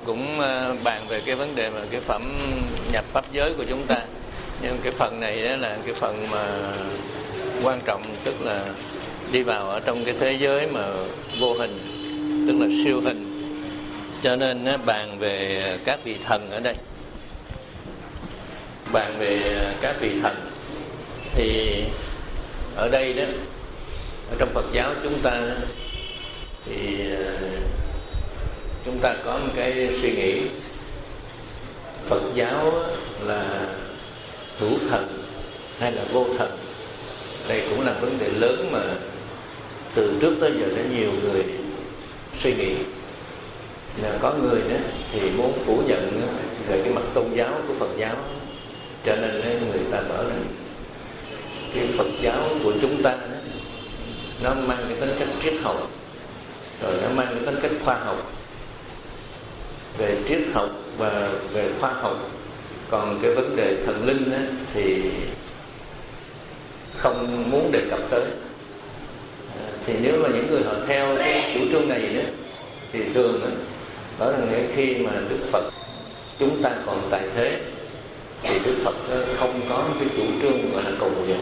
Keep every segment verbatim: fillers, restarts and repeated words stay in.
cũng bàn về cái vấn đề mà cái phẩm nhập pháp giới của chúng ta. Nhưng cái phần này đó là cái phần mà quan trọng, tức là đi vào ở trong cái thế giới mà vô hình, tức là siêu hình. Cho nên nó bàn về các vị thần ở đây. Bàn về các vị thần thì ở đây đó, ở trong Phật giáo chúng ta đó, thì chúng ta có một cái suy nghĩ Phật giáo là hữu thần hay là vô thần. Đây cũng là vấn đề lớn mà từ trước tới giờ đã nhiều người suy nghĩ. Là có người đó thì muốn phủ nhận về cái mặt tôn giáo của Phật giáo, cho nên người ta bảo rằng cái Phật giáo của chúng ta đó, nó mang cái tính cách triết học, rồi nó mang cái tính cách khoa học, về triết học và về khoa học. Còn cái vấn đề thần linh đó, thì không muốn đề cập tới. À, thì nếu mà những người họ theo cái chủ trương này đó, thì thường đó, đó là khi mà Đức Phật chúng ta còn tại thế thì Đức Phật không có cái chủ trương gọi là cầu nguyện.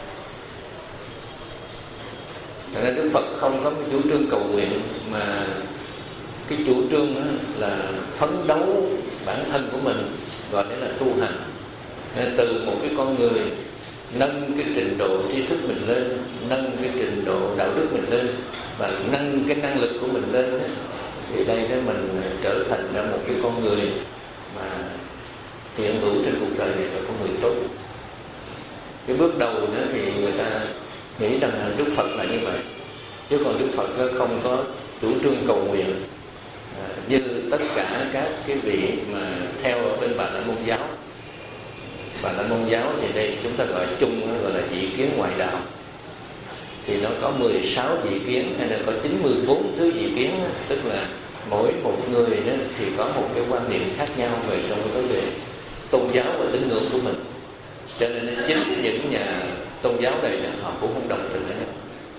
Thật ra Đức Phật không có cái chủ trương cầu nguyện, mà cái chủ trương là phấn đấu bản thân của mình, gọi là tu hành. Từ một cái con người nâng cái trình độ tri thức mình lên, nâng cái trình độ đạo đức mình lên và nâng cái năng lực của mình lên, thì đây đó mình trở thành ra một cái con người mà hiện hữu trên cuộc đời này là con người tốt. Cái bước đầu nữa thì người ta nghĩ rằng là Đức Phật là như vậy, chứ còn Đức Phật không có chủ trương cầu nguyện à, như tất cả các cái vị mà theo ở bên Bà La Môn giáo. Bà La Môn giáo thì đây chúng ta gọi chung gọi là dị kiến ngoại đạo. Thì nó có mười sáu dị kiến hay là có chín mươi tư thứ dị kiến, tức là mỗi một người đó thì có một cái quan niệm khác nhau về trong cái vấn đề tôn giáo và tín ngưỡng của mình. Cho nên chính những nhà tôn giáo này họ cũng không đồng tình với nhau.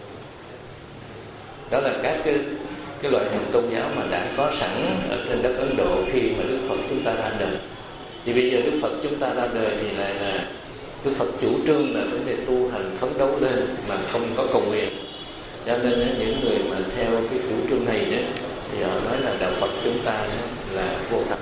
Đó là các cái, cái loại hình tôn giáo mà đã có sẵn ở trên đất Ấn Độ khi mà Đức Phật chúng ta ra đời. Thì bây giờ Đức Phật chúng ta ra đời thì lại là Đức Phật chủ trương là vấn đề tu hành phấn đấu lên mà không có cầu nguyện. Cho nên những người mà theo cái chủ trương này đó, thì họ nói là đạo Phật chúng ta là vô thần.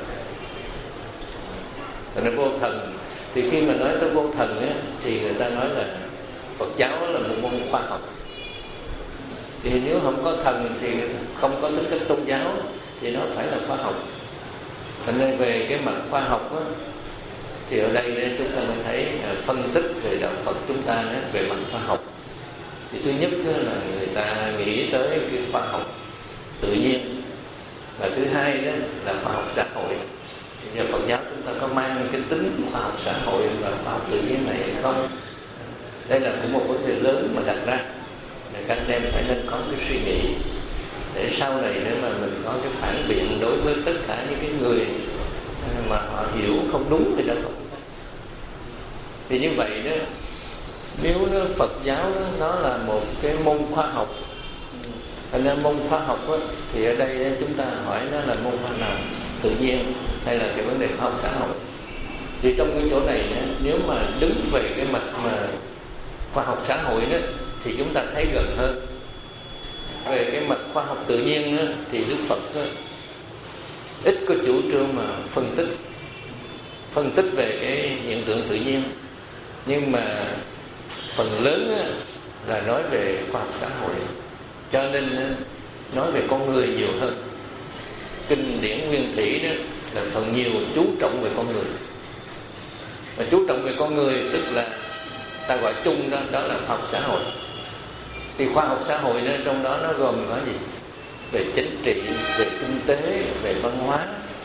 Là vô thần thì khi mà nói tới vô thần ấy, thì người ta nói là Phật giáo là một môn khoa học. Thì nếu không có thần thì không có tính cách tôn giáo, thì nó phải là khoa học. Cho nên về cái mặt khoa học đó, thì ở đây chúng ta mới thấy phân tích về đạo Phật chúng ta đó, về mặt khoa học. Thì thứ nhất là người ta nghĩ tới cái khoa học tự nhiên, và thứ hai đó là khoa học xã hội. Giờ Phật giáo chúng ta có mang cái tính khoa học xã hội và khoa học tự nhiên này hay không? Đây là cũng một vấn đề lớn mà đặt ra, để các anh em phải nên có cái suy nghĩ, để sau này nếu mà mình có cái phản biện đối với tất cả những cái người mà họ hiểu không đúng về đạo Phật. Thì như vậy đó, nếu nó Phật giáo đó, nó là một cái môn khoa học, thành ra môn khoa học đó, thì ở đây chúng ta hỏi nó là môn khoa nào, tự nhiên hay là cái vấn đề khoa học xã hội. Thì trong cái chỗ này nếu mà đứng về cái mặt mà khoa học xã hội đó, thì chúng ta thấy gần hơn. Về cái mặt khoa học tự nhiên đó, thì Đức Phật đó, ít có chủ trương mà phân tích phân tích về cái hiện tượng tự nhiên, nhưng mà phần lớn đó, là nói về khoa học xã hội, cho nên nói về con người nhiều hơn. Kinh điển Nguyên Thủy đó là phần nhiều chú trọng về con người, và chú trọng về con người tức là ta gọi chung đó, đó là khoa học xã hội. Thì khoa học xã hội đó, trong đó nó gồm có gì? Về chính trị, về kinh tế, về văn hóa,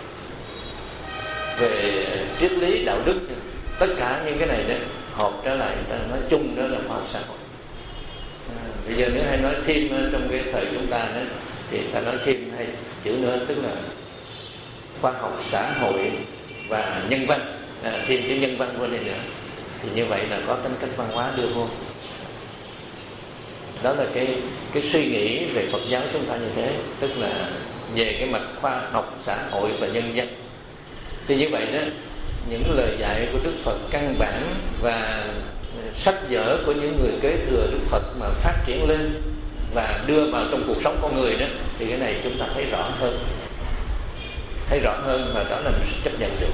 về triết lý, đạo đức. Tất cả những cái này đó hợp trở lại ta nói chung đó là khoa học xã hội. À, bây giờ nếu hay nói thêm trong cái thời chúng ta đó, thì ta nói thêm hai chữ nữa, tức là khoa học xã hội và nhân văn, à, thêm cái nhân văn vô đây nữa. Thì như vậy là có tính cách văn hóa đưa vô. Đó là cái cái suy nghĩ về Phật giáo chúng ta như thế, tức là về cái mặt khoa học xã hội và nhân dân. Thì như vậy đó, những lời dạy của Đức Phật căn bản và sách vở của những người kế thừa Đức Phật mà phát triển lên và đưa vào trong cuộc sống con người đó, thì cái này chúng ta thấy rõ hơn, thấy rõ hơn và đó là mình sẽ chấp nhận được.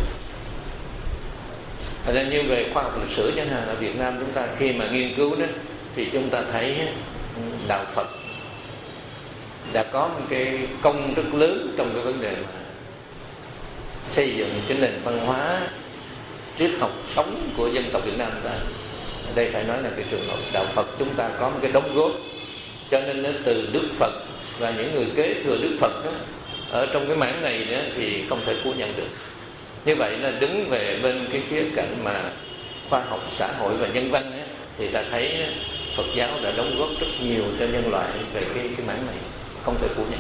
Thật ra như về khoa học lịch sử chẳng hạn, ở Việt Nam chúng ta khi mà nghiên cứu đó, thì chúng ta thấy đạo Phật đã có một cái công rất lớn trong cái vấn đề mà xây dựng cái nền văn hóa triết học sống của dân tộc Việt Nam ta. Ở đây phải nói là cái trường hợp đạo Phật chúng ta có một cái đóng góp, cho nên nó từ Đức Phật và những người kế thừa Đức Phật đó, ở trong cái mảng này đó, thì không thể phủ nhận được. Như vậy là đứng về bên cái khía cạnh mà khoa học xã hội và nhân văn ấy, thì ta thấy Phật giáo đã đóng góp rất nhiều cho nhân loại về cái, cái mảng này, không thể phủ nhận.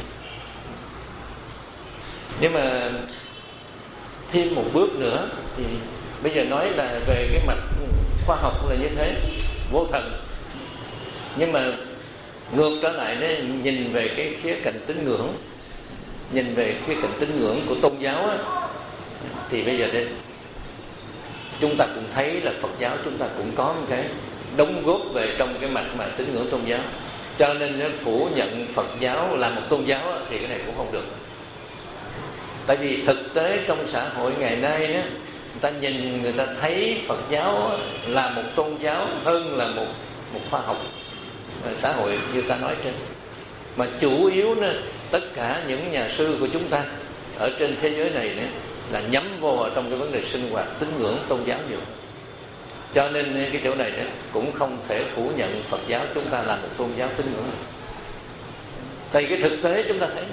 Nhưng mà thêm một bước nữa thì bây giờ nói là về cái mặt khoa học là như thế, vô thần. Nhưng mà ngược trở lại đó, nhìn về cái khía cạnh tín ngưỡng, nhìn về khía cạnh tín ngưỡng của tôn giáo á, thì bây giờ đây chúng ta cũng thấy là Phật giáo chúng ta cũng có một cái đóng góp về trong cái mặt mà tín ngưỡng tôn giáo. Cho nên nếu phủ nhận Phật giáo là một tôn giáo thì cái này cũng không được. Tại vì thực tế trong xã hội ngày nay đó, người ta nhìn, người ta thấy Phật giáo là một tôn giáo hơn là một một khoa học xã hội như ta nói trên. Mà chủ yếu đó, tất cả những nhà sư của chúng ta ở trên thế giới này đó, là nhắm vô ở trong cái vấn đề sinh hoạt tín ngưỡng tôn giáo nhiều. Cho nên cái chỗ này đó, cũng không thể phủ nhận Phật giáo chúng ta là một tôn giáo tín ngưỡng. Tại cái thực tế chúng ta thấy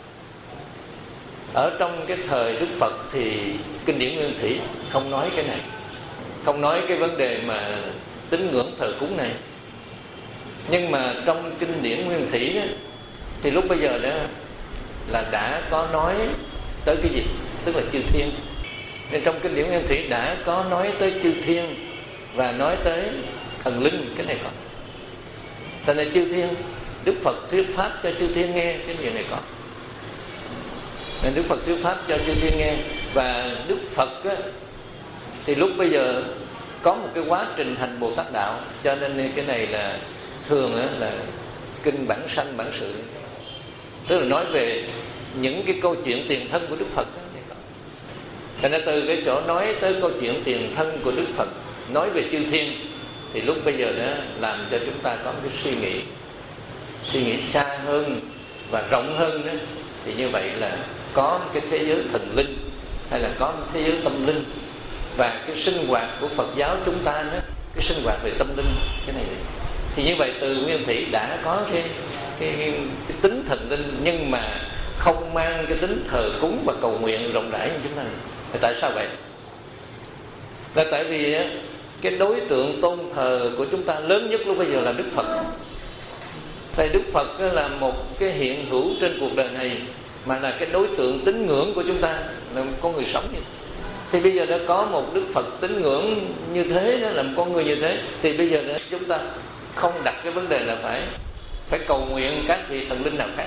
ở trong cái thời Đức Phật thì kinh điển Nguyên Thủy không nói cái này, không nói cái vấn đề mà tín ngưỡng thờ cúng này. Nhưng mà trong kinh điển Nguyên Thủy đó, thì lúc bây giờ đó là đã có nói tới cái gì? Tức là chư thiên. Nên trong kinh điển Nguyên Thủy đã có nói tới chư thiên và nói tới thần linh, cái này có. Thành ra chư thiên, Đức Phật thuyết pháp cho chư thiên nghe, cái gì này có. Nên Đức Phật thuyết pháp cho chư thiên nghe. Và Đức Phật á, thì lúc bây giờ có một cái quá trình hành Bồ Tát đạo, cho nên cái này là thường á, là kinh bản sanh bản sự, tức là nói về những cái câu chuyện tiền thân của Đức Phật. Thành ra từ cái chỗ nói tới câu chuyện tiền thân của Đức Phật, nói về chư thiên, thì lúc bây giờ đó làm cho chúng ta có một cái suy nghĩ suy nghĩ xa hơn và rộng hơn đó. Thì như vậy là có một cái thế giới thần linh, hay là có một thế giới tâm linh. Và cái sinh hoạt của Phật giáo chúng ta đó, cái sinh hoạt về tâm linh, cái này thì như vậy từ Nguyên Thủy đã có cái, cái, cái, cái tính thần linh, nhưng mà không mang cái tính thờ cúng và cầu nguyện rộng rãi như chúng ta. Thì tại sao vậy? Là tại vì cái đối tượng tôn thờ của chúng ta lớn nhất lúc bây giờ là Đức Phật. Tại Đức Phật là một cái hiện hữu trên cuộc đời này, mà là cái đối tượng tín ngưỡng của chúng ta, là một con người sống như thế. Thì bây giờ đã có một Đức Phật tín ngưỡng như thế đó, là một con người như thế, thì bây giờ đó chúng ta không đặt cái vấn đề là phải phải cầu nguyện các vị thần linh nào khác.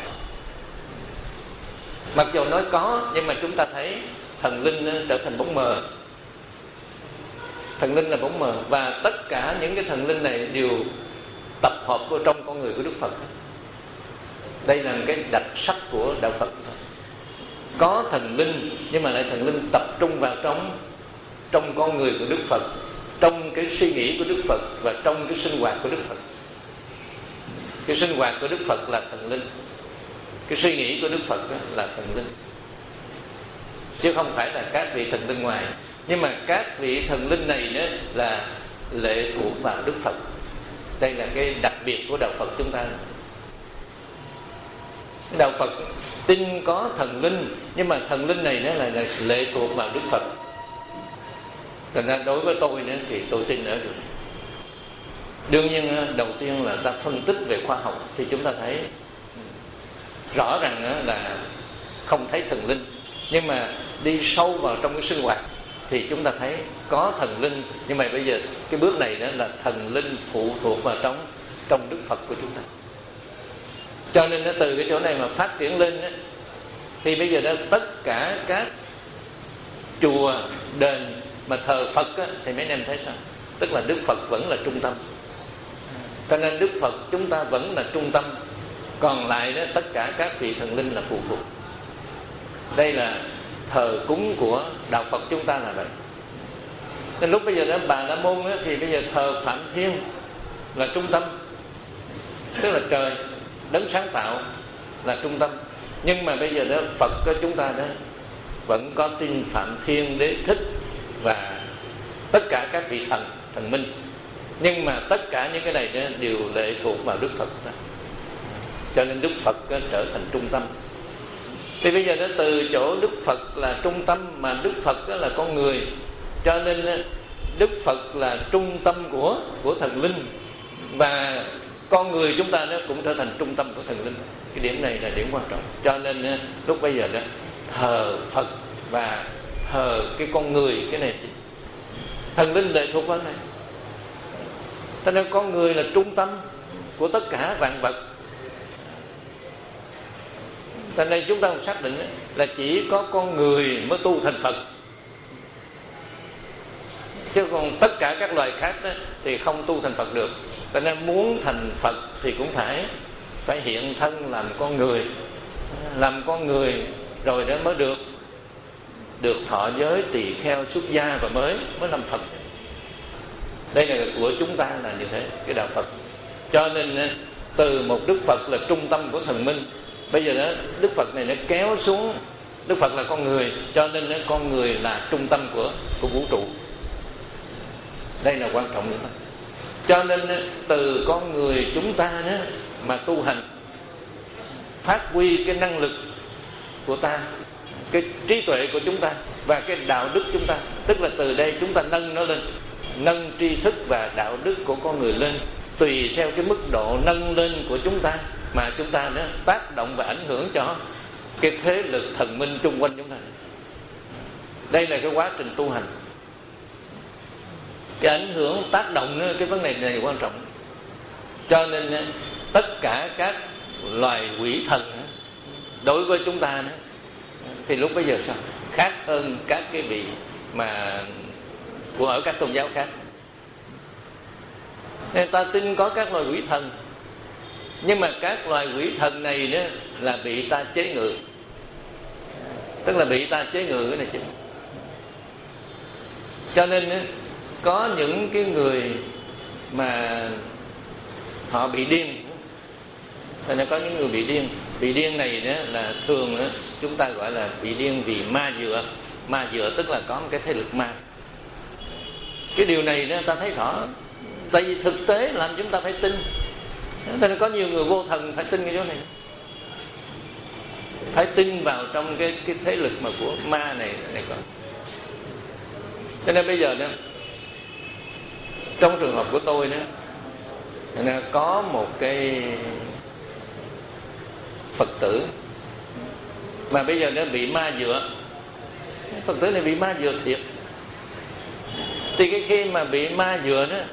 Mặc dù nói có, nhưng mà chúng ta thấy thần linh trở thành bóng mờ. Thần linh là bóng mờ, và tất cả những cái thần linh này đều tập hợp vào trong con người của Đức Phật. Đây là cái đặc sắc của đạo Phật. Có thần linh, nhưng mà lại thần linh tập trung vào trong trong con người của Đức Phật, trong cái suy nghĩ của Đức Phật và trong cái sinh hoạt của Đức Phật. Cái sinh hoạt của Đức Phật là thần linh, cái suy nghĩ của Đức Phật là thần linh, chứ không phải là các vị thần linh ngoài. Nhưng mà các vị thần linh này đó là lệ thuộc vào Đức Phật. Đây là cái đặc biệt của đạo Phật chúng ta. Đạo Phật tin có thần linh, nhưng mà thần linh này nó là, là lệ thuộc vào Đức Phật. Thành ra đối với tôi nữa thì tôi tin ở được. Đương nhiên đầu tiên là ta phân tích về khoa học, thì chúng ta thấy rõ ràng là không thấy thần linh. Nhưng mà đi sâu vào trong cái sinh hoạt thì chúng ta thấy có thần linh, nhưng mà bây giờ cái bước này đó là thần linh phụ thuộc vào trong trong Đức Phật của chúng ta. Cho nên nó từ cái chỗ này mà phát triển lên đó, Thì bây giờ đó tất cả các chùa đền mà thờ Phật á, thì mấy anh em thấy sao? Tức là Đức Phật vẫn là trung tâm. Cho nên Đức Phật chúng ta vẫn là trung tâm, còn lại đó tất cả các vị thần linh là phụ thuộc. Đây là thờ cúng của đạo Phật chúng ta là vậy. Nên lúc bây giờ đó Bà La Môn đó, thì bây giờ thờ Phạm Thiên là trung tâm, tức là trời, đấng sáng tạo là trung tâm. Nhưng mà bây giờ đó Phật của chúng ta đó vẫn có tin Phạm Thiên, Đế Thích và tất cả các vị thần, thần minh. Nhưng mà tất cả những cái này đó đều lệ thuộc vào Đức Phật đó. Cho nên Đức Phật đó trở thành trung tâm. Thì bây giờ đó từ chỗ Đức Phật là trung tâm mà Đức Phật đó là con người, cho nên Đức Phật là trung tâm của của thần linh, và con người chúng ta đó cũng trở thành trung tâm của thần linh. Cái điểm này là điểm quan trọng. Cho nên lúc bây giờ đó thờ Phật và thờ cái con người, cái này thần linh lệ thuộc vào này. Cho nên con người là trung tâm của tất cả vạn vật. Cho nên chúng ta cũng xác định là chỉ có con người mới tu thành Phật, chứ còn tất cả các loài khác đó thì không tu thành Phật được. Cho nên muốn thành Phật thì cũng phải phải hiện thân làm con người, làm con người rồi đó mới được được thọ giới tỳ kheo xuất gia và mới mới làm Phật. Đây là của chúng ta là như thế, cái đạo Phật. Cho nên từ một Đức Phật là trung tâm của thần minh, bây giờ đó Đức Phật này nó kéo xuống. Đức Phật là con người, cho nên đó, con người là trung tâm của của vũ trụ. Đây là quan trọng nữa. Cho nên từ con người chúng ta đó mà tu hành, phát huy cái năng lực của ta, cái trí tuệ của chúng ta và cái đạo đức chúng ta. Tức là từ đây chúng ta nâng nó lên, nâng tri thức và đạo đức của con người lên, tùy theo cái mức độ nâng lên của chúng ta mà chúng ta đó tác động và ảnh hưởng cho cái thế lực thần minh chung quanh chúng ta. Đây là cái quá trình tu hành. Cái ảnh hưởng tác động đó, cái vấn đề này quan trọng. Cho nên tất cả các loài quỷ thần đối với chúng ta đó, thì lúc bây giờ sao? Khác hơn các cái vị mà của ở các tôn giáo khác. Nên ta tin có các loài quỷ thần, nhưng mà các loài quỷ thần này đó là bị ta chế ngự, tức là bị ta chế ngự cái này chứ. Cho nên đó, có những cái người mà họ bị điên. Cho nên có những người bị điên. Bị điên này đó là thường đó, chúng ta gọi là bị điên vì ma dựa. Ma dựa tức là có một cái thế lực ma. Cái điều này đó ta thấy rõ, tại vì thực tế làm chúng ta phải tin. Cho nên có nhiều người vô thần phải tin cái chỗ này, phải tin vào trong cái cái thế lực mà của ma này này có. Cho nên bây giờ đó, trong trường hợp của tôi đó, có một cái Phật tử mà bây giờ nó bị ma dựa. Phật tử này bị ma dựa thiệt. Thì cái khi mà bị ma dựa đó,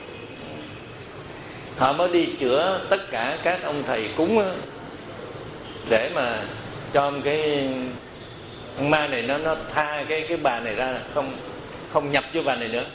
họ mới đi chữa tất cả các ông thầy cúng đó, để mà cho cái ma này nó nó tha cái cái bà này ra, không không nhập vô bà này nữa.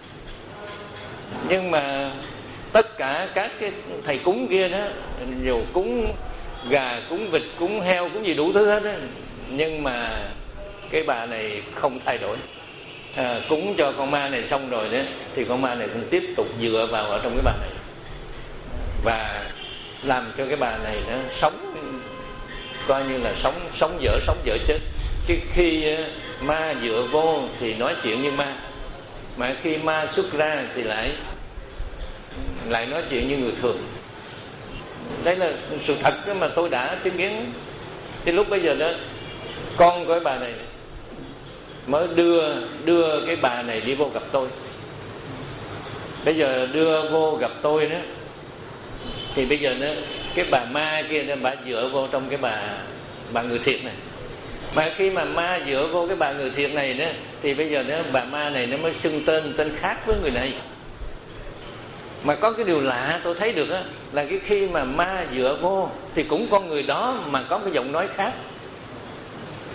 Nhưng mà tất cả các cái thầy cúng kia đó, dù cúng gà, cúng vịt, cúng heo, cúng gì đủ thứ hết đó, nhưng mà cái bà này không thay đổi. À, cúng cho con ma này xong rồi đó, thì con ma này cũng tiếp tục dựa vào ở trong cái bà này và làm cho cái bà này nó sống, coi như là sống sống dở sống dở chết. Cái khi ma dựa vô thì nói chuyện như ma, mà khi ma xuất ra thì lại lại nói chuyện như người thường. Đây là sự thật mà tôi đã chứng kiến. Thì lúc bây giờ đó, con của cái bà này mới đưa đưa cái bà này đi vô gặp tôi. Bây giờ đưa vô gặp tôi đó, thì bây giờ nó cái bà ma kia nó bà dựa vô trong cái bà bà người thiệt này. Mà khi mà ma dựa vô cái bà người thiệt này đó, thì bây giờ nó bà ma này nó mới xưng tên tên khác với người này. Mà có cái điều lạ tôi thấy được á, là cái khi mà ma dựa vô thì cũng con người đó mà có cái giọng nói khác.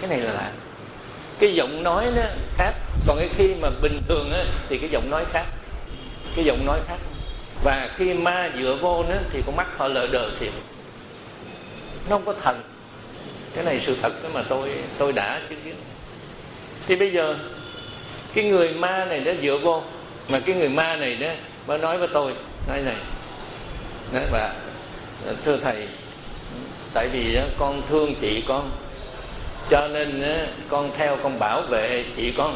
Cái này là lạ. Cái giọng nói nó khác, còn cái khi mà bình thường á, thì cái giọng nói khác. Cái giọng nói khác. Và khi ma dựa vô nó thì con mắt họ lờ đờ thiệt, nó không có thần. Cái này sự thật đó mà tôi tôi đã chứng kiến. Thì bây giờ cái người ma này nó dựa vô, mà cái người ma này đó mới nói với tôi, nói này, nói bà, thưa thầy, tại vì đó, con thương chị con, cho nên đó, con theo con bảo vệ chị con.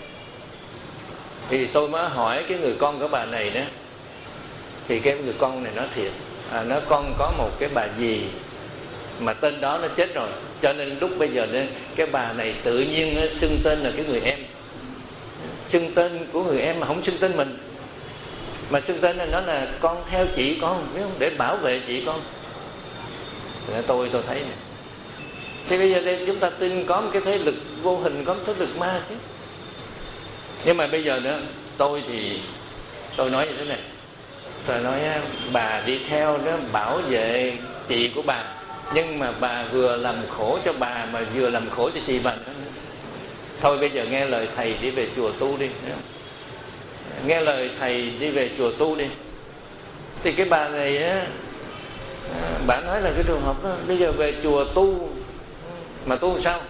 Thì tôi mới hỏi cái người con của bà này đó, thì cái người con này nói thiệt, à, nó con có một cái bà dì mà tên đó nó chết rồi, cho nên lúc bây giờ nên cái bà này tự nhiên xưng tên là cái người em, xưng tên của người em mà không xưng tên mình, mà xưng tên là nó là con theo chị con, biết không, để bảo vệ chị con. Thì tôi tôi thấy này, thì bây giờ đây chúng ta tin có một cái thế lực vô hình, có một thế lực ma chứ. Nhưng mà bây giờ nữa, tôi thì tôi nói như thế này, tôi nói bà đi theo đó bảo vệ chị của bà, nhưng mà bà vừa làm khổ cho bà mà vừa làm khổ cho chị bà nữa. Thôi bây giờ nghe lời thầy đi về chùa tu đi, nghe lời thầy đi về chùa tu đi. Thì cái bà này á, bà nói là cái trường hợp đó, bây giờ về chùa tu mà tu sao?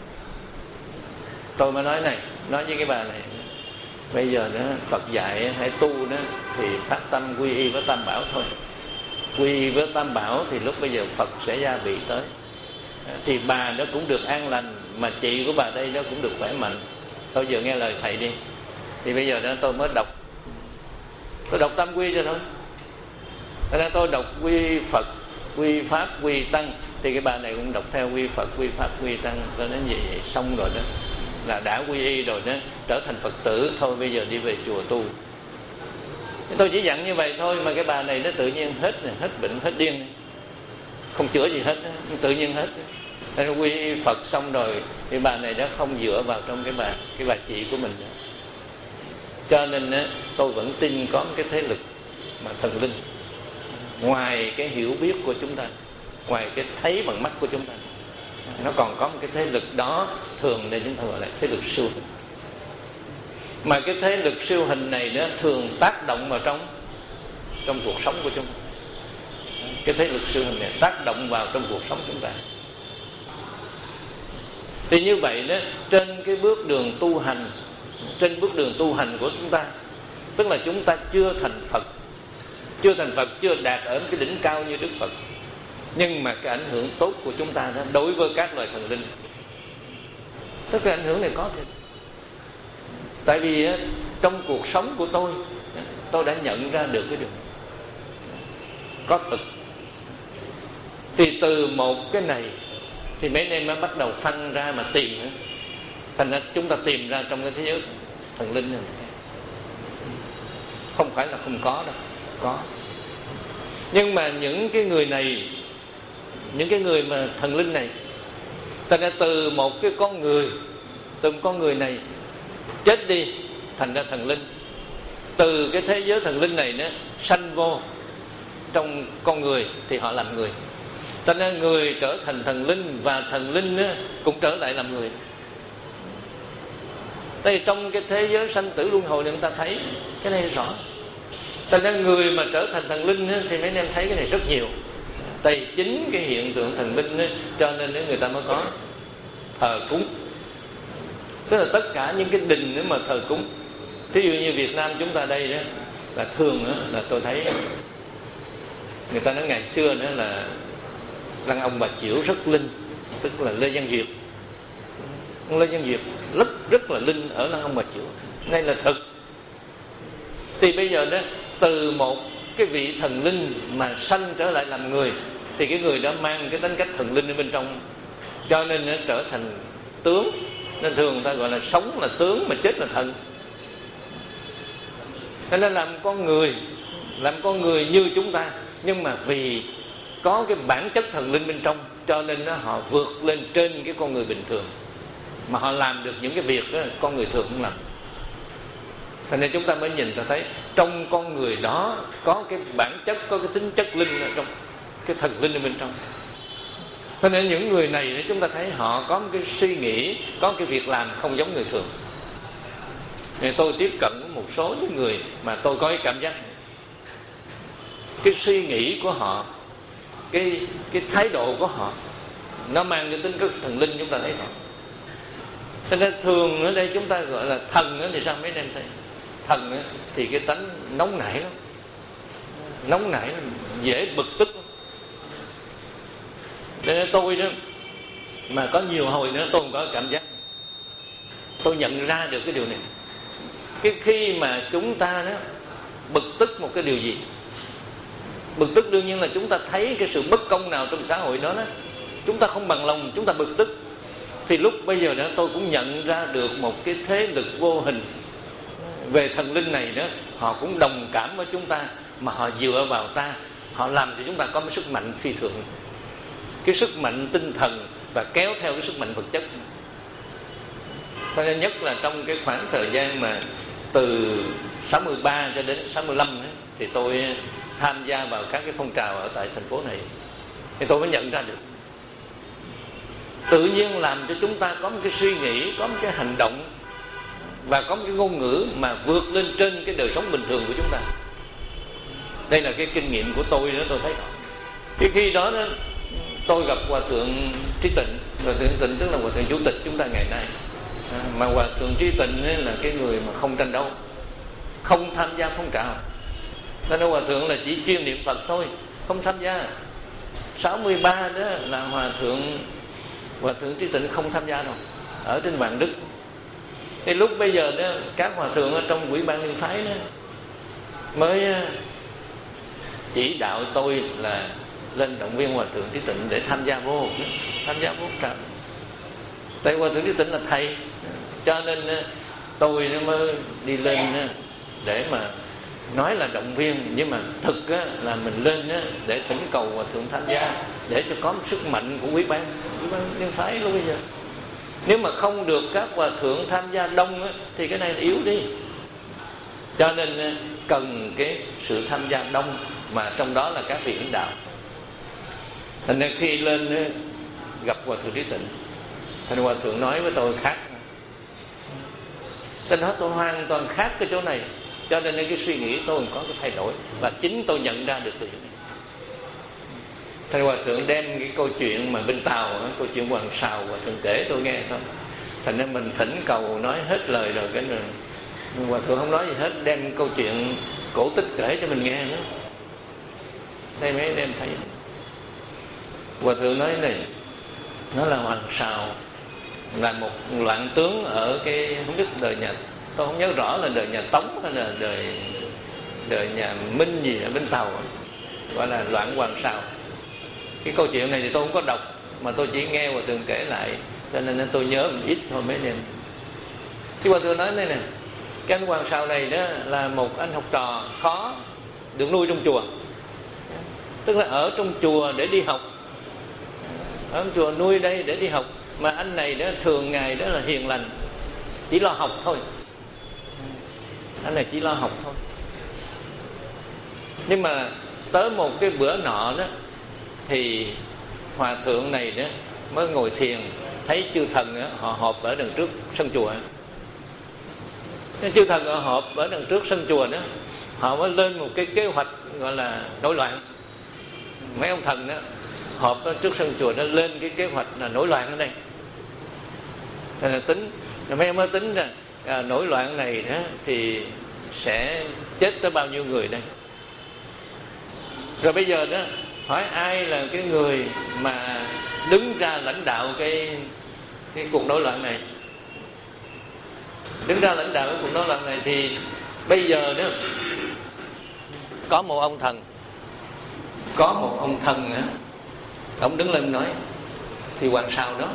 Tôi mới nói này, nói với cái bà này, bây giờ đó Phật dạy hãy tu đó thì phát tâm quy y với Tam Bảo thôi. Quy y với Tam Bảo thì lúc bây giờ Phật sẽ gia bị tới, thì bà nó cũng được an lành, mà chị của bà đây nó cũng được khỏe mạnh. Thôi giờ nghe lời thầy đi. Thì bây giờ đó tôi mới đọc, tôi đọc tam quy cho thôi. Thế nên tôi đọc quy Phật, quy Pháp, quy Tăng, thì cái bà này cũng đọc theo quy Phật, quy Pháp, quy Tăng. Tôi nói vậy, vậy xong rồi đó, là đã quy y rồi đó, trở thành Phật tử. Thôi bây giờ đi về chùa tu. Tôi chỉ dặn như vậy thôi, mà cái bà này nó tự nhiên hết hết bệnh, hết điên, không chữa gì hết, tự nhiên hết. Nên quy y Phật xong rồi thì bà này nó không dựa vào trong cái bà cái bà chị của mình nữa. Cho nên á, tôi vẫn tin có một cái thế lực mà thần linh, ngoài cái hiểu biết của chúng ta, ngoài cái thấy bằng mắt của chúng ta, nó còn có một cái thế lực đó, thường nên chúng ta gọi là thế lực siêu hình. Mà cái thế lực siêu hình này nó thường tác động vào trong trong cuộc sống của chúng ta. Cái thế lực siêu hình này tác động vào trong cuộc sống chúng ta. Thì như vậy đó, trên cái bước đường tu hành, trên bước đường tu hành của chúng ta, tức là chúng ta chưa thành Phật, chưa thành Phật, chưa đạt ở cái đỉnh cao như Đức Phật, nhưng mà cái ảnh hưởng tốt của chúng ta đó, đối với các loài thần linh, tức cái ảnh hưởng này có thiệt. Tại vì trong cuộc sống của tôi, tôi đã nhận ra được cái điều có thực. Thì từ một cái này thì mấy anh em mới bắt đầu phân ra mà tìm nữa. Thành ra chúng ta tìm ra trong cái thế giới thần linh này, không phải là không có đâu, có. Nhưng mà những cái người này, những cái người mà thần linh này, thành ra từ một cái con người, từ một con người này chết đi thành ra thần linh. Từ cái thế giới thần linh này nó sanh vô trong con người thì họ làm người. Cho nên người trở thành thần linh, và thần linh cũng trở lại làm người. Tại trong cái thế giới sanh tử luân hồi này chúng ta thấy cái này rõ. Cho nên người mà trở thành thần linh thì mấy anh em thấy cái này rất nhiều. Tại chính cái hiện tượng thần linh cho nên người ta mới có thờ cúng. Tức là tất cả những cái đình mà thờ cúng. Thí dụ như Việt Nam chúng ta đây đó, là thường đó, là tôi thấy người ta nói ngày xưa nữa là Lăng Ông Bà Chiểu rất linh, tức là Lê Văn Việt. Lê Văn Việt rất rất là linh ở Lăng Ông Bà Chiểu. Đây là thực. Thì bây giờ đó, từ một cái vị thần linh mà sanh trở lại làm người, thì cái người đó mang cái tính cách thần linh ở bên trong, cho nên nó trở thành tướng. Nên thường người ta gọi là sống là tướng mà chết là thần. Thế nên làm con người, làm con người như chúng ta, nhưng mà vì có cái bản chất thần linh bên trong, cho nên nó họ vượt lên trên cái con người bình thường, mà họ làm được những cái việc đó con người thường không làm. Thế nên chúng ta mới nhìn ta thấy trong con người đó có cái bản chất, có cái tính chất linh ở trong, cái thần linh ở bên trong. Cho nên những người này chúng ta thấy họ có một cái suy nghĩ, có một cái việc làm không giống người thường. Nên tôi tiếp cận với một số những người mà tôi có cái cảm giác cái suy nghĩ của họ, cái cái thái độ của họ nó mang cái tính chất thần linh, chúng ta thấy họ. Cho nên thường ở đây chúng ta gọi là thần thì sao mấy anh em thấy? Thần thì cái tánh nóng nảy lắm, nóng nảy dễ bực tức lắm. Nên tôi đó mà có nhiều hồi nữa tôi cũng có cảm giác, tôi nhận ra được cái điều này. Cái khi mà chúng ta đó bực tức một cái điều gì, bực tức đương nhiên là chúng ta thấy cái sự bất công nào trong xã hội đó, đó chúng ta không bằng lòng, chúng ta bực tức. Thì lúc bây giờ đó tôi cũng nhận ra được một cái thế lực vô hình về thần linh này đó, họ cũng đồng cảm với chúng ta, mà họ dựa vào ta, họ làm cho chúng ta có một sức mạnh phi thường, cái sức mạnh tinh thần và kéo theo cái sức mạnh vật chất. Cho nên nhất là trong cái khoảng thời gian mà từ sáu mươi ba cho đến sáu mươi lăm ấy, thì tôi tham gia vào các cái phong trào ở tại thành phố này, thì tôi mới nhận ra được tự nhiên làm cho chúng ta có một cái suy nghĩ, có một cái hành động và có một cái ngôn ngữ mà vượt lên trên cái đời sống bình thường của chúng ta. Đây là cái kinh nghiệm của tôi đó, tôi thấy đó. Cái khi đó, đó tôi gặp Hòa Thượng Trí Tịnh. Hòa Thượng Tịnh tức là Hòa Thượng Chủ tịch chúng ta ngày nay. À, mà Hòa Thượng Trí Tịnh ấy là cái người mà không tranh đấu, không tham gia phong trào. Nên Hòa Thượng là chỉ chuyên niệm Phật thôi, không tham gia. sáu mươi ba đó là Hòa Thượng Hòa Thượng Trí Tịnh không tham gia đâu, ở trên Vạn Đức. Thì lúc bây giờ đó các hòa thượng ở trong Ủy ban Liên phái đó mới chỉ đạo tôi là lên động viên Hòa Thượng Trí Tịnh để tham gia vô, tham gia vô trào. Tại Hòa Thượng Trí Tịnh là thầy, cho nên tôi mới đi lên để mà nói là động viên, nhưng mà thực là mình lên để thỉnh cầu Hòa Thượng tham gia, để cho có một sức mạnh của Ủy ban Ủy ban Liên phái lúc bây giờ. Nếu mà không được các hòa thượng tham gia đông á, thì cái này là yếu đi. Cho nên cần cái sự tham gia đông, mà trong đó là các vị lãnh đạo. Thành nên khi lên gặp Hòa Thượng Trí Tịnh, thành Hòa Thượng nói với tôi khác. Tôi nói tôi hoàn toàn khác cái chỗ này. Cho nên cái suy nghĩ tôi có cái thay đổi, và chính tôi nhận ra được từ chỗ này. Thầy Hòa Thượng đem cái câu chuyện mà bên Tàu, câu chuyện Hoàng Sào, Hòa Thượng kể tôi nghe thôi. Thành nên mình thỉnh cầu nói hết lời rồi, cái rồi Hòa Thượng không nói gì hết, đem câu chuyện cổ tích kể cho mình nghe nữa. Đây mấy em thấy Hòa Thượng nói này, nó là Hoàng Sào là một loạn tướng ở cái không biết đời nhà, tôi không nhớ rõ là đời nhà Tống hay là đời đời nhà Minh gì ở bên Tàu, gọi là loạn Hoàng Sào. Cái câu chuyện này thì tôi không có đọc, mà tôi chỉ nghe Hòa Thượng kể lại, cho nên tôi nhớ một ít thôi mấy em. Thì Hòa Thượng nói đây nè, cái anh Hoàng Sào này đó là một anh học trò khó được nuôi trong chùa, tức là ở trong chùa để đi học, ở trong chùa nuôi đây để đi học. Mà anh này đó thường ngày đó là hiền lành, chỉ lo học thôi, anh này chỉ lo học thôi. Nhưng mà tới một cái bữa nọ đó, thì hòa thượng này đó mới ngồi thiền, thấy chư thần đó, họ họp ở đằng trước sân chùa. Cái chư thần họ họp ở đằng trước sân chùa đó, họ mới lên một cái kế hoạch gọi là nổi loạn. Mấy ông thần đó họp ở trước sân chùa đó, lên cái kế hoạch là nổi loạn ở đây. Nên là tính, mấy ông mới tính ra à, nổi loạn này đó thì sẽ chết tới bao nhiêu người đây. Rồi bây giờ đó hỏi ai là cái người mà đứng ra lãnh đạo cái cái cuộc nổi loạn này, đứng ra lãnh đạo cái cuộc nổi loạn này. Thì bây giờ đó có một ông thần, có một ông thần á, ông đứng lên nói thì Hoàng Sào đó.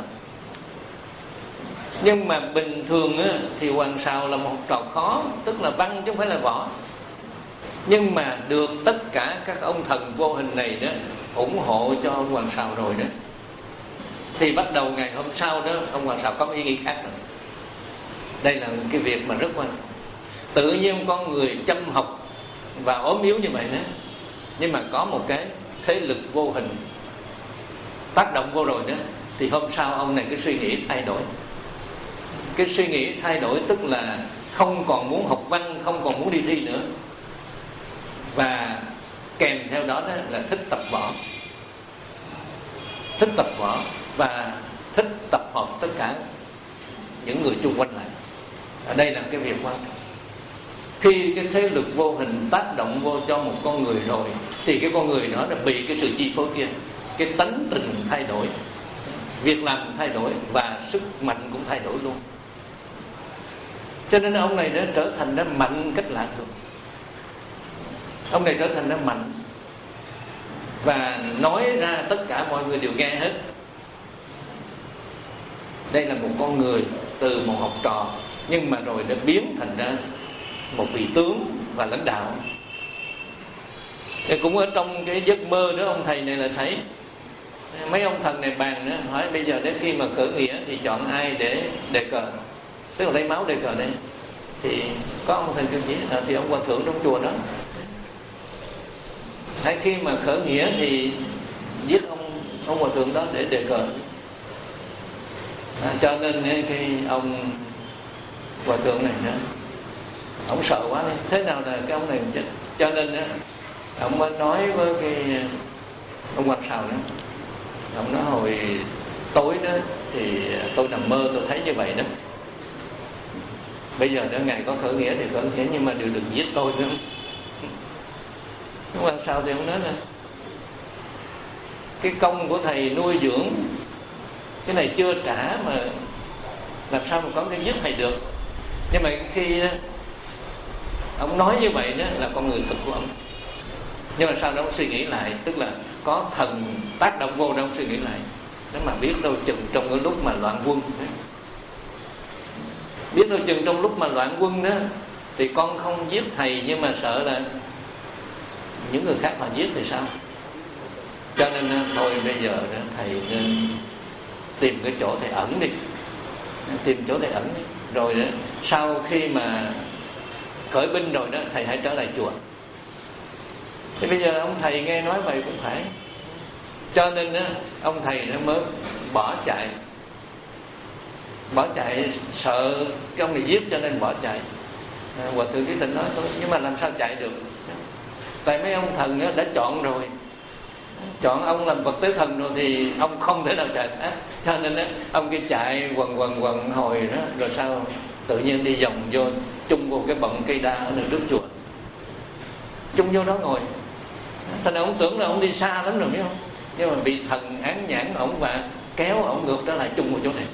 Nhưng mà bình thường á, thì Hoàng Sào là một học trò khó, tức là văn chứ không phải là võ. Nhưng mà được tất cả các ông thần vô hình này đó ủng hộ cho ông Hoàng Sào rồi đó, thì bắt đầu ngày hôm sau đó ông Hoàng Sào có ý nghĩ khác rồi. Đây là cái việc mà rất quan trọng. Tự nhiên con người chăm học và ốm yếu như vậy đó, nhưng mà có một cái thế lực vô hình tác động vô rồi nữa, thì hôm sau ông này cái suy nghĩ thay đổi. Cái suy nghĩ thay đổi tức là không còn muốn học văn, không còn muốn đi thi nữa, và kèm theo đó, đó là thích tập võ, thích tập võ và thích tập hợp tất cả những người chung quanh lại. Ở đây là cái việc quan trọng. Khi cái thế lực vô hình tác động vô cho một con người rồi, thì cái con người đó là bị cái sự chi phối kia, cái tánh tình thay đổi, việc làm thay đổi, và sức mạnh cũng thay đổi luôn. Cho nên ông này đã trở thành nó mạnh cách lạ thường. Ông này trở thành nó mạnh, và nói ra tất cả mọi người đều nghe hết. Đây là một con người từ một học trò, nhưng mà rồi đã biến thành ra một vị tướng và lãnh đạo. Thì cũng ở trong cái giấc mơ đó, ông thầy này là thấy mấy ông thần này bàn nữa, hỏi bây giờ đến khi mà khởi nghĩa thì chọn ai để đề cờ, tức là lấy máu đề cờ đây. Thì có ông thầy kêu chỉ thì ông hòa thượng trong chùa đó. Hay khi mà khởi nghĩa thì giết ông ông hòa thượng đó để đề cờ. À, cho nên cái ông hòa thượng này nữa, ông sợ quá đấy. Thế nào là cái ông này chết. Cho nên á, ông mới nói với cái ông Hoàng Sào đó, ông nói hồi tối đó thì tôi nằm mơ tôi thấy như vậy đó. Bây giờ đó ngày có khởi nghĩa thì khởi nghĩa, nhưng mà đều đừng giết tôi nữa. Ông Hoàng Sào thì ông nói là cái công của thầy nuôi dưỡng cái này chưa trả mà làm sao mà có cái giết thầy được. Nhưng mà khi ông nói như vậy đó là con người thực của ông. Nhưng mà sau đó ông suy nghĩ lại, tức là có thần tác động vô đó, ông suy nghĩ lại. Nếu mà biết đâu chừng trong cái lúc mà loạn quân, biết đâu chừng trong lúc mà loạn quân đó, thì con không giết thầy, nhưng mà sợ là những người khác mà giết thì sao. Cho nên thôi bây giờ đó, thầy nên tìm cái chỗ thầy ẩn đi, tìm chỗ thầy ẩn đi. Rồi đó, sau khi mà khởi binh rồi đó, thầy hãy trở lại chùa. Thì bây giờ ông thầy nghe nói vậy cũng phải. Cho nên đó, ông thầy nó mới bỏ chạy. Bỏ chạy sợ cái ông này giết cho nên bỏ chạy. à, Hòa thượng Trí Tịnh nói thôi, nhưng mà làm sao chạy được. Tại mấy ông thần đó đã chọn rồi, chọn ông làm vật tế thần rồi, thì ông không thể nào chạy thoát. Cho nên đó, ông kia chạy quần quần quần hồi đó, rồi sao tự nhiên đi vòng vô chung vô cái bọng cây đa ở trước chùa, chung vô đó ngồi. Thành ra ông tưởng là ông đi xa lắm rồi biết không, nhưng mà bị thần án nhãn ổng và kéo ổng ngược trở lại chung một chỗ này.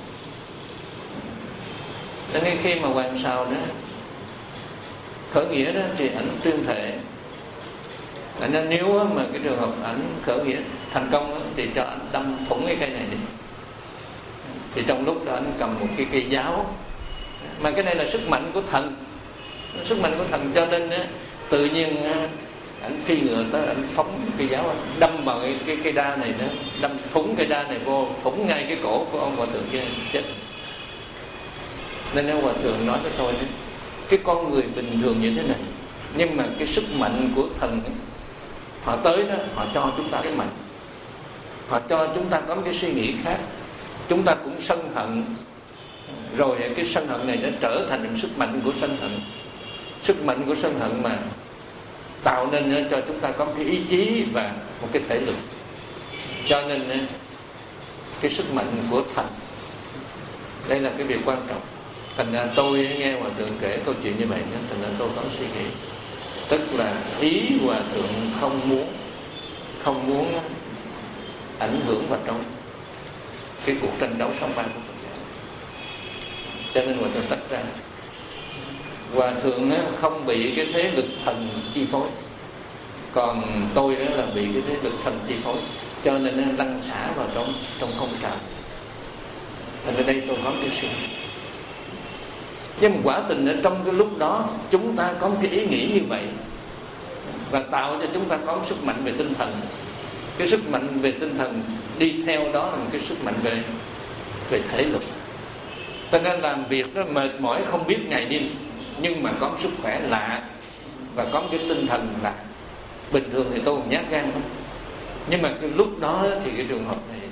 Nên khi mà Hoàng Sào đó khởi nghĩa đó thì ảnh tuyên thệ là nên nếu mà cái trường hợp ảnh khởi nghĩa thành công đó, thì cho ảnh đâm thủng cái cây này đi. Thì trong lúc đó anh cầm một cái cây giáo, mà cái này là sức mạnh của thần, sức mạnh của thần. Cho nên á, tự nhiên anh phi ngựa tới, anh phóng cây giáo, anh đâm vào cái cái cây đa này đó, đâm thủng cây đa này vô, thủng ngay cái cổ của ông hòa thượng kia, chết. Nên ông hòa thượng nói với tôi đấy, cái con người bình thường như thế này, nhưng mà cái sức mạnh của thần ấy, họ tới đó, họ cho chúng ta cái mạnh, họ cho chúng ta có một cái suy nghĩ khác. Chúng ta cũng sân hận, rồi cái sân hận này nó trở thành một sức mạnh của sân hận. Sức mạnh của sân hận mà tạo nên cho chúng ta có một cái ý chí và một cái thể lực. Cho nên cái sức mạnh của thần, đây là cái việc quan trọng. Thành ra tôi nghe hòa thượng kể câu chuyện như vậy, thành ra tôi có suy nghĩ, tức là ý hòa thượng không muốn không muốn ảnh hưởng vào trong cái cuộc tranh đấu song ban của Phật giáo. Cho nên hòa thượng tách ra. Hòa thượng không bị cái thế lực thần chi phối, còn tôi đó là bị cái thế lực thần chi phối, cho nên nó lăn xả vào trong trong không trào. Thành ra đây tôi có cái suy nghĩ. Nhưng mà quả tình ở trong cái lúc đó chúng ta có một cái ý nghĩ như vậy, và tạo cho chúng ta có một sức mạnh về tinh thần. Cái sức mạnh về tinh thần đi theo đó là một cái sức mạnh về về thể lực. Cho nên làm việc nó mệt mỏi không biết ngày đêm, nhưng mà có một sức khỏe lạ và có một cái tinh thần lạ. Bình thường thì tôi còn nhát gan lắm, nhưng mà cái lúc đó thì cái trường hợp này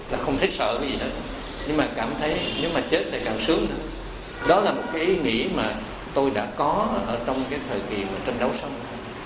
là không thấy sợ cái gì hết, nhưng mà cảm thấy nếu mà chết thì càng sướng nữa. Đó là một cái ý nghĩ mà tôi đã có ở trong cái thời kỳ mà tranh đấu xong.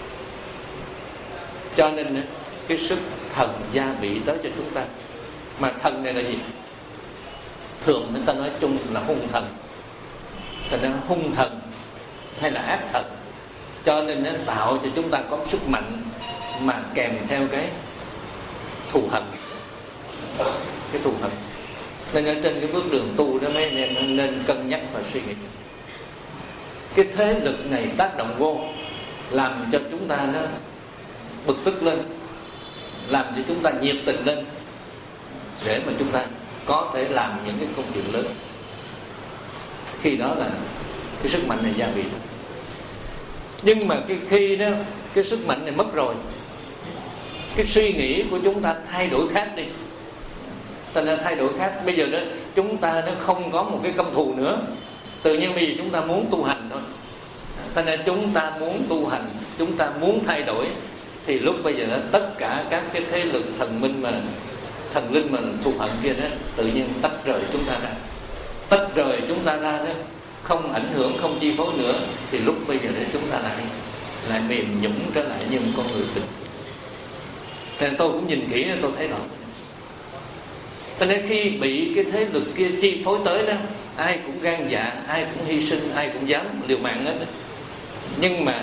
Cho nên cái sức thần gia bị tới cho chúng ta. Mà thần này là gì? Thường người ta nói chung là hung thần. Thành ra hung thần hay là ác thần, cho nên nó tạo cho chúng ta có sức mạnh mà kèm theo cái thù hận, cái thù hận. Nên ở trên cái bước đường tu đó mấy anh em nên cân nhắc và suy nghĩ. Cái thế lực này tác động vô, làm cho chúng ta nó bực tức lên, làm cho chúng ta nhiệt tình lên, để mà chúng ta có thể làm những cái công chuyện lớn. Khi đó là cái sức mạnh này gia vị. Nhưng mà cái khi đó cái sức mạnh này mất rồi, cái suy nghĩ của chúng ta thay đổi khác đi. Thành ra thay đổi khác. Bây giờ đó chúng ta nó không có một cái căm thù nữa. Tự nhiên bây giờ chúng ta muốn tu hành thôi. Thành ra chúng ta muốn tu hành, chúng ta muốn thay đổi, thì lúc bây giờ đó tất cả các cái thế lực thần minh mà thần linh mà thù hận kia đó tự nhiên tách rời chúng ta ra. Tách rời chúng ta ra đó, không ảnh hưởng, không chi phối nữa, thì lúc bây giờ đó chúng ta lại lại mềm nhũn trở lại như một con người bình. Nên tôi cũng nhìn kỹ tôi thấy rõ. Cho nên khi bị cái thế lực kia chi phối tới đó, ai cũng gan dạ, ai cũng hy sinh, ai cũng dám liều mạng hết đó. Nhưng mà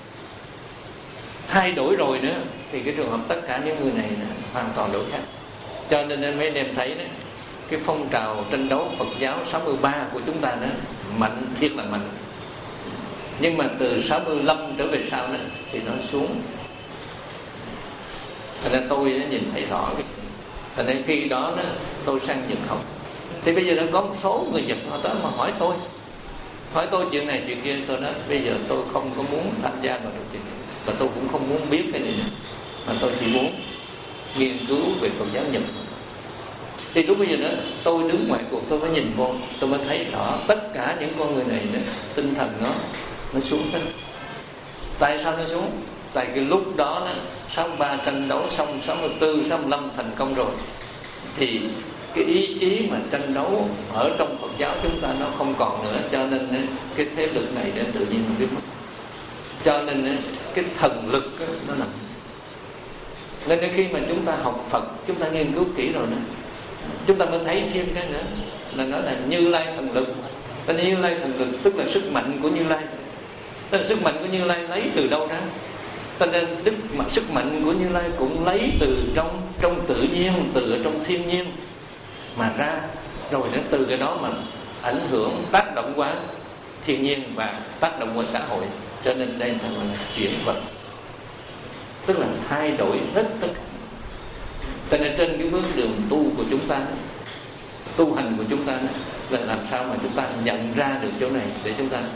thay đổi rồi nữa thì cái trường hợp tất cả những người này hoàn toàn đổi khác. Cho nên mấy anh em thấy đó, cái phong trào tranh đấu Phật giáo sáu mươi ba của chúng ta đó mạnh, thiệt là mạnh. Nhưng mà từ sáu mươi lăm trở về sau đó thì nó xuống. Thành ra tôi đã nhìn thấy rõ cái. Thành ra khi đó, đó tôi sang Nhật học, thì bây giờ đã có một số người Nhật họ tới mà hỏi tôi hỏi tôi chuyện này chuyện kia. Tôi nói bây giờ tôi không có muốn tham gia vào được chuyện này, và tôi cũng không muốn biết cái này nữa, mà tôi chỉ muốn nghiên cứu về Phật giáo Nhật. Thì lúc bây giờ đó tôi đứng ngoài cuộc, tôi mới nhìn vô, tôi mới thấy rõ tất cả những con người này đó, tinh thần nó nó xuống hết. Tại sao nó xuống? Tại cái lúc đó, đó sáu mươi ba tranh đấu xong, sáu mươi tư, sáu mươi lăm thành công rồi, thì cái ý chí mà tranh đấu ở trong Phật giáo chúng ta nó không còn nữa. Cho nên cái thế lực này đã tự nhiên biến mất. Cho nên cái thần lực nó nằm. Nên khi mà chúng ta học Phật, chúng ta nghiên cứu kỹ rồi nữa, chúng ta mới thấy thêm cái nữa là nó là Như Lai thần lực. Nên Như Lai thần lực tức là sức mạnh của Như Lai. Tức là sức mạnh của Như Lai lấy từ đâu ra? Cho nên đức mà sức mạnh của Như Lai cũng lấy từ trong trong tự nhiên, từ ở trong thiên nhiên mà ra, rồi đến từ cái đó mà ảnh hưởng, tác động qua thiên nhiên và tác động qua xã hội. Cho nên đây là chuyển vật, tức là thay đổi hết tất cả. Cho nên trên cái bước đường tu của chúng ta, tu hành của chúng ta là làm sao mà chúng ta nhận ra được chỗ này để chúng ta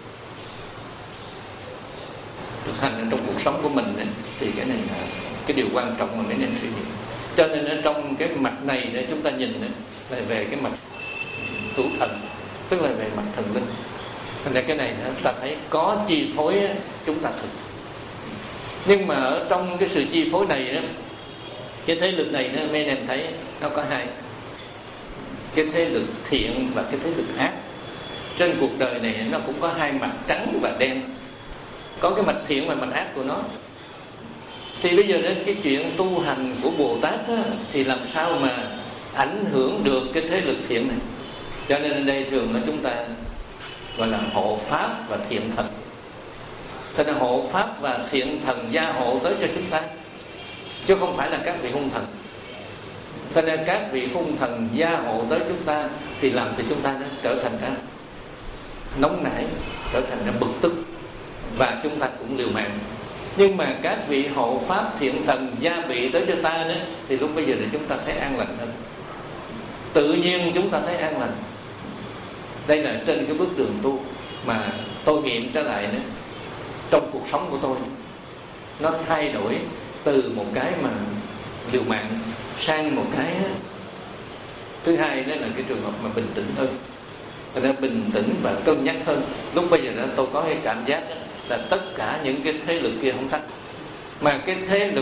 thực hành trong cuộc sống của mình này, thì cái này là cái điều quan trọng mà mấy nên suy nghĩ. Cho nên ở trong cái mặt này để chúng ta nhìn là về cái mặt hữu thần, tức là về mặt thần linh. Thành ra cái này ta thấy có chi phối chúng ta thực. Nhưng mà ở trong cái sự chi phối này đó, cái thế lực này đó, mấy anh em thấy nó có hai. Cái thế lực thiện và cái thế lực ác. Trên cuộc đời này nó cũng có hai mặt trắng và đen, có cái mặt thiện và mặt ác của nó. Thì bây giờ đến cái chuyện tu hành của Bồ Tát á, thì làm sao mà ảnh hưởng được cái thế lực thiện này. Cho nên ở đây thường là chúng ta gọi là hộ pháp và thiện thần. Thế nên hộ pháp và thiện thần gia hộ tới cho chúng ta, chứ không phải là các vị hung thần. Cho nên các vị hung thần gia hộ tới chúng ta thì làm cho chúng ta trở thành ra nóng nảy, trở thành ra bực tức, và chúng ta cũng liều mạng. Nhưng mà các vị hộ pháp thiện thần gia bị tới cho ta đó, thì lúc bây giờ thì chúng ta thấy an lành hơn. Tự nhiên chúng ta thấy an lành. Đây là trên cái bước đường tu mà tôi nghiệm trở lại nữa, trong cuộc sống của tôi nó thay đổi từ một cái mà liều mạng sang một cái thứ hai, đó là cái trường hợp mà bình tĩnh hơn. Người ta bình tĩnh và cân nhắc hơn. Lúc bây giờ đó tôi có cái cảm giác đó, là tất cả những cái thế lực kia không thắng, mà cái thế lực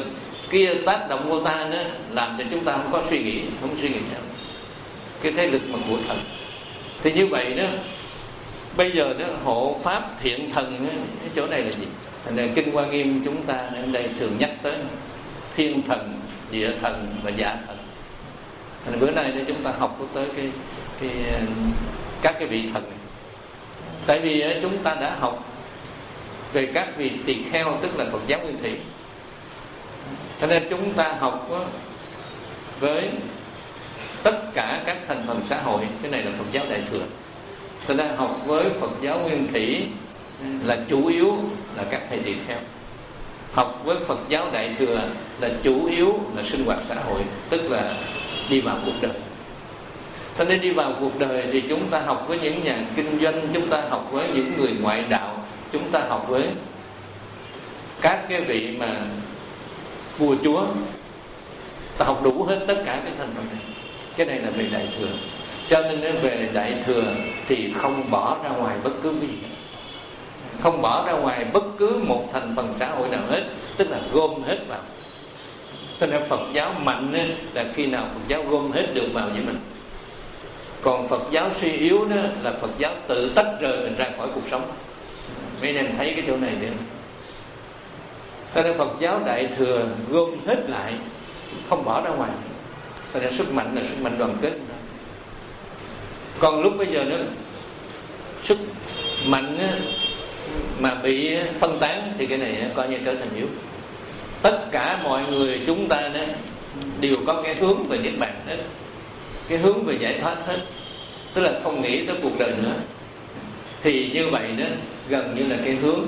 kia tác động vô ta nữa, làm cho chúng ta không có suy nghĩ, không suy nghĩ theo cái thế lực mà của thần. Thì như vậy đó, bây giờ đó hộ pháp thiện thần đó, cái chỗ này là gì? Thành ra Kinh Hoa Nghiêm chúng ta ở đây thường nhắc tới thiên thần, địa thần và dạ thần. Thành bữa nay chúng ta học tới cái, cái các cái vị thần này. Tại vì chúng ta đã học về các vị tỳ kheo, tức là Phật giáo Nguyên Thủy, cho nên chúng ta học với tất cả các thành phần xã hội. Cái này là Phật giáo Đại Thừa. Cho nên học với Phật giáo Nguyên Thủy là chủ yếu là các thầy tỳ kheo. Học với Phật giáo Đại Thừa là chủ yếu là sinh hoạt xã hội, tức là đi vào cuộc đời. Cho nên đi vào cuộc đời thì chúng ta học với những nhà kinh doanh, chúng ta học với những người ngoại đạo, chúng ta học với các cái vị mà vua chúa, ta học đủ hết tất cả cái thành phần này. Cái này là về Đại Thừa. Cho nên về Đại Thừa thì không bỏ ra ngoài bất cứ cái gì, không bỏ ra ngoài bất cứ một thành phần xã hội nào hết, tức là gom hết vào. Cho nên Phật giáo mạnh là khi nào Phật giáo gom hết được vào với mình. Còn Phật giáo suy yếu đó là Phật giáo tự tách rời mình ra khỏi cuộc sống. Mấy anh em thấy cái chỗ này đi. Cho nên Phật giáo Đại Thừa gom hết lại, không bỏ ra ngoài. Cho nên sức mạnh là sức mạnh đoàn kết. Còn lúc bây giờ nữa, sức mạnh mà bị phân tán thì cái này coi như trở thành yếu. Tất cả mọi người chúng ta đó đều có cái hướng về niết bàn hết, cái hướng về giải thoát hết, tức là không nghĩ tới cuộc đời nữa. Thì như vậy đó gần như là cái hướng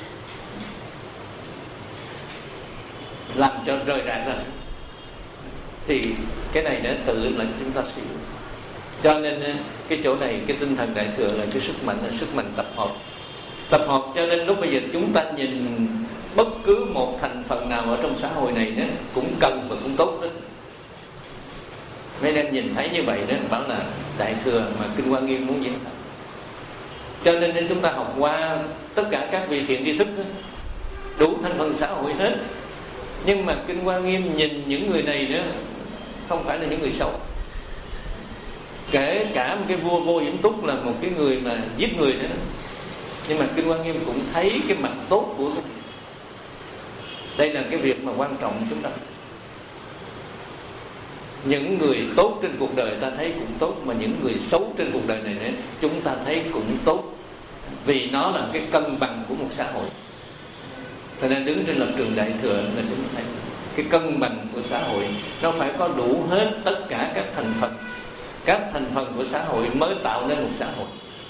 làm cho rời rạc ra. Thì cái này đã tự là chúng ta suy. Cho nên cái chỗ này, cái tinh thần Đại Thừa là cái sức mạnh, là sức mạnh tập hợp. Tập hợp cho nên lúc bây giờ chúng ta nhìn bất cứ một thành phần nào ở trong xã hội này đó, cũng cần và cũng tốt hết. Mấy em nhìn thấy như vậy đó, bảo là Đại Thừa mà Kinh Hoa Nghiêm muốn diễn thành. Cho nên, nên chúng ta học qua tất cả các vị thiện tri thức đó, đủ thành phần xã hội hết. Nhưng mà Kinh Hoa Nghiêm nhìn những người này nữa không phải là những người xấu. Kể cả một cái vua Vô Diễm Túc là một cái người mà giết người nữa, nhưng mà Kinh Hoa Nghiêm cũng thấy cái mặt tốt của nó. Đây là cái việc mà quan trọng chúng ta. Những người tốt trên cuộc đời ta thấy cũng tốt, mà những người xấu trên cuộc đời này nữa, chúng ta thấy cũng tốt. Vì nó là cái cân bằng của một xã hội. Cho nên đứng trên lập trường Đại Thừa là chúng ta thấy cái cân bằng của xã hội nó phải có đủ hết tất cả các thành phần. Các thành phần của xã hội mới tạo nên một xã hội.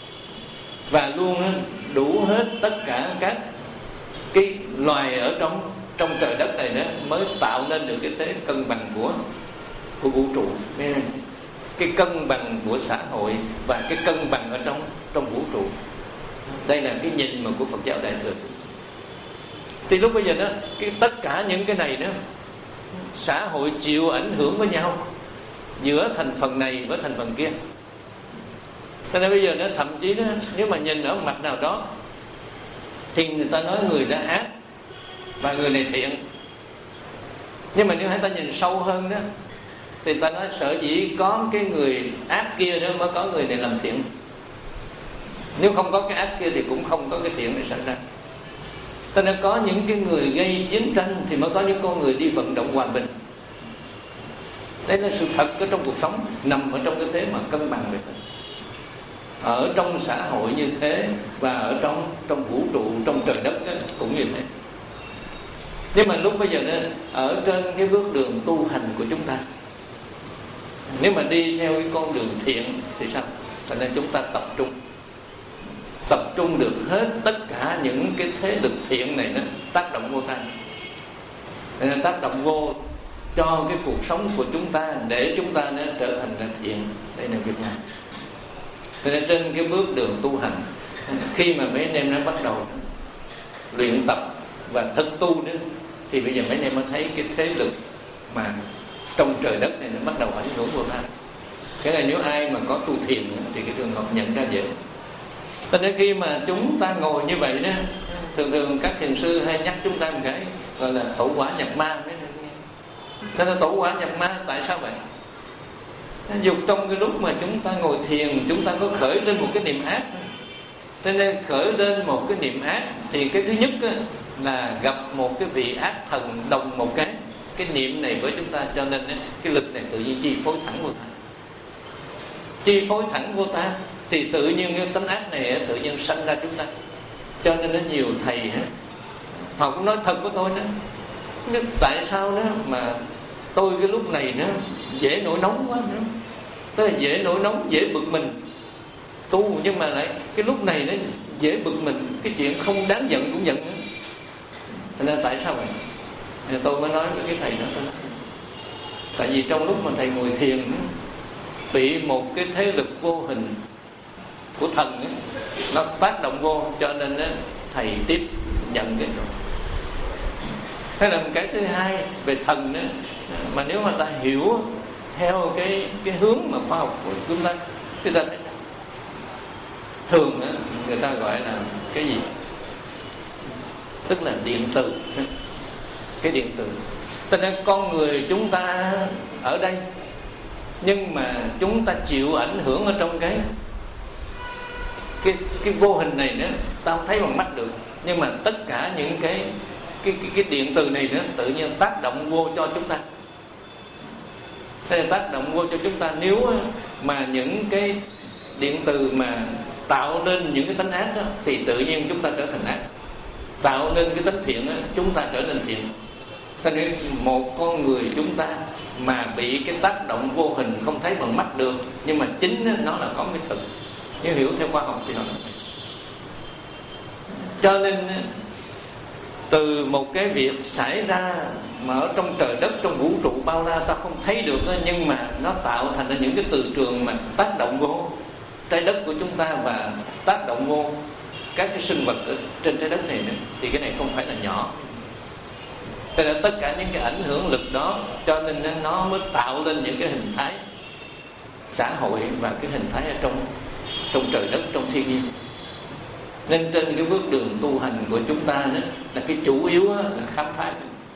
Và luôn đủ hết tất cả các cái loài ở trong trong trời đất này nữa mới tạo nên được cái thế cân bằng của của vũ trụ. Cái cân bằng của xã hội và cái cân bằng ở trong trong vũ trụ. Đây là cái nhìn mà của Phật giáo Đại Thừa. Thì lúc bây giờ đó, cái tất cả những cái này đó, xã hội chịu ảnh hưởng với nhau giữa thành phần này với thành phần kia. Cho nên bây giờ nó thậm chí đó, nếu mà nhìn ở mặt nào đó thì người ta nói người đã ác và người này thiện. Nhưng mà nếu ta nhìn sâu hơn đó thì ta nói sở dĩ có cái người ác kia đó mới có người này làm thiện. Nếu không có cái ác kia thì cũng không có cái thiện này xảy ra. Cho nên có những cái người gây chiến tranh thì mới có những con người đi vận động hòa bình. Đây là sự thật ở trong cuộc sống, nằm ở trong cái thế mà cân bằng vậy. Ở trong xã hội như thế và ở trong trong vũ trụ, trong trời đất ấy, cũng như thế. Nhưng mà lúc bây giờ này, ở trên cái bước đường tu hành của chúng ta, nếu mà đi theo cái con đường thiện thì sao? Cho nên chúng ta tập trung tập trung được hết tất cả những cái thế lực thiện này nó tác động vô ta, nên tác động vô cho cái cuộc sống của chúng ta để chúng ta nó trở thành là thiện. Đây là việc này. Cho nên trên cái bước đường tu hành, khi mà mấy anh em nó bắt đầu luyện tập và thực tu nữa, thì bây giờ mấy anh em mới thấy cái thế lực mà trong trời đất này nó bắt đầu ảnh hưởng vô ta. Cái này nếu ai mà có tu thiền thì cái trường hợp nhận ra dễ. Cho nên khi mà chúng ta ngồi như vậy đó, thường thường các thiền sư hay nhắc chúng ta một cái gọi là thổ quả nhập ma. Thế là tổ quả nhập ma. Tại sao vậy? Dù trong cái lúc mà chúng ta ngồi thiền, chúng ta có khởi lên một cái niệm ác, cho nên khởi lên một cái niệm ác thì cái thứ nhất là gặp một cái vị ác thần đồng một cái cái niệm này với chúng ta, cho nên cái lực này tự nhiên chi phối thẳng vô ta, chi phối thẳng vô ta thì tự nhiên cái tánh ác này tự nhiên sanh ra chúng ta. Cho nên nó nhiều thầy họ cũng nói thật của tôi đó, tại sao đó mà tôi cái lúc này nó dễ nổi nóng quá nữa, tức là dễ nổi nóng, dễ bực mình tu, nhưng mà lại cái lúc này nó dễ bực mình, cái chuyện không đáng giận cũng giận nữa. Nên tại sao vậy? Thì tôi mới nói với cái thầy đó, tôi nói, tại vì trong lúc mà thầy ngồi thiền bị một cái thế lực vô hình của thần ấy, nó tác động vô, cho nên ấy, thầy tiếp nhận cái rồi. Thế là cái thứ hai về thần ấy, mà nếu mà ta hiểu theo cái cái hướng mà khoa học của chúng ta, chúng ta thấy thường ấy, người ta gọi là cái gì? Tức là điện từ. Cái điện từ. Cho nên con người chúng ta ở đây, nhưng mà chúng ta chịu ảnh hưởng ở trong cái cái cái vô hình này nữa, ta không thấy bằng mắt được, nhưng mà tất cả những cái cái cái, cái điện từ này nữa tự nhiên tác động vô cho chúng ta. Thế là tác động vô cho chúng ta. Nếu mà những cái điện từ mà tạo nên những cái tánh ác đó, thì tự nhiên chúng ta trở thành ác. Tạo nên cái tánh thiện đó, chúng ta trở nên thiện. Cho nên một con người chúng ta mà bị cái tác động vô hình không thấy bằng mắt được, nhưng mà chính đó, nó là có cái thực. Nếu hiểu theo khoa học thì nó là vậy. Cho nên từ một cái việc xảy ra mà ở trong trời đất, trong vũ trụ bao la ta không thấy được đó, nhưng mà nó tạo thành ra những cái từ trường mà tác động vô trái đất của chúng ta và tác động vô các cái sinh vật ở trên trái đất này nữa, thì cái này không phải là nhỏ. Thế là tất cả những cái ảnh hưởng lực đó, cho nên nó mới tạo lên những cái hình thái xã hội và cái hình thái ở trong trong trời đất, trong thiên nhiên. Nên trên cái bước đường tu hành của chúng ta đó, là cái chủ yếu là khám phá.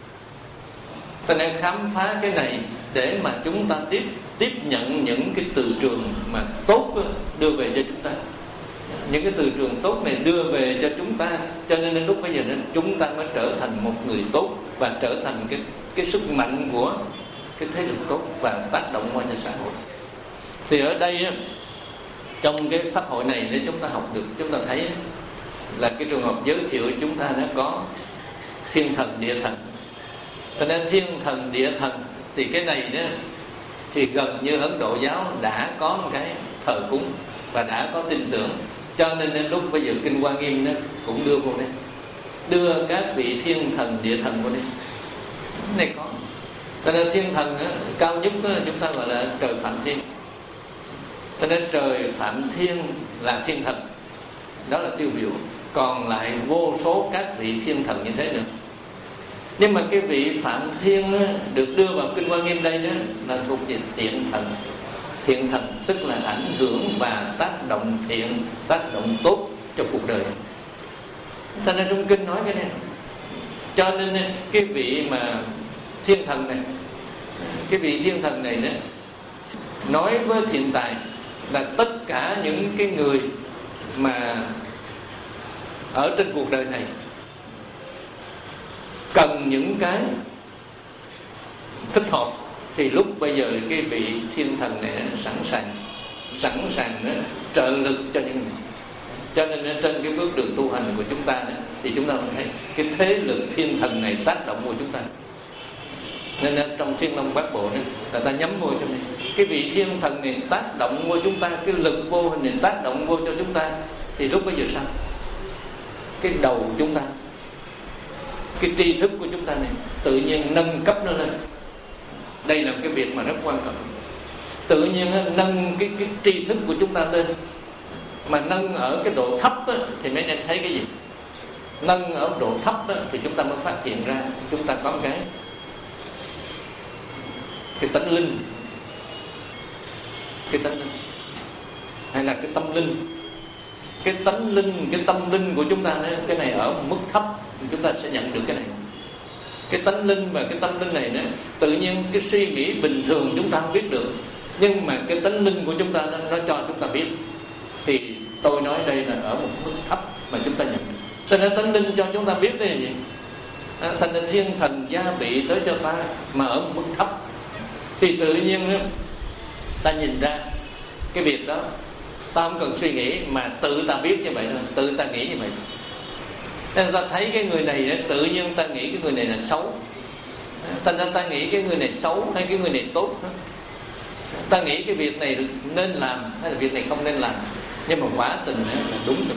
Cho nên khám phá cái này để mà chúng ta tiếp tiếp nhận những cái từ trường mà tốt đưa về cho chúng ta. Những cái từ trường tốt này đưa về cho chúng ta, cho nên đến lúc bây giờ nên chúng ta mới trở thành một người tốt và trở thành cái cái sức mạnh của cái thế lực tốt và tác động qua cho xã hội. Thì ở đây trong cái pháp hội này để chúng ta học được, chúng ta thấy là cái trường hợp giới thiệu chúng ta đã có thiên thần, địa thần. Cho nên thiên thần, địa thần thì cái này đó thì gần như Ấn Độ giáo đã có một cái thờ cúng và đã có tin tưởng. Cho nên đến lúc bây giờ Kinh Hoa Nghiêm nó cũng đưa vô đây, đưa các vị thiên thần, địa thần vô đây. Cái này có. Cho nên thiên thần đó, cao nhất đó, chúng ta gọi là trời Phạm Thiên. Cho nên trời Phạm Thiên là thiên thần, đó là tiêu biểu. Còn lại vô số các vị thiên thần như thế nữa. Nhưng mà cái vị Phạm Thiên đó, được đưa vào Kinh Hoa Nghiêm đây đó, là thuộc về thiện thần. Thiện thần tức là ảnh hưởng và tác động thiện, tác động tốt cho cuộc đời. Cho nên trong Kinh nói cái này. Cho nên cái vị mà thiên thần này, cái vị thiên thần này đó, nói với thiện tài là tất cả những cái người mà ở trên cuộc đời này cần những cái thích hợp, thì lúc bây giờ cái vị thiên thần này sẵn sàng sẵn sàng đó, trợ lực cho những người. Cho nên trên cái bước đường tu hành của chúng ta đó, thì chúng ta thấy cái thế lực thiên thần này tác động vào chúng ta. Nên trong Thiên Long Bát Bộ đó, là ta nhắm vô cho này, cái vị thiên thần này tác động vô chúng ta, cái lực vô hình này tác động vô cho chúng ta, thì lúc bây giờ sao? Cái đầu chúng ta, cái tri thức của chúng ta này tự nhiên nâng cấp nó lên. Đây là cái việc mà rất quan trọng. Tự nhiên nâng cái, cái tri thức của chúng ta lên. Mà nâng ở cái độ thấp á, thì mấy em thấy cái gì? Nâng ở độ thấp á, thì chúng ta mới phát hiện ra chúng ta có cái cái tánh linh, cái tánh linh hay là cái tâm linh. Cái tánh linh, cái tâm linh của chúng ta, cái này ở mức thấp chúng ta sẽ nhận được cái này. Cái tánh linh và cái tâm linh này đó, tự nhiên cái suy nghĩ bình thường chúng ta không biết được, nhưng mà cái tánh linh của chúng ta nó, nó cho chúng ta biết. Thì tôi nói đây là ở một mức thấp mà chúng ta nhận. Cho nên tánh linh cho chúng ta biết đây là gì? À, thành ra thiên thần gia bị tới cho ta mà ở một mức thấp, thì tự nhiên đó, ta nhìn ra cái việc đó, ta không cần suy nghĩ mà tự ta biết như vậy thôi, tự ta nghĩ như vậy. Nên ta thấy cái người này đó, tự nhiên ta nghĩ cái người này là xấu. Thành ra ta nghĩ cái người này xấu hay cái người này tốt đó. Ta nghĩ cái việc này nên làm hay là việc này không nên làm, nhưng mà quả tình là đúng rồi.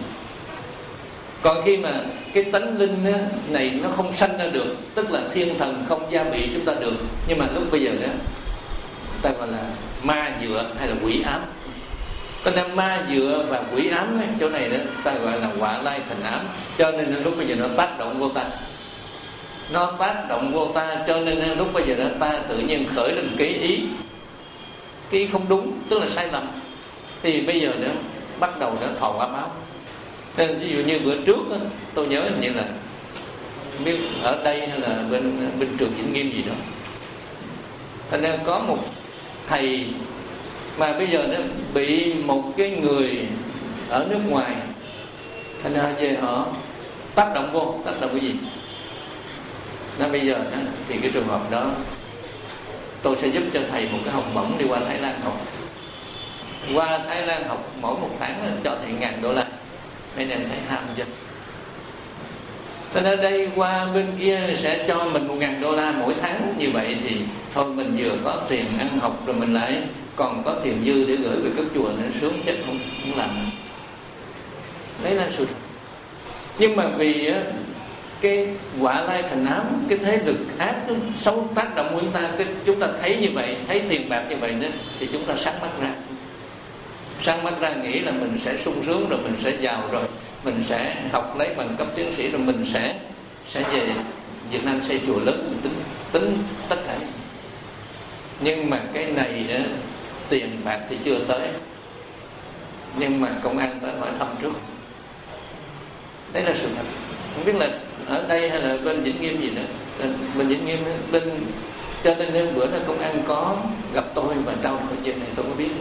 Còn khi mà cái tánh linh này nó không sanh ra được, tức là thiên thần không gia bị chúng ta được, nhưng mà lúc bây giờ đó ta gọi là ma dựa hay là quỷ ám. Cho nên ma dựa và quỷ ám ấy, chỗ này đó ta gọi là họa lai thành ám. Cho nên lúc bây giờ nó tác động vô ta, nó tác động vô ta, cho nên lúc bây giờ đó ta tự nhiên khởi lên cái ý, cái ý không đúng, tức là sai lầm. Thì bây giờ đó bắt đầu đã thọ quả báo. Nên ví dụ như bữa trước đó, tôi nhớ như là biết ở đây hay là bên bên trường Vĩnh Nghiêm gì đó, thành ra có một thầy mà bây giờ nó bị một cái người ở nước ngoài, thành ra về họ tác động vô, tác động cái gì? Nên bây giờ đó, thì cái trường hợp đó tôi sẽ giúp cho thầy một cái học bổng đi qua Thái Lan học. Qua Thái Lan học mỗi một tháng cho thầy ngàn đô la. Mấy em thấy ham chưa? Cho nên đây qua bên kia sẽ cho mình một ngàn đô la mỗi tháng. Như vậy thì thôi mình vừa có tiền ăn học, rồi mình lại còn có tiền dư để gửi về cấp chùa nữa, sướng chết không, không làm. Đấy là sự. Nhưng mà vì cái quả lai thành ám, cái thế lực ác xấu tác động của chúng ta, cái chúng ta thấy như vậy, thấy tiền bạc như vậy đó, thì chúng ta sáng mắt ra. Sáng mắt ra nghĩ là mình sẽ sung sướng, rồi mình sẽ giàu, rồi mình sẽ học lấy bằng cấp tiến sĩ, rồi mình sẽ sẽ về Việt Nam xây chùa lớn, mình tính tính tất cả. Nhưng mà cái này đó, tiền bạc thì chưa tới, nhưng mà công an tới hỏi thăm trước. Đấy là sự thật. Không biết là ở đây hay là bên Vĩnh Nghiêm gì nữa, bên Vĩnh Nghiêm bên, cho nên đến bữa đó công an có gặp tôi và trao đổi chuyện này, tôi có biết.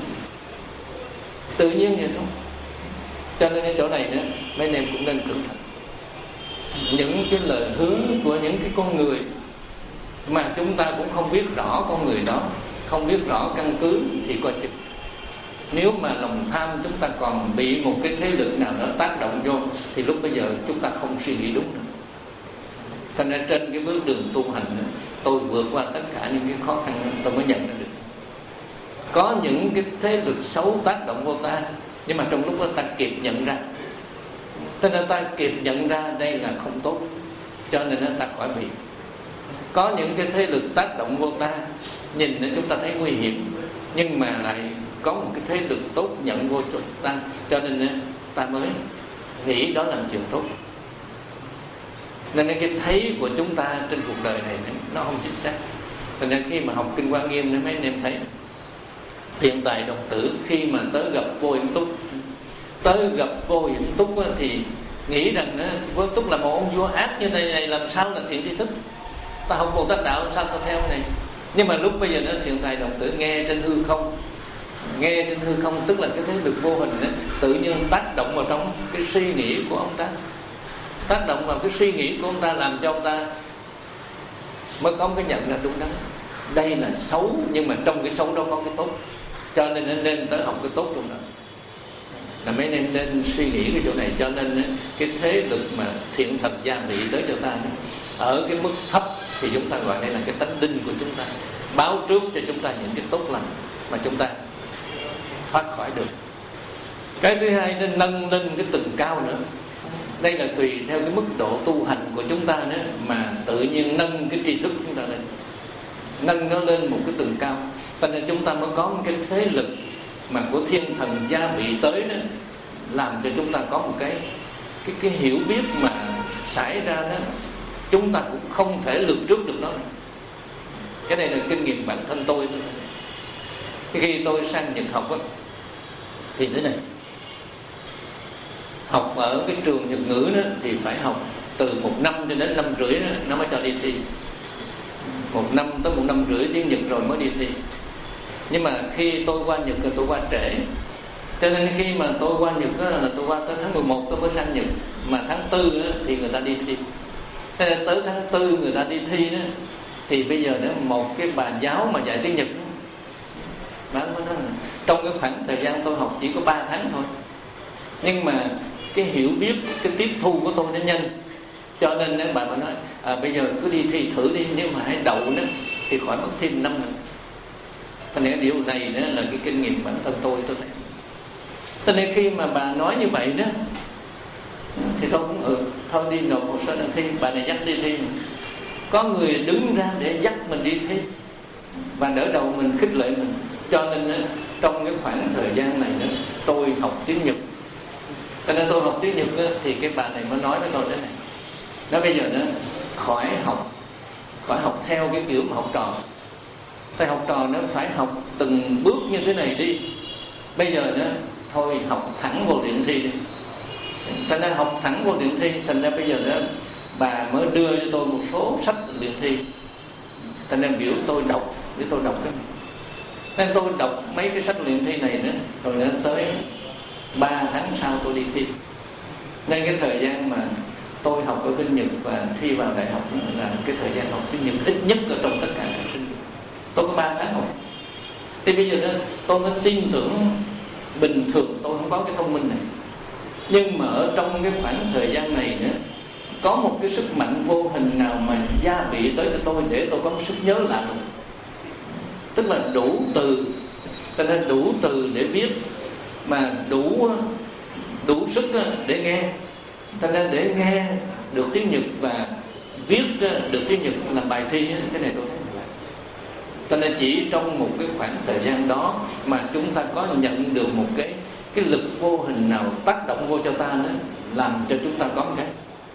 Tự nhiên vậy thôi. Cho nên cái chỗ này nữa, mấy anh em cũng nên cẩn thận. Những cái lời hứa của những cái con người mà chúng ta cũng không biết rõ con người đó, không biết rõ căn cứ, thì coi chừng. Nếu mà lòng tham chúng ta còn bị một cái thế lực nào đó tác động vô, thì lúc bây giờ chúng ta không suy nghĩ đúng nữa. Thành ra trên cái bước đường tu hành đó, tôi vượt qua tất cả những cái khó khăn đó, tôi mới nhận ra được. Có những cái thế lực xấu tác động vô ta, nhưng mà trong lúc đó ta kịp nhận ra. Cho nên ta kịp nhận ra đây là không tốt, cho nên ta khỏi bị. Có những cái thế lực tác động vô ta, nhìn đến chúng ta thấy nguy hiểm, nhưng mà lại có một cái thế lực tốt nhận vô cho ta, cho nên ta mới nghĩ đó là một chuyện tốt. Nên cái thấy của chúng ta trên cuộc đời này nó không chính xác. Cho nên khi mà học Kinh Hoa Nghiêm, mấy anh em thấy Thiện Tài Đồng Tử khi mà tới gặp Vô Hiểm Túc, tới gặp Vô Hiểm Túc thì nghĩ rằng Vô Hiểm Túc là một ông vua ác như thế này, làm sao là thiện tri thức, ta học Bồ Tát đạo làm sao ta theo này. Nhưng mà lúc bây giờ nó Thiện Tài Đồng Tử nghe trên hư không, nghe trên hư không, tức là cái thế lực vô hình đó, tự nhiên tác động vào trong cái suy nghĩ của ông ta, tác động vào cái suy nghĩ của ông ta, làm cho ông ta mới có cái nhận ra đúng đắn. Đây là xấu, nhưng mà trong cái xấu đó có cái tốt, cho nên nên tới học cái tốt luôn đó. Là mấy nên nên suy nghĩ cái chỗ này. Cho nên cái thế lực mà thiện thần gia bị tới cho ta ở cái mức thấp, thì chúng ta gọi đây là cái tánh linh của chúng ta, báo trước cho chúng ta những cái tốt lành mà chúng ta thoát khỏi được. Cái thứ hai nên nâng lên cái tầng cao nữa. Đây là tùy theo cái mức độ tu hành của chúng ta nữa, mà tự nhiên nâng cái tri thức chúng ta lên, nâng nó lên một cái tầng cao. Cho nên chúng ta mới có một cái thế lực mà của thiên thần gia bị tới đó, làm cho chúng ta có một cái cái cái hiểu biết mà xảy ra đó, chúng ta cũng không thể lường trước được nó. Cái này là kinh nghiệm bản thân tôi thôi. Khi tôi sang Nhật học đó, thì thế này, học ở cái trường Nhật ngữ đó thì phải học từ một năm cho đến năm rưỡi đó, nó mới cho đi thi. một năm tới một năm rưỡi tiếng Nhật rồi mới đi thi. Nhưng mà khi tôi qua Nhật là tôi qua trễ, cho nên khi mà tôi qua Nhật đó, là tôi qua tới tháng mười một tôi mới sang Nhật, mà tháng tư đó, thì người ta đi thi. Thế nên tới tháng tư người ta đi thi đó, thì bây giờ đó một cái bà giáo mà dạy tiếng Nhật đó, bà mới nói là trong cái khoảng thời gian tôi học chỉ có ba tháng thôi, nhưng mà cái hiểu biết, cái tiếp thu của tôi nó nhanh, cho nên đó, bà mới nói à, bây giờ cứ đi thi thử đi, nếu mà hãy đậu đó thì khỏi mất thêm năm nữa. Cho nên điều này đó là cái kinh nghiệm bản thân tôi tôi thấy. Cho nên khi mà bà nói như vậy đó thì tôi cũng ừ thôi đi nộp hồ sơ đăng thi. Bà này dắt đi thi, có người đứng ra để dắt mình đi thi và đỡ đầu mình, khích lệ mình. Cho nên đó, trong cái khoảng thời gian này đó, tôi học tiếng Nhật. Cho nên tôi học tiếng Nhật đó, thì cái bà này mới nói với tôi thế này: nói bây giờ đó khỏi học khỏi học theo cái kiểu mà học trò. Thầy học trò nó phải học từng bước như thế này đi. Bây giờ đó thôi học thẳng vô điểm thi đi. Thành ra học thẳng vô điểm thi. Thành ra bây giờ đó bà mới đưa cho tôi một số sách luyện thi. Thành ra biểu tôi đọc để tôi đọc cái này. Nên tôi đọc mấy cái sách luyện thi này nữa. Rồi đến tới ba tháng sau tôi đi thi. Nên cái thời gian mà tôi học ở bên Nhật và thi vào đại học là cái thời gian học tiếng Nhật ít nhất ở trong tất cả các sinh viên. Tôi có ba tháng học. Thì bây giờ đó tôi mới tin tưởng bình thường tôi không có cái thông minh này, nhưng mà ở trong cái khoảng thời gian này nữa, có một cái sức mạnh vô hình nào mà gia vị tới cho tôi để tôi có một sức nhớ lạ lùng. Tức là đủ từ, cho nên đủ từ để viết, mà đủ đủ sức để nghe. Cho nên để nghe được tiếng Nhật và viết được tiếng Nhật làm bài thi, cái này tôi thấy là. Cho nên chỉ trong một cái khoảng thời gian đó mà chúng ta có nhận được một cái cái lực vô hình nào tác động vô cho ta đó, làm cho chúng ta có một cái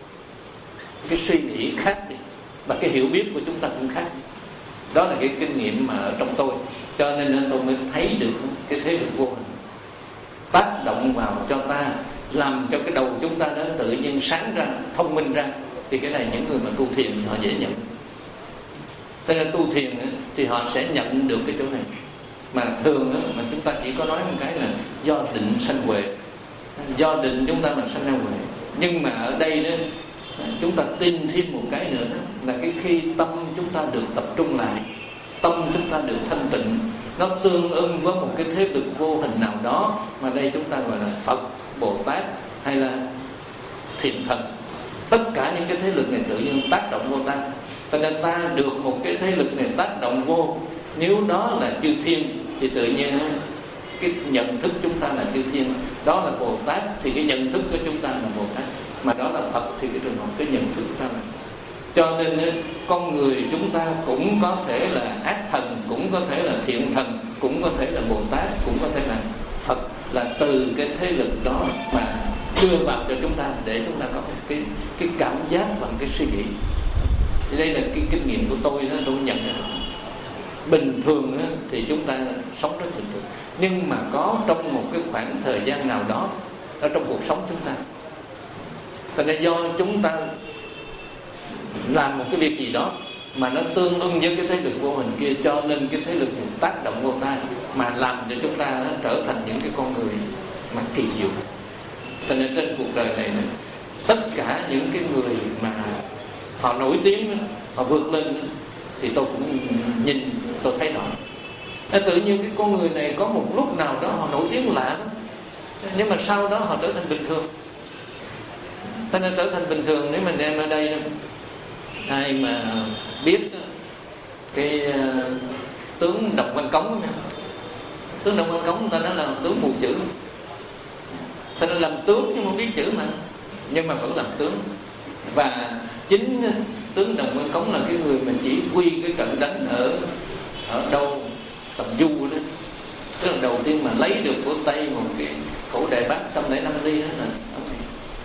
cái suy nghĩ khác đi, và cái hiểu biết của chúng ta cũng khác đi. Đó là cái kinh nghiệm mà ở trong tôi. Cho nên tôi mới thấy được cái thế lực vô hình tác động vào cho ta, làm cho cái đầu chúng ta nó tự nhiên sáng ra, thông minh ra. Thì cái này những người mà tu thiền họ dễ nhận. Cho nên tu thiền thì họ sẽ nhận được cái chỗ này. Mà thường mà chúng ta chỉ có nói một cái là do định sanh huệ, do định chúng ta mà sanh ra huệ. Nhưng mà ở đây đó chúng ta tin thêm một cái nữa đó, là cái khi tâm chúng ta được tập trung lại, tâm chúng ta được thanh tịnh, nó tương ưng với một cái thế lực vô hình nào đó, mà đây chúng ta gọi là Phật, Bồ Tát hay là Thiện Thần. Tất cả những cái thế lực này tự nhiên tác động vô ta. Cho nên ta được một cái thế lực này tác động vô, nếu đó là chư thiên thì tự nhiên cái nhận thức chúng ta là chư thiên. Đó là Bồ Tát thì cái nhận thức của chúng ta là Bồ Tát. Mà đó là Phật thì cái trường hợp cái nhận thức của ta là. Cho nên con người chúng ta cũng có thể là ác thần, cũng có thể là thiện thần, cũng có thể là Bồ Tát, cũng có thể là Phật. Là từ cái thế lực đó mà đưa vào cho chúng ta để chúng ta có cái cái cảm giác và cái suy nghĩ. Thì đây là cái kinh nghiệm của tôi đó, tôi nhận ra. Bình thường đó, thì chúng ta sống rất bình thường, nhưng mà có trong một cái khoảng thời gian nào đó ở trong cuộc sống chúng ta, cho nên do chúng ta làm một cái việc gì đó mà nó tương ứng với cái thế lực vô hình kia, cho nên cái thế lực này tác động vô ta mà làm cho chúng ta trở thành những cái con người mà kỳ diệu. Cho nên trên cuộc đời này, này tất cả những cái người mà họ nổi tiếng, họ vượt lên thì tôi cũng nhìn, tôi thấy rõ. Tự nhiên cái con người này có một lúc nào đó họ nổi tiếng lạ đó, nhưng mà sau đó họ trở thành bình thường. Cho nên trở thành bình thường, nếu mình đem ở đây đó, ai mà biết cái uh, tướng Độc Văn Cống nha. Tướng Độc Văn Cống người ta nói là tướng mù chữ, cho nên làm tướng nhưng không biết chữ mà, nhưng mà vẫn làm tướng. Và chính tướng Độc Văn Cống là cái người mà chỉ huy cái trận đánh ở ở đâu Tầm Du đó, tức là đầu tiên mà lấy được của Tây một cái khẩu Đại Bác một trăm lẻ năm ly đó là ông này.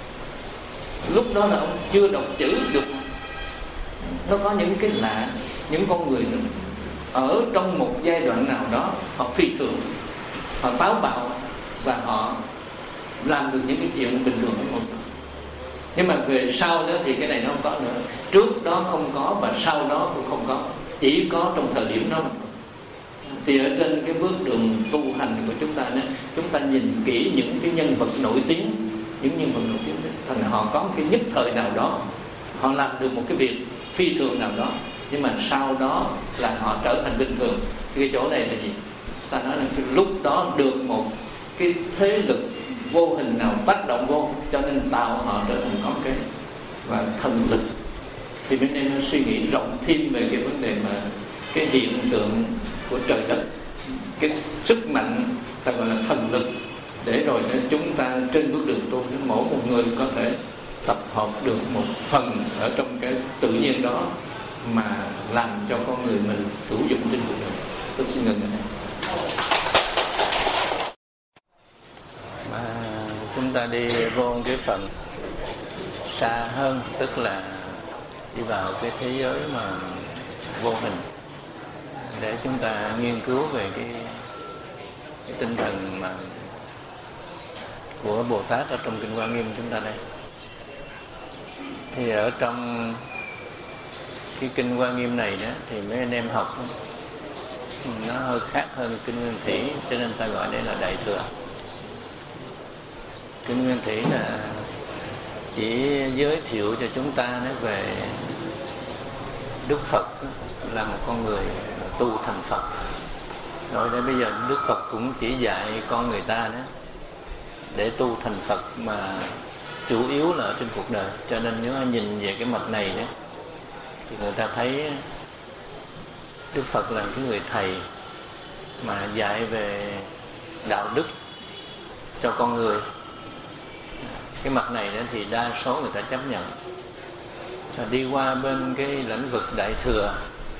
Lúc đó là ông chưa đọc chữ được. Nó có những cái lạ, những con người nữa ở trong một giai đoạn nào đó họ phi thường, họ táo bạo và họ làm được những cái chuyện bình thường không. Nhưng mà về sau đó thì cái này nó không có nữa. Trước đó không có và sau đó cũng không có. chỉ có trong thời điểm đó. Thì ở trên cái bước đường tu hành của chúng ta đó, chúng ta nhìn kỹ những cái nhân vật nổi tiếng, những nhân vật nổi tiếng đó, thành họ có cái nhất thời nào đó, họ làm được một cái việc phi thường nào đó, nhưng mà sau đó là họ trở thành bình thường. Thì cái chỗ này là gì? Ta nói là cái lúc đó được một cái thế lực vô hình nào tác động vô, cho nên tạo họ trở thành có cái và thần lực. Thì bên đây nó suy nghĩ rộng thêm về cái vấn đề mà cái hiện tượng của trời đất, cái sức mạnh ta gọi là thần lực, để rồi để chúng ta trên bước đường tu, mỗi một người có thể tập hợp được một phần ở trong cái tự nhiên đó mà làm cho con người mình hữu dụng trên cuộc đời. Tôi xin ngừng ở đây. Mà chúng ta đi vô cái phần xa hơn, tức là đi vào cái thế giới mà vô hình, để chúng ta nghiên cứu về cái, cái tinh thần mà của Bồ Tát ở trong Kinh Hoa Nghiêm chúng ta đây. Thì ở trong cái Kinh Hoa Nghiêm này đó, thì mấy anh em học nó hơi khác hơn Kinh Nguyên Thủy, cho nên ta gọi đây là Đại Thừa. Kinh Nguyên Thủy là chỉ giới thiệu cho chúng ta nói về Đức Phật là một con người tu thành Phật. Rồi đến bây giờ Đức Phật cũng chỉ dạy con người ta đó để tu thành Phật, mà chủ yếu là ở trên cuộc đời. Cho nên nếu nhìn về cái mặt này đó, thì người ta thấy Đức Phật là cái người thầy mà dạy về đạo đức cho con người. Cái mặt này đó thì đa số người ta chấp nhận. Rồi đi qua bên cái lĩnh vực Đại Thừa,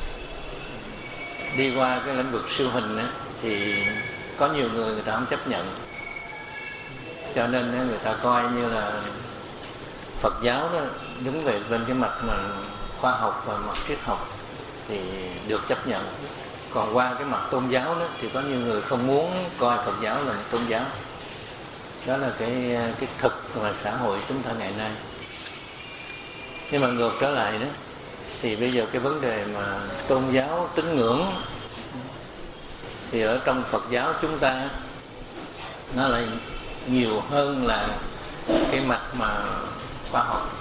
đi qua cái lĩnh vực siêu hình đó, thì có nhiều người người ta không chấp nhận. Cho nên người ta coi như là Phật giáo đó đứng về bên cái mặt mà khoa học và mặt triết học thì được chấp nhận. Còn qua cái mặt tôn giáo đó thì có nhiều người không muốn coi Phật giáo là một tôn giáo. Đó là cái cái thực mà xã hội chúng ta ngày nay. Nhưng mà ngược trở lại đó, thì bây giờ cái vấn đề mà tôn giáo tín ngưỡng thì ở trong Phật giáo chúng ta nó lại nhiều hơn là cái mặt mà khoa học.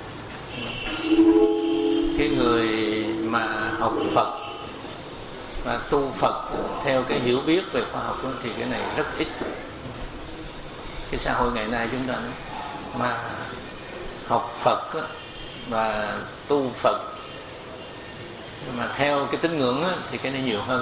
Cái người mà học Phật và tu Phật theo cái hiểu biết về khoa học đó, thì cái này rất ít. Cái xã hội ngày nay chúng ta đó, mà học Phật đó, và tu Phật mà theo cái tín ngưỡng đó, thì cái này nhiều hơn.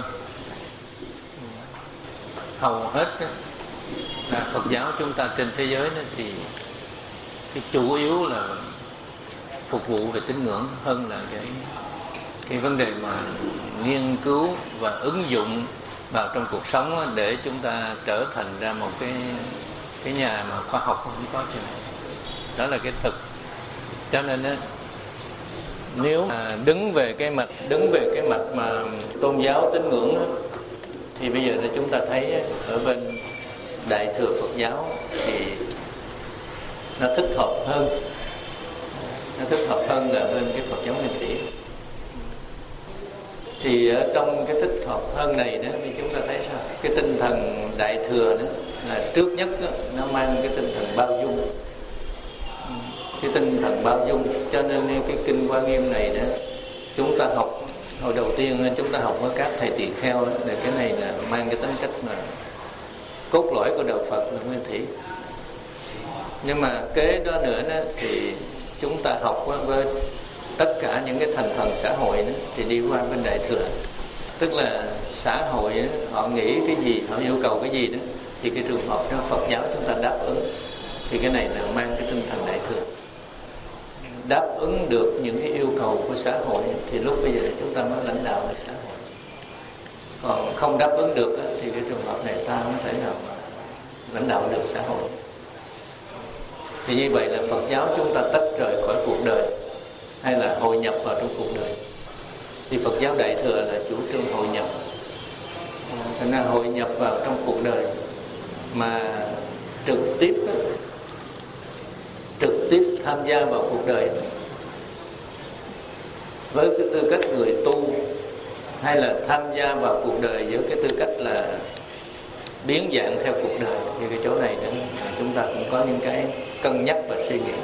Hầu hết đó, là Phật giáo chúng ta trên thế giới đó, thì cái chủ yếu là phục vụ về tín ngưỡng hơn là cái cái vấn đề mà nghiên cứu và ứng dụng vào trong cuộc sống đó, để chúng ta trở thành ra một cái cái nhà mà khoa học không có chuyện này. Đó là cái thực. Cho nên đó, nếu mà đứng về cái mặt đứng về cái mặt mà tôn giáo tín ngưỡng đó, thì bây giờ là chúng ta thấy ở bên Đại Thừa Phật giáo thì nó thích hợp hơn, nó thích hợp hơn là bên cái Phật giáo Nguyên Thủy. Thì ở trong cái thích hợp hơn này đó thì chúng ta thấy sao? Cái tinh thần Đại Thừa đó là trước nhất đó, nó mang cái tinh thần bao dung, cái tinh thần bao dung. Cho nên cái Kinh Hoa Nghiêm này đó chúng ta học hồi đầu tiên chúng ta học với các thầy tỳ kheo đó, để cái này là mang cái tính cách mà cốt lõi của đạo Phật là Nguyên Thủy. Nhưng mà kế đó nữa đó, thì chúng ta học với tất cả những cái thành phần xã hội đó, thì đi qua bên Đại Thừa. Tức là xã hội đó, họ nghĩ cái gì, họ yêu cầu cái gì đó, thì cái trường hợp trong Phật giáo chúng ta đáp ứng. Thì cái này là mang cái tinh thần Đại Thừa, đáp ứng được những cái yêu cầu của xã hội, thì lúc bây giờ chúng ta mới lãnh đạo được xã hội. Còn không đáp ứng được thì cái trường hợp này ta không thể nào mà lãnh đạo được xã hội. Thì như vậy là Phật giáo chúng ta tách rời khỏi cuộc đời hay là hội nhập vào trong cuộc đời. Thì Phật giáo Đại Thừa là chủ trương hội nhập, thành ra hội nhập vào trong cuộc đời mà trực tiếp trực tiếp tham gia vào cuộc đời với cái tư cách người tu hay là tham gia vào cuộc đời với cái tư cách là biến dạng theo cuộc đời. Thì cái chỗ này nữa chúng ta cũng có những cái cân nhắc và suy nghĩ.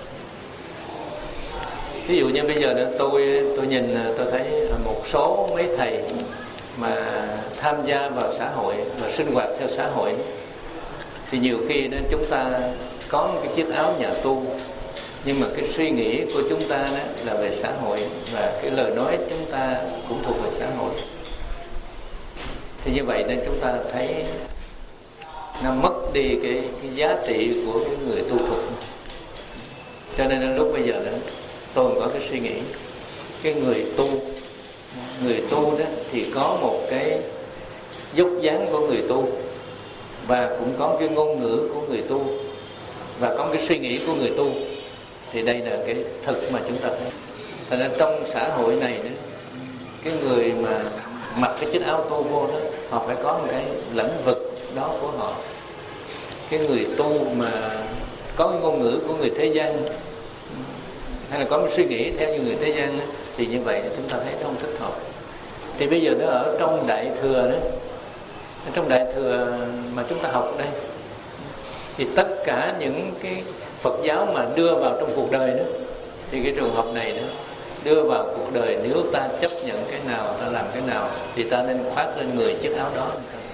Ví dụ như bây giờ đó, tôi tôi nhìn tôi thấy một số mấy thầy mà tham gia vào xã hội và sinh hoạt theo xã hội, thì nhiều khi đó chúng ta có một cái chiếc áo nhà tu, nhưng mà cái suy nghĩ của chúng ta đó là về xã hội, và cái lời nói chúng ta cũng thuộc về xã hội. Thì như vậy nên chúng ta thấy nó mất đi cái, cái giá trị của cái người tu phục. Cho nên lúc bây giờ đó tôi có cái suy nghĩ, cái người tu người tu đó thì có một cái dốc dáng của người tu, và cũng có cái ngôn ngữ của người tu, và có cái suy nghĩ của người tu. Thì đây là cái thực mà chúng ta thấy. Thành ra trong xã hội này đó, cái người mà mặc cái chiếc áo tu vô đó, họ phải có một cái lĩnh vực đó của họ. Cái người tu mà có cái ngôn ngữ của người thế gian, hay là có một suy nghĩ theo như người thế gian đó, thì như vậy chúng ta thấy nó không thích hợp. Thì bây giờ nó ở trong Đại Thừa đó, ở trong Đại Thừa mà chúng ta học đây, thì tất cả những cái Phật giáo mà đưa vào trong cuộc đời đó, thì cái trường hợp này đó, đưa vào cuộc đời, nếu ta chấp nhận cái nào, ta làm cái nào, thì ta nên khoác lên người chiếc áo đó.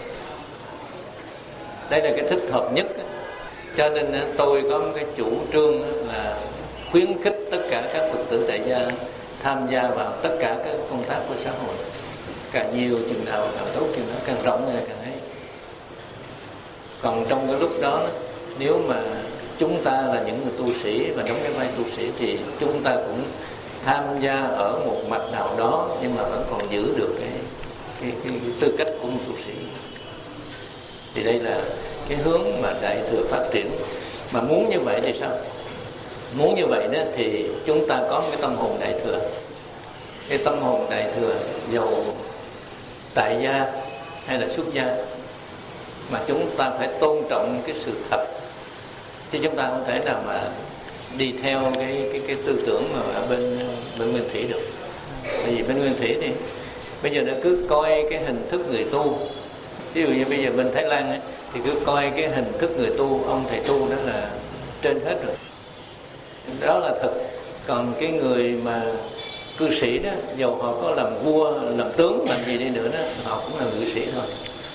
Đây là cái thích hợp nhất. Cho nên tôi có một cái chủ trương là khuyến khích tất cả các Phật tử tại gia tham gia vào tất cả các công tác của xã hội, càng nhiều chừng nào càng tốt, chừng đó càng rộng là càng hay. Còn trong cái lúc đó, nếu mà chúng ta là những người tu sĩ và đóng cái vai tu sĩ, thì chúng ta cũng tham gia ở một mặt nào đó, nhưng mà vẫn còn giữ được cái cái, cái, cái tư cách của một tu sĩ. Thì đây là cái hướng mà Đại Thừa phát triển. Mà muốn như vậy thì sao? Muốn như vậy đó thì chúng ta có một cái tâm hồn Đại Thừa. Cái tâm hồn Đại Thừa, dầu tại gia hay là xuất gia, mà chúng ta phải tôn trọng cái sự thật, chứ chúng ta không thể nào mà đi theo cái cái cái tư tưởng mà ở bên bên Nguyên Thủy được. Bởi vì bên Nguyên Thủy thì bây giờ nó cứ coi cái hình thức người tu. Ví dụ như bây giờ bên Thái Lan ấy, thì cứ coi cái hình thức người tu, ông thầy tu đó là trên hết rồi. Đó là thật. Còn cái người mà cư sĩ đó, dầu họ có làm vua, làm tướng, làm gì đi nữa đó, họ cũng là cư sĩ thôi.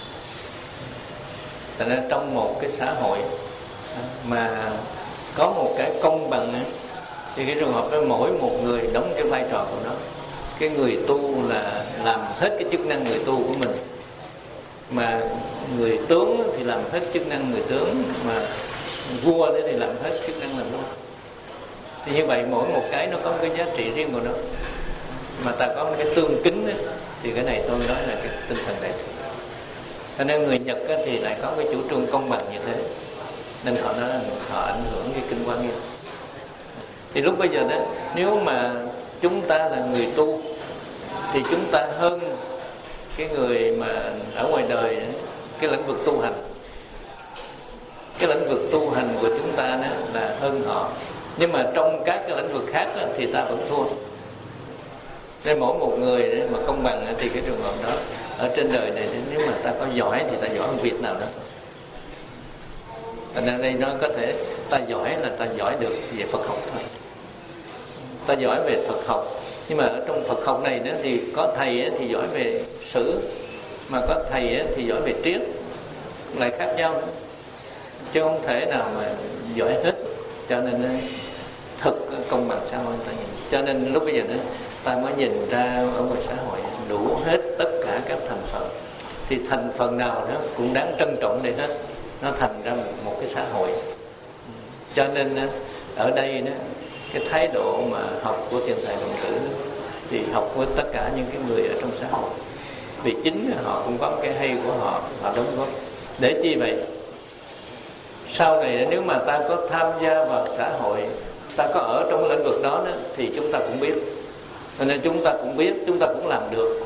Thành ra trong một cái xã hội mà có một cái công bằng ấy, thì cái trường hợp đó mỗi một người đóng cái vai trò của nó. Cái người tu là làm hết cái chức năng người tu của mình, mà người tướng thì làm hết chức năng người tướng, mà vua thì làm hết chức năng làm vua. Thì như vậy mỗi một cái nó có một cái giá trị riêng của nó, mà ta có một cái tương kính ấy, thì cái này tôi nói là cái tinh thần này. Cho nên người Nhật ấy, thì lại có cái chủ trương công bằng như thế, nên họ nói họ ảnh hưởng cái kinh Hoa Nghiêm. Thì lúc bây giờ đó, nếu mà chúng ta là người tu thì chúng ta hơn cái người mà ở ngoài đời, cái lĩnh vực tu hành, cái lĩnh vực tu hành của chúng ta đó là hơn họ. Nhưng mà trong các cái lĩnh vực khác đó, thì ta vẫn thua. Nên mỗi một người mà công bằng thì cái trường hợp đó ở trên đời này, nếu mà ta có giỏi thì ta giỏi hơn việc nào đó thôi. Thành ra đây nó có thể ta giỏi là ta giỏi được về Phật học thôi, ta giỏi về Phật học. Nhưng mà ở trong Phật học này đó thì có thầy thì giỏi về sử, mà có thầy thì giỏi về triết, lại khác nhau nữa, chứ không thể nào mà giỏi hết. Cho nên thực công bằng xã hội ta nhìn. Cho nên lúc bây giờ đó ta mới nhìn ra ở ngoài xã hội đủ hết tất cả các thành phần, thì thành phần nào đó cũng đáng trân trọng để hết, nó thành ra một, một cái xã hội. Cho nên ở đây đó, cái thái độ mà học của tiền thầy đồng tử thì học với tất cả những cái người ở trong xã hội, vì chính họ cũng có cái hay của họ, họ đóng góp. Để chi vậy? Sau này nếu mà ta có tham gia vào xã hội, ta có ở trong lĩnh vực đó, đó thì chúng ta cũng biết. Cho nên chúng ta cũng biết, chúng ta cũng làm được.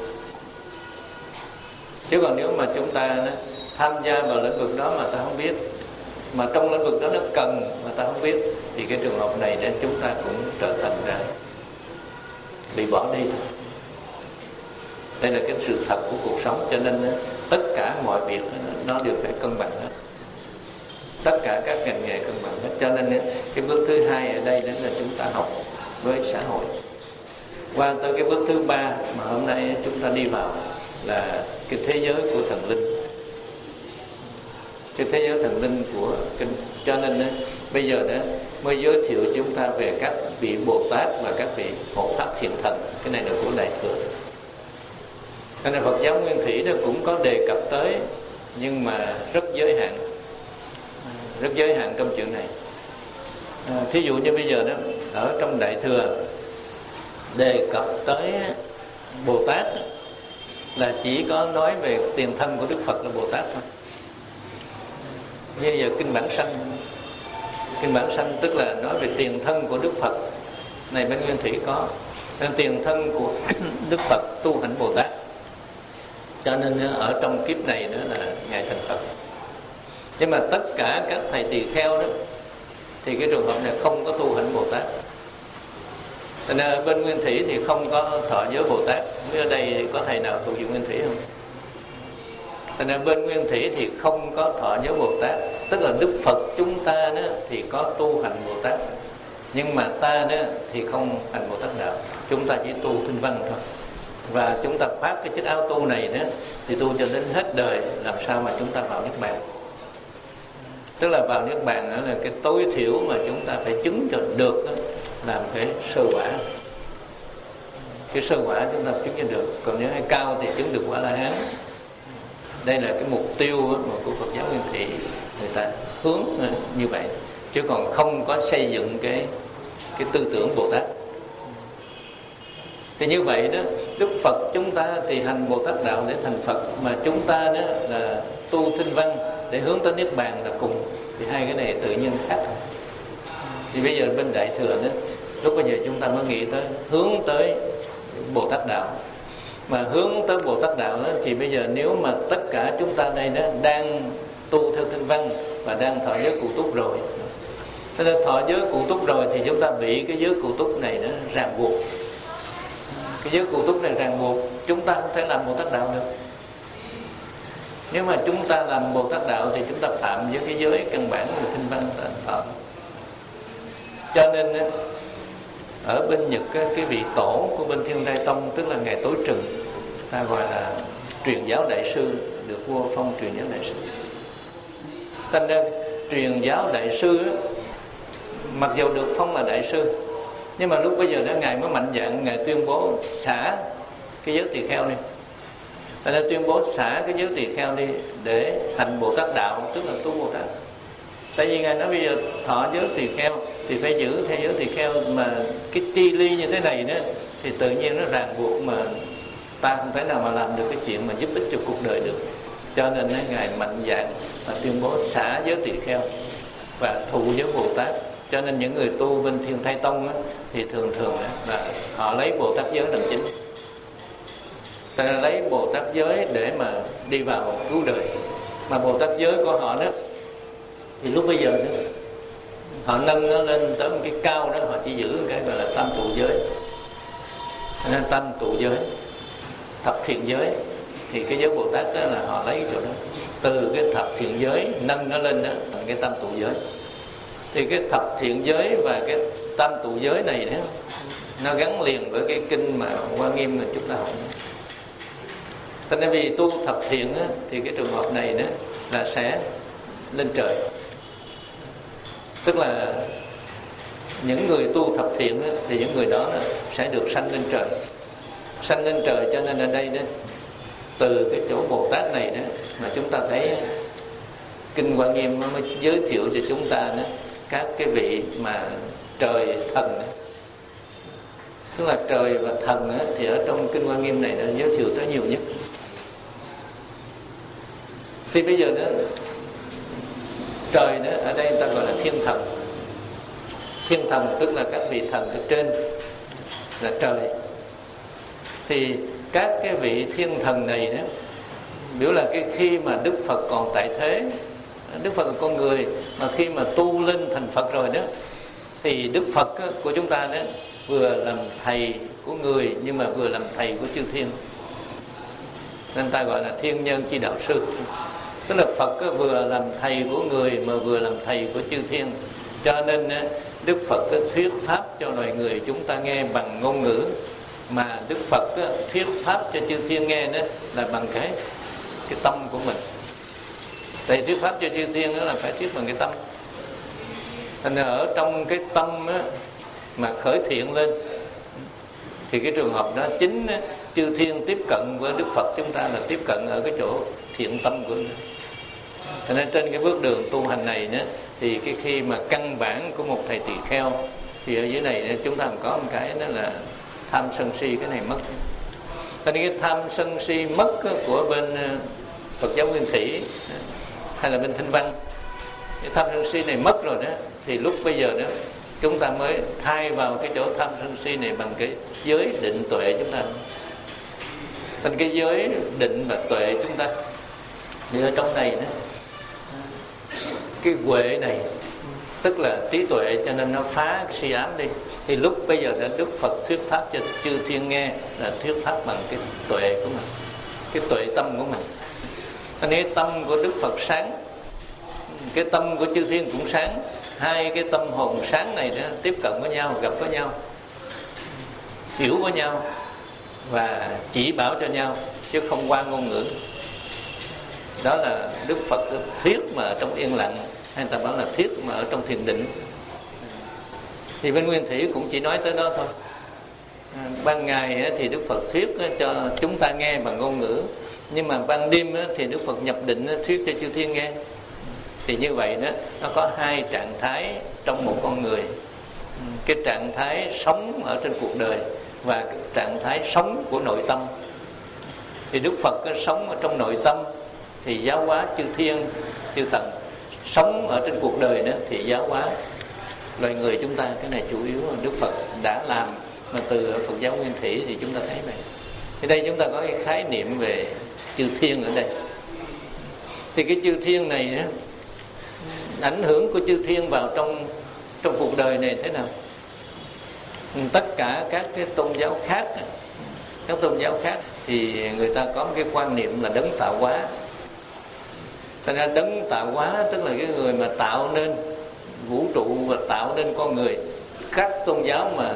Chứ còn nếu mà chúng ta đó, tham gia vào lĩnh vực đó mà ta không biết, mà trong lĩnh vực đó nó cần mà ta không biết, thì cái trường hợp này để chúng ta cũng trở thành ra bị bỏ đi thôi. Đây là cái sự thật của cuộc sống, cho nên tất cả mọi việc nó đều phải cân bằng hết, tất cả các ngành nghề cân bằng hết. Cho nên cái bước thứ hai ở đây đó là chúng ta học với xã hội. Qua tới cái bước thứ ba mà hôm nay chúng ta đi vào là cái thế giới của thần linh, cái thế giới thần linh của kinh. Cho nên đó, bây giờ đó mới giới thiệu chúng ta về các vị Bồ Tát và các vị hộ pháp thiện thần. Cái này là của Đại Thừa. Cho nên Phật giáo Nguyên Thủy đó cũng có đề cập tới, nhưng mà rất giới hạn, rất giới hạn trong chuyện này. À, thí dụ như bây giờ đó ở trong Đại Thừa đề cập tới Bồ Tát là chỉ có nói về tiền thân của Đức Phật là Bồ Tát thôi. Như giờ kinh Bản Sanh, kinh Bản Sanh tức là nói về tiền thân của Đức Phật này, bên Nguyên Thủy có. Nên tiền thân của Đức Phật tu hành Bồ Tát, cho nên ở trong kiếp này nữa là ngài thành Phật. Nhưng mà tất cả các thầy tỳ kheo đó thì cái trường hợp này không có tu hành Bồ Tát. Nên bên Nguyên Thủy thì không có thọ giới Bồ Tát. Ở đây có thầy nào thuộc về Nguyên Thủy không? Nên bên Nguyên Thủy thì không có thọ giới Bồ Tát. Tức là Đức Phật chúng ta đó thì có tu hành Bồ Tát, nhưng mà ta đó thì không hành Bồ Tát đạo. Chúng ta chỉ tu tinh văn thôi. Và chúng ta phát cái chiếc áo tu này đó thì tu cho đến hết đời, làm sao mà chúng ta vào Niết Bàn. Tức là vào Niết Bàn đó là cái tối thiểu mà chúng ta phải chứng cho được đó, làm cái sơ quả. Cái sơ quả chúng ta chứng cho được. Còn nếu hay cao thì chứng được quả La Hán. Đây là cái mục tiêu mà của Phật giáo Nguyên Thủy người ta hướng như vậy, chứ còn không có xây dựng cái cái tư tưởng Bồ Tát. Thì như vậy đó, Đức Phật chúng ta thì hành Bồ Tát đạo để thành Phật, mà chúng ta đó là tu tinh văn để hướng tới Niết Bàn là cùng. Thì hai cái này tự nhiên khác. Thì bây giờ bên Đại Thừa đó, lúc bây giờ chúng ta mới nghĩ tới hướng tới Bồ Tát đạo. Mà hướng tới Bồ Tát đạo đó, thì bây giờ nếu mà tất cả chúng ta đây đó đang tu theo tinh văn và đang thọ giới cụ túc rồi, cho nên thọ giới cụ túc rồi thì chúng ta bị cái giới cụ túc này nó ràng buộc. Cái giới cụ túc này ràng buộc, chúng ta không thể làm Bồ Tát đạo được. Nếu mà chúng ta làm Bồ Tát đạo thì chúng ta phạm với cái giới căn bản của tinh văn là phạm. Cho nên ở bên Nhật cái vị tổ của bên Thiên Đai Tông, tức là ngài Tối Trừng, ta gọi là truyền giáo đại sư, được vua phong truyền giáo đại sư. Thành ra truyền giáo đại sư đó, mặc dù được phong là đại sư, nhưng mà lúc bây giờ đó ngài mới mạnh dạn, ngài tuyên bố xả cái giới tỳ kheo đi. Thành ra tuyên bố xả cái giới tỳ kheo đi để hành Bồ Tát đạo, tức là tu Bồ Tát. Tại vì ngài nói bây giờ thọ giới tỳ kheo thì phải giữ theo giới tỳ kheo, mà cái chi ly như thế này đó thì tự nhiên nó ràng buộc, mà ta không thể nào mà làm được cái chuyện mà giúp ích cho cuộc đời được. Cho nên ngài mạnh dạn và tuyên bố xả giới tỳ kheo và thụ giới Bồ Tát. Cho nên những người tu bên Thiên Thai Tông á, thì thường thường là họ lấy Bồ Tát giới làm chính. Ta lấy Bồ Tát giới để mà đi vào cứu đời. Mà Bồ Tát giới của họ đó thì lúc bây giờ đó, họ nâng nó lên tới một cái cao đó, họ chỉ giữ cái gọi là tam tụ giới. Nên tam tụ giới, thập thiện giới, thì cái giới Bồ Tát đó là họ lấy chỗ đó. Từ cái thập thiện giới nâng nó lên đó thành cái tam tụ giới. Thì cái thập thiện giới và cái tam tụ giới này đó, nó gắn liền với cái kinh mà Hoa Nghiêm mà chúng ta học. Thế nên vì tu thập thiện đó, thì cái trường hợp này đó là sẽ lên trời. Tức là những người tu thập thiện đó, thì những người đó sẽ được sanh lên trời. Sanh lên trời, cho nên ở đây đó, từ cái chỗ Bồ Tát này đó mà chúng ta thấy kinh Hoa Nghiêm mới giới thiệu cho chúng ta đó các cái vị mà trời thần đó. Tức là trời và thần đó, thì ở trong kinh Hoa Nghiêm này đã giới thiệu tới nhiều nhất. Thì bây giờ đó, trời đó ở đây ta gọi là thiên thần. Thiên thần tức là các vị thần ở trên là trời. Thì các cái vị thiên thần này đó, biểu là cái khi mà Đức Phật còn tại thế, Đức Phật là con người, mà khi mà tu lên thành Phật rồi đó, thì Đức Phật của chúng ta đó vừa làm thầy của người, nhưng mà vừa làm thầy của chư thiên. nên ta gọi là thiên nhân chi đạo sư. Tức là Phật vừa làm thầy của người mà vừa làm thầy của chư thiên. Cho nên Đức Phật thuyết pháp cho loài người chúng ta nghe bằng ngôn ngữ, mà Đức Phật thuyết pháp cho chư thiên nghe đó là bằng cái cái tâm của mình. Tại thuyết pháp cho chư thiên đó là phải thuyết bằng cái tâm. Thành ra ở trong cái tâm á, mà khởi thiện lên thì cái trường hợp đó chính chư thiên tiếp cận với Đức Phật chúng ta là tiếp cận ở cái chỗ thiện tâm của mình. Cho nên trên cái bước đường tu hành này nữa, thì cái khi mà căn bản của một thầy tỳ kheo thì ở dưới này chúng ta có một cái đó là tham sân si, cái này mất. Cho nên cái tham sân si mất của bên Phật giáo Nguyên Thủy hay là bên Thanh Văn, cái tham sân si này mất rồi đó, thì lúc bây giờ đó chúng ta mới thay vào cái chỗ tham sân si này bằng cái giới định tuệ chúng ta. Thành cái giới định và tuệ chúng ta thì ở trong này đó, cái huệ này tức là trí tuệ, cho nên nó phá si ám đi. Thì lúc bây giờ đã Đức Phật thuyết pháp cho chư thiên nghe là thuyết pháp bằng cái tuệ của mình, cái tuệ tâm của mình. Cho nên tâm của Đức Phật sáng, cái tâm của chư thiên cũng sáng. Hai cái tâm hồn sáng này đó tiếp cận với nhau, gặp với nhau, hiểu với nhau và chỉ bảo cho nhau, chứ không qua ngôn ngữ. Đó là Đức Phật thuyết mà ở trong yên lặng, hay ta bảo là thuyết mà ở trong thiền định. Thì bên Nguyên Thủy cũng chỉ nói tới đó thôi. Ban ngày thì Đức Phật thuyết cho chúng ta nghe bằng ngôn ngữ, nhưng mà ban đêm thì Đức Phật nhập định thuyết cho chư thiên nghe. Thì như vậy đó, nó có hai trạng thái trong một con người. Cái trạng thái sống ở trên cuộc đời và cái trạng thái sống của nội tâm. Thì Đức Phật sống ở trong nội tâm thì giáo hóa chư thiên, chư tầng. Sống ở trên cuộc đời đó thì giáo hóa loài người chúng ta. Cái này chủ yếu là Đức Phật đã làm, mà từ Phật giáo Nguyên Thủy thì chúng ta thấy này. Thì đây chúng ta có cái khái niệm về chư thiên ở đây. Thì cái chư thiên này đó, ảnh hưởng của chư thiên vào trong trong cuộc đời này thế nào? Tất cả các cái tôn giáo khác, các tôn giáo khác thì người ta có một cái quan niệm là đấng tạo hóa. Thành ra đấng tạo hóa tức là cái người mà tạo nên vũ trụ và tạo nên con người. Các tôn giáo mà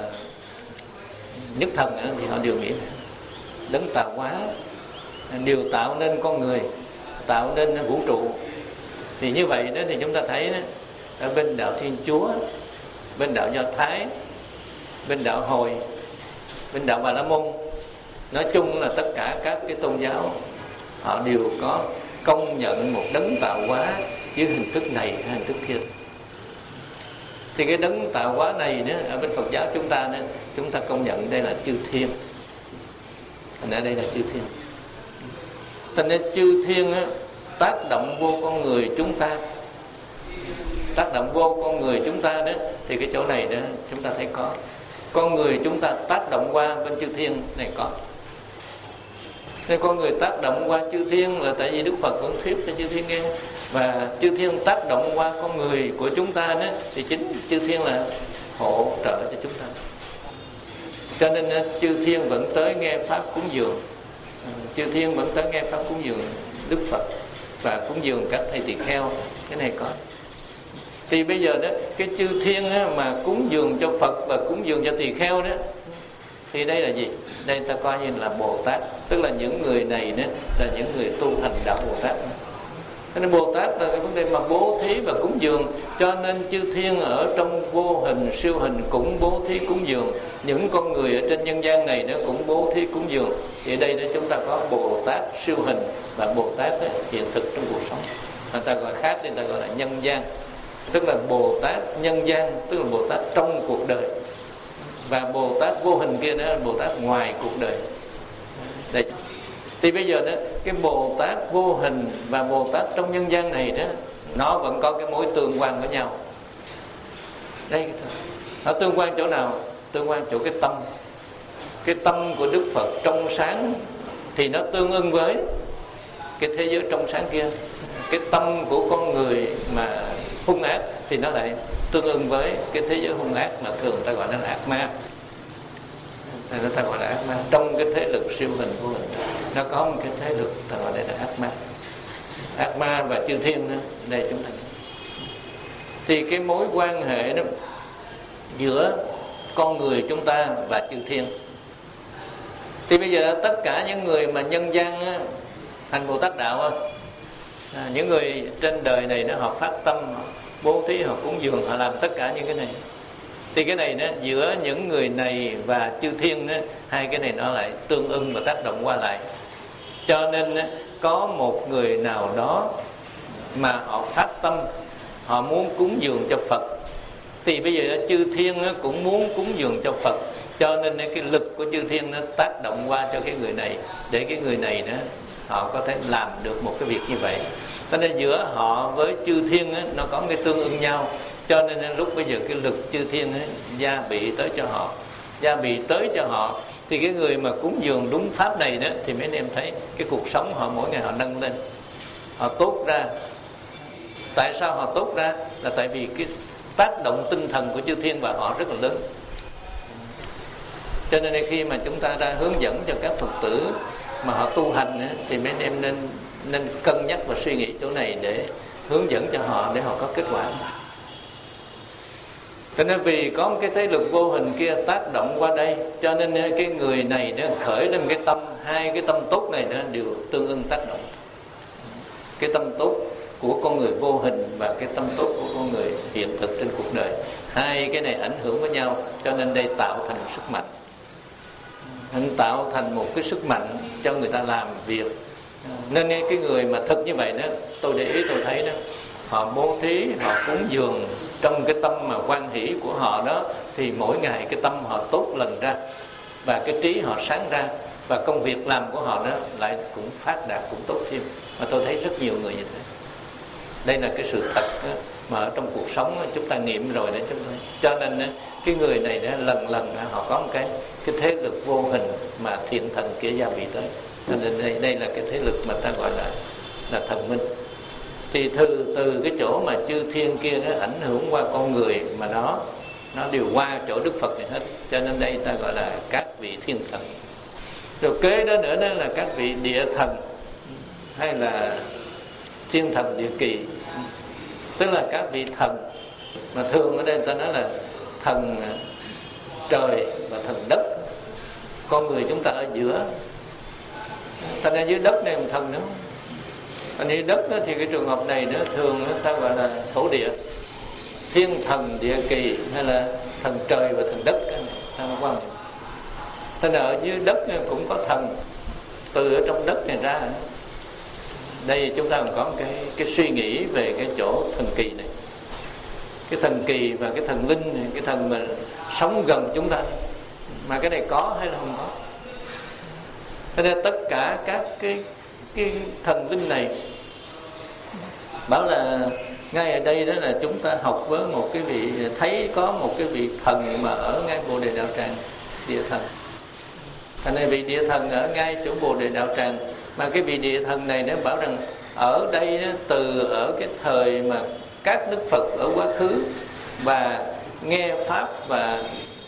nhất thần thì họ đều nghĩ đấng tạo hóa đều tạo nên con người, tạo nên vũ trụ. Thì như vậy đó thì chúng ta thấy đó, ở bên đạo Thiên Chúa, bên đạo Do Thái, bên đạo Hồi, bên đạo Bà La Môn, nói chung là tất cả các cái tôn giáo họ đều có công nhận một đấng tạo hóa dưới hình thức này hay hình thức kia. Thì cái đấng tạo hóa này đó, ở bên Phật giáo chúng ta đó, chúng ta công nhận đây là chư thiên. Thành ra đây là chư thiên. Thành ra chư thiên đó, tác động vô con người chúng ta, tác động vô con người chúng ta đó, thì cái chỗ này đó chúng ta thấy có. Con người chúng ta tác động qua bên chư thiên này có. Nên con người tác động qua chư thiên là tại vì Đức Phật vẫn thuyết cho chư thiên nghe. Và chư thiên tác động qua con người của chúng ta đó, thì chính chư thiên là hỗ trợ cho chúng ta. Cho nên chư thiên vẫn tới nghe pháp cúng dường, chư thiên vẫn tới nghe pháp cúng dường Đức Phật và cúng dường các thầy tỳ kheo. Cái này có. Thì bây giờ đó, cái chư thiên á, mà cúng dường cho Phật và cúng dường cho tỳ kheo đó, thì đây là gì? Đây ta coi như là Bồ Tát. Tức là những người này đó là những người tu hành đạo Bồ Tát. Cho nên Bồ Tát là cái vấn đề mà bố thí và cúng dường. Cho nên chư thiên ở trong vô hình, siêu hình cũng bố thí cúng dường. Những con người ở trên nhân gian này nó cũng bố thí cúng dường. Thì ở đây đó chúng ta có Bồ Tát siêu hình và Bồ Tát đó, hiện thực trong cuộc sống. Người ta gọi khác, người ta gọi là nhân gian. Tức là Bồ Tát nhân gian, tức là Bồ Tát trong cuộc đời. Và Bồ Tát vô hình kia đó là Bồ Tát ngoài cuộc đời. Đây. Thì bây giờ đó, cái Bồ Tát vô hình và Bồ Tát trong nhân gian này đó, nó vẫn có cái mối tương quan với nhau. Đây, nó tương quan chỗ nào? Tương quan chỗ cái tâm. Cái tâm của Đức Phật trong sáng thì nó tương ưng với cái thế giới trong sáng kia. Cái tâm của con người mà hung ác thì nó lại tương ưng với cái thế giới hung ác mà thường ta gọi là ác ma. nên người ta gọi là ác ma. Trong cái thế lực siêu hình vô hình nó có một cái thế lực ta gọi đây là ác ma. Ác ma và chư thiên đó, đây chúng ta thì cái mối quan hệ đó giữa con người chúng ta và chư thiên. Thì bây giờ tất cả những người mà nhân gian á, thành Bồ Tát đạo á, à, những người trên đời này đó họ phát tâm, họ bố thí, họ cúng dường, họ làm tất cả những cái này. Thì cái này đó giữa những người này và chư thiên đó, hai cái này nó lại tương ưng và tác động qua lại. Cho nên đó, có một người nào đó mà họ phát tâm, họ muốn cúng dường cho Phật, thì bây giờ đó, chư thiên cũng muốn cúng dường cho Phật. Cho nên cái lực của chư thiên nó tác động qua cho cái người này, để cái người này đó họ có thể làm được một cái việc như vậy. Cho nên giữa họ với chư thiên đó, nó có cái tương ưng nhau. Cho nên lúc bây giờ cái lực chư thiên đó, gia bị tới cho họ, gia bị tới cho họ, thì cái người mà cúng dường đúng pháp này đó, thì mấy anh em thấy cái cuộc sống họ mỗi ngày họ nâng lên, họ tốt ra. Tại sao họ tốt ra? Là tại vì cái tác động tinh thần của chư thiên và họ rất là lớn. Cho nên khi mà chúng ta đã hướng dẫn cho các Phật tử mà họ tu hành, thì mấy anh em nên nên cân nhắc và suy nghĩ chỗ này để hướng dẫn cho họ, để họ có kết quả. Cho nên vì có một cái thế lực vô hình kia tác động qua đây, cho nên cái người này nó khởi lên cái tâm, hai cái tâm tốt này nó đều tương ưng tác động. Cái tâm tốt của con người vô hình và cái tâm tốt của con người hiện thực trên cuộc đời, hai cái này ảnh hưởng với nhau, cho nên đây tạo thành một sức mạnh. Hắn tạo thành một cái sức mạnh cho người ta làm việc. Nên cái người mà thực như vậy đó, tôi để ý tôi thấy đó, họ bố thí, họ cúng dường trong cái tâm mà quan hỷ của họ đó, thì mỗi ngày cái tâm họ tốt lần ra, và cái trí họ sáng ra, và công việc làm của họ đó lại cũng phát đạt, cũng tốt thêm. Mà tôi thấy rất nhiều người như thế. Đây là cái sự thật đó, mà ở trong cuộc sống chúng ta nghiệm rồi để chúng ta. Cho nên cái người này đó, lần lần họ có một cái cái thế lực vô hình mà thiện thần kia gia bị tới. Cho nên đây, đây là cái thế lực mà ta gọi là là thần minh. Thì từ từ cái chỗ mà chư thiên kia nó ảnh hưởng qua con người mà nó nó đều qua chỗ Đức Phật này hết. Cho nên đây ta gọi là các vị thiên thần. Rồi kế đó nữa đó là các vị địa thần hay là thiên thần địa kỳ, tức là các vị thần mà thường ở đây ta nói là thần trời và thần đất. Con người chúng ta ở giữa, ta ở dưới đất này một thần nữa. Còn dưới đất đó, thì cái trường hợp này nó thường đó, ta gọi là thổ địa, thiên thần địa kỳ hay là thần trời và thần đất. Ta nói qua Thế là ở dưới đất cũng có thần từ ở trong đất này ra. Đây chúng ta còn có cái cái suy nghĩ về cái chỗ thần kỳ này, cái thần kỳ và cái thần linh này, cái thần mà sống gần chúng ta, mà cái này có hay là không có. Thế nên tất cả các cái cái thần linh này, bảo là ngay ở đây đó là chúng ta học với một cái vị, thấy có một cái vị thần mà ở ngay Bồ Đề Đạo Tràng, địa thần. Thành này vị địa thần ở ngay chỗ Bồ Đề Đạo Tràng, mà cái vị địa thần này nó bảo rằng ở đây đó, từ ở cái thời mà các đức Phật ở quá khứ và nghe pháp và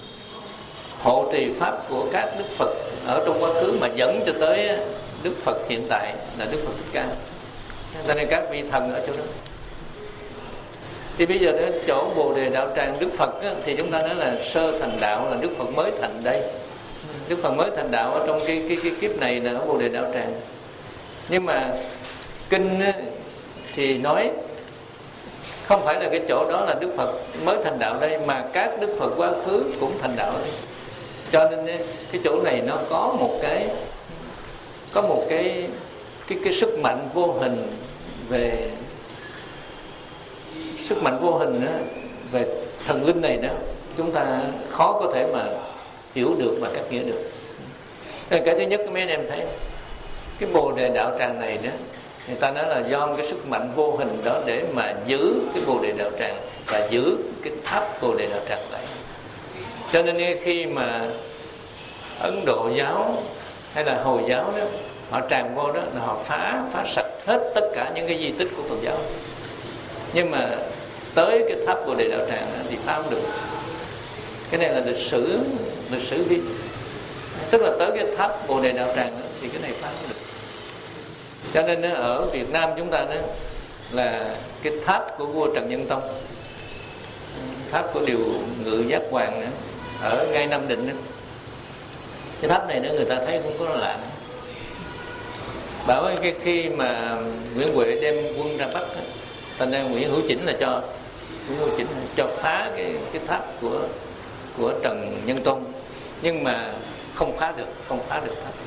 hộ trì pháp của các đức Phật ở trong quá khứ mà dẫn cho tới Đức Phật hiện tại là Đức Phật Thích Ca. Cho nên các vị thần ở chỗ đó. Thì bây giờ đến chỗ Bồ Đề Đạo Tràng Đức Phật á, thì chúng ta nói là sơ thành đạo, là Đức Phật mới thành đây. Đức Phật mới thành đạo ở trong cái cái cái kiếp này là ở Bồ Đề Đạo Tràng. Nhưng mà kinh á, thì nói không phải là cái chỗ đó là Đức Phật mới thành đạo đây, mà các Đức Phật quá khứ cũng thành đạo đây. Cho nên cái chỗ này nó có một cái có một cái cái cái sức mạnh vô hình về sức mạnh vô hình đó, về thần linh này đó, chúng ta khó có thể mà hiểu được và cách nghĩa được. Cái thứ nhất mấy anh em thấy cái Bồ Đề Đạo Tràng này đó, người ta nói là do cái sức mạnh vô hình đó để mà giữ cái Bồ Đề Đạo Tràng và giữ cái tháp Bồ Đề Đạo Tràng lại. Cho nên khi mà Ấn Độ giáo hay là Hồi giáo đó, họ tràn vô đó là họ phá phá sạch hết tất cả những cái di tích của Phật giáo. Nhưng mà tới cái tháp Bồ Đề Đạo Tràng thì phá không được. Cái này là lịch sử lịch sử ghi. Tức là tới cái tháp Bồ Đề Đạo Tràng đó, thì cái này phá không được. Cho nên ở Việt Nam chúng ta đó là cái tháp của vua Trần Nhân Tông, tháp của Điều Ngự Giác Hoàng nữa, ở ngay Nam Định đó. Cái tháp này nữa người ta thấy cũng có lạ. Bảo cái khi mà Nguyễn Huệ đem quân ra Bắc, thành ra Nguyễn Hữu Chỉnh là cho Nguyễn Hữu Chỉnh cho phá cái cái tháp của của Trần Nhân Tông, nhưng mà không phá được, không phá được tháp.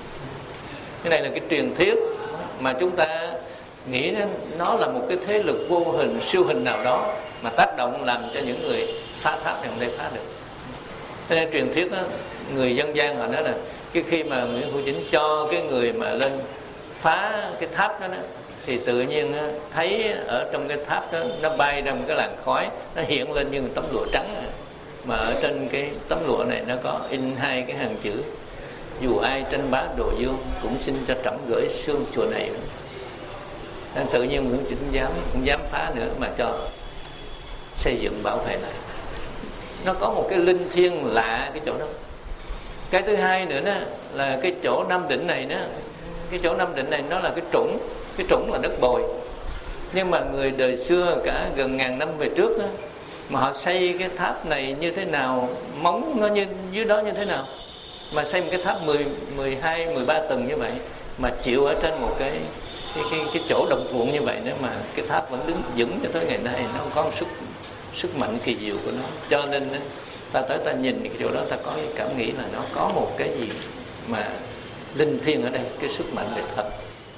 Cái này là cái truyền thuyết mà chúng ta nghĩ nó là một cái thế lực vô hình, siêu hình nào đó mà tác động làm cho những người phá tháp này không thể phá được. Cho nên truyền thuyết đó, người dân gian họ nói là cái khi mà Nguyễn Hữu Chỉnh cho cái người mà lên phá cái tháp đó, đó thì tự nhiên thấy ở trong cái tháp đó nó bay ra một cái làn khói, nó hiện lên như một tấm lụa trắng, mà ở trên cái tấm lụa này nó có in hai cái hàng chữ: dù ai tranh bá đồ dương, cũng xin cho trẫm gửi xương chùa này. Nên tự nhiên Nguyễn Hữu Chỉnh không dám không dám phá nữa mà cho xây dựng bảo vệ lại. Nó có một cái linh thiêng lạ cái chỗ đó. Cái thứ hai nữa đó là cái chỗ Nam Định này đó, cái chỗ Nam Định này nó là cái trũng, cái trũng là đất bồi. Nhưng mà người đời xưa cả gần ngàn năm về trước đó, mà họ xây cái tháp này như thế nào, móng nó như dưới đó như thế nào, mà xây một cái tháp mười, mười hai, mười ba tầng như vậy, mà chịu ở trên một cái cái cái, cái chỗ đồng ruộng như vậy nữa, mà cái tháp vẫn đứng vững cho tới ngày nay. Nó không có một sức sức mạnh kỳ diệu của nó. Cho nên ta tới ta nhìn cái chỗ đó, ta có cái cảm nghĩ là nó có một cái gì mà linh thiêng ở đây, cái sức mạnh về thật.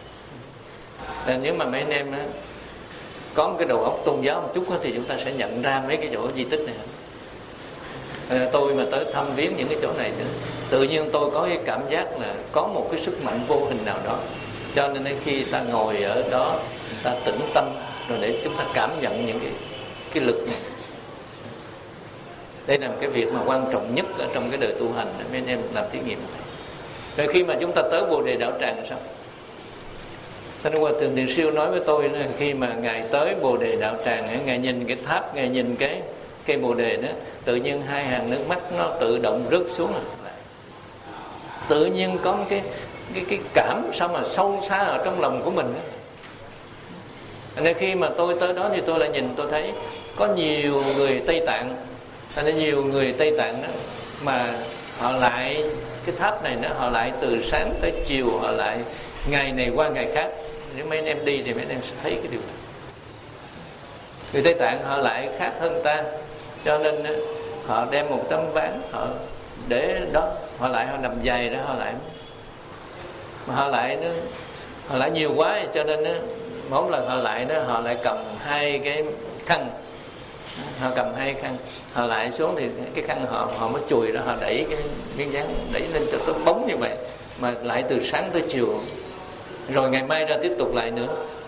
Nên nếu mà mấy anh em đó, có một cái đầu óc tôn giáo một chút đó, thì chúng ta sẽ nhận ra mấy cái chỗ di tích này. À, tôi mà tới thăm viếng những cái chỗ này thì tự nhiên tôi có cái cảm giác là có một cái sức mạnh vô hình nào đó. Cho nên khi ta ngồi ở đó, ta tĩnh tâm rồi để chúng ta cảm nhận những cái cái lực này. Đây là một cái việc mà quan trọng nhất ở trong cái đời tu hành để mấy anh em làm thí nghiệm này. Rồi khi mà chúng ta tới Bồ Đề Đạo Tràng là sao? Thanh Hòa Thượng Thiền Siêu nói với tôi là khi mà ngài tới Bồ Đề Đạo Tràng, ngài nhìn cái tháp, ngài nhìn cái cây bồ đề đó, tự nhiên hai hàng nước mắt nó tự động rớt xuống. Tự nhiên có một cái cái cái cảm sao mà sâu xa ở trong lòng của mình đó. Nên khi mà tôi tới đó thì tôi lại nhìn, tôi thấy có nhiều người Tây Tạng, nên nhiều người Tây Tạng đó mà họ lại cái tháp này nữa, họ lại từ sáng tới chiều, họ lại ngày này qua ngày khác. Nếu mấy anh em đi thì mấy anh em sẽ thấy cái điều này. Người Tây Tạng họ lại khác hơn ta, cho nên họ đem một tấm ván họ để đó, họ lại họ nằm dài đó, họ lại mà họ lại nó họ lại nhiều quá, cho nên mỗi lần họ lại đó, họ lại cầm hai cái khăn, họ cầm hai khăn, họ lại xuống thì cái khăn họ họ mới chùi ra, họ đẩy cái miếng dán đẩy lên cho tới bóng như vậy, mà lại từ sáng tới chiều, rồi ngày mai ra tiếp tục lại nữa.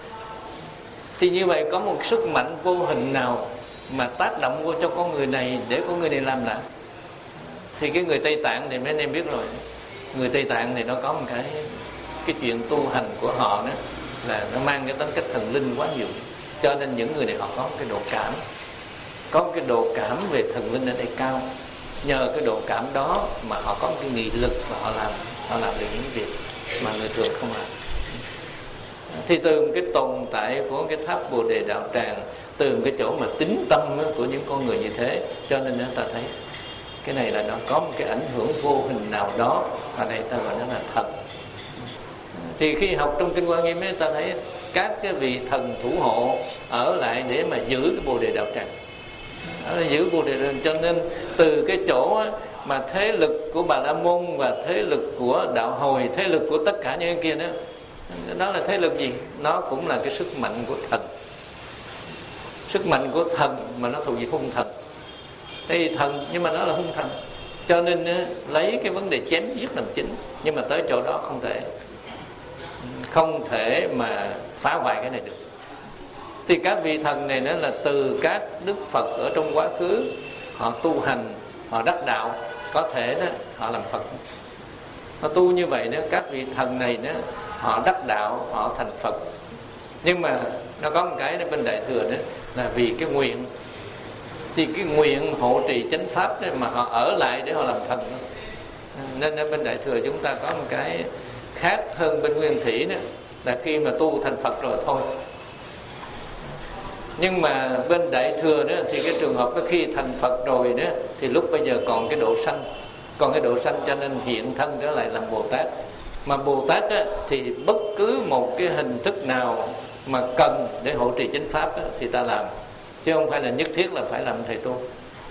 Thì như vậy có một sức mạnh vô hình nào mà tác động vô cho con người này để con người này làm lại. Thì cái người Tây Tạng thì mấy anh em biết rồi, người Tây Tạng thì nó có một cái cái chuyện tu hành của họ đó là nó mang cái tính cách thần linh quá nhiều, cho nên những người này họ có một cái độ cảm, có một cái độ cảm về thần linh ở đây cao. Nhờ cái độ cảm đó mà họ có một cái nghị lực và họ làm họ làm được những việc mà người thường không làm. Thì từ cái tồn tại của cái tháp Bồ Đề Đạo Tràng, từ cái chỗ mà tính tâm của những con người như thế, cho nên chúng ta thấy cái này là nó có một cái ảnh hưởng vô hình nào đó, ở đây ta gọi nó là thần. Thì khi học trong Kinh Quan Nghiêm ấy, ta thấy các cái vị thần thủ hộ ở lại để mà giữ cái Bồ Đề Đạo Tràng, giữ Bồ Đề Đạo Tràng. Cho nên từ cái chỗ mà thế lực của Bà La Môn và thế lực của Đạo Hồi, thế lực của tất cả những cái kia đó, đó là thế lực gì? Nó cũng là cái sức mạnh của thần. Sức mạnh của thần mà nó thuộc về hung thần. Thì thần nhưng mà nó là hung thần, cho nên lấy cái vấn đề chém giết làm chính. Nhưng mà tới chỗ đó không thể Không thể mà phá hoại cái này được. Thì các vị thần này nó là từ các Đức Phật ở trong quá khứ, họ tu hành, họ đắc đạo, có thể đó họ làm Phật. Họ tu như vậy đó, các vị thần này đó họ đắc đạo, họ thành Phật. Nhưng mà nó có một cái bên Đại Thừa đó là vì cái nguyện. Thì cái nguyện hộ trì chánh pháp đó mà họ ở lại để họ làm thần đó. Nên ở bên Đại Thừa chúng ta có một cái khác hơn bên Nguyên Thủy đó, là khi mà tu thành Phật rồi thôi. Nhưng mà bên Đại Thừa đó thì cái trường hợp đó khi thành Phật rồi đó thì lúc bây giờ còn cái độ sanh, còn cái độ sanh cho nên hiện thân trở lại làm Bồ Tát. Mà Bồ Tát á, thì bất cứ một cái hình thức nào mà cần để hộ trì chánh pháp á, thì ta làm, chứ không phải là nhất thiết là phải làm thầy tu.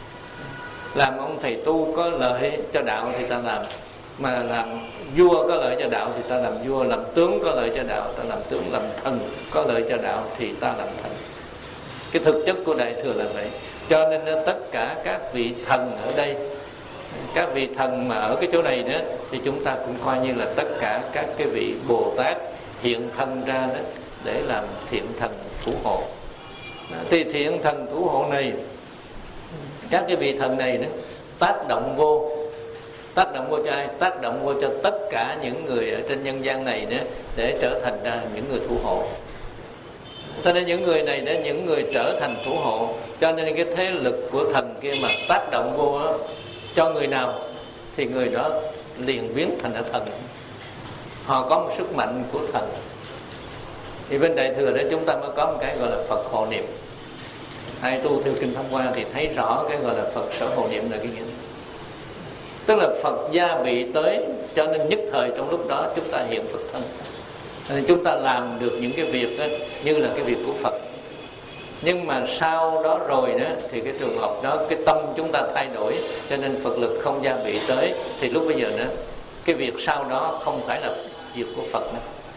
Làm ông thầy tu có lợi cho đạo thì ta làm, mà làm vua có lợi cho đạo thì ta làm vua, làm tướng có lợi cho đạo ta làm tướng, làm thần có lợi cho đạo thì ta làm thần. Cái thực chất của Đại Thừa là vậy. Cho nên tất cả các vị thần ở đây, các vị thần mà ở cái chỗ này đó, thì chúng ta cũng coi như là tất cả các cái vị Bồ Tát hiện thân ra đó để làm thiện thần thủ hộ. Thì thiện thần thủ hộ này, các cái vị thần này đó tác động vô tác động vô cho ai? Tác động vô cho tất cả những người ở trên nhân gian này đó, để trở thành ra những người thủ hộ. Cho nên những người này đó, những người trở thành thủ hộ, cho nên cái thế lực của thần kia mà tác động vô đó, cho người nào thì người đó liền biến thành là thần. Họ có một sức mạnh của thần. Thì bên Đại Thừa đấy chúng ta mới có một cái gọi là Phật hộ niệm. Hai tu theo kinh Pháp Hoa thì thấy rõ cái gọi là Phật sở hộ niệm là cái nghĩa. Tức là Phật gia vị tới, cho nên nhất thời trong lúc đó chúng ta hiện Phật thân. Nên chúng ta làm được những cái việc đó, như là cái việc của Phật. Nhưng mà sau đó rồi đó thì cái trường hợp đó, cái tâm chúng ta thay đổi, cho nên Phật lực không gia vị tới, thì lúc bây giờ nữa cái việc sau đó không phải là việc của Phật nữa.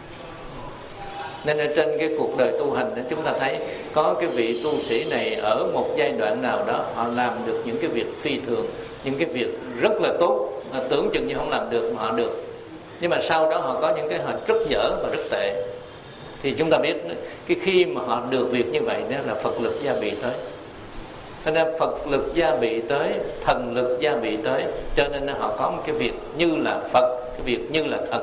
Nên ở trên cái cuộc đời tu hành đó, chúng ta thấy có cái vị tu sĩ này ở một giai đoạn nào đó họ làm được những cái việc phi thường, những cái việc rất là tốt, mà tưởng chừng như không làm được mà họ được. Nhưng mà sau đó họ có những cái họ rất dở và rất tệ. Thì chúng ta biết cái khi mà họ được việc như vậy đó là Phật lực gia bị tới. Cho nên Phật lực gia bị tới, thần lực gia bị tới, cho nên họ có một cái việc như là Phật, cái việc như là thần.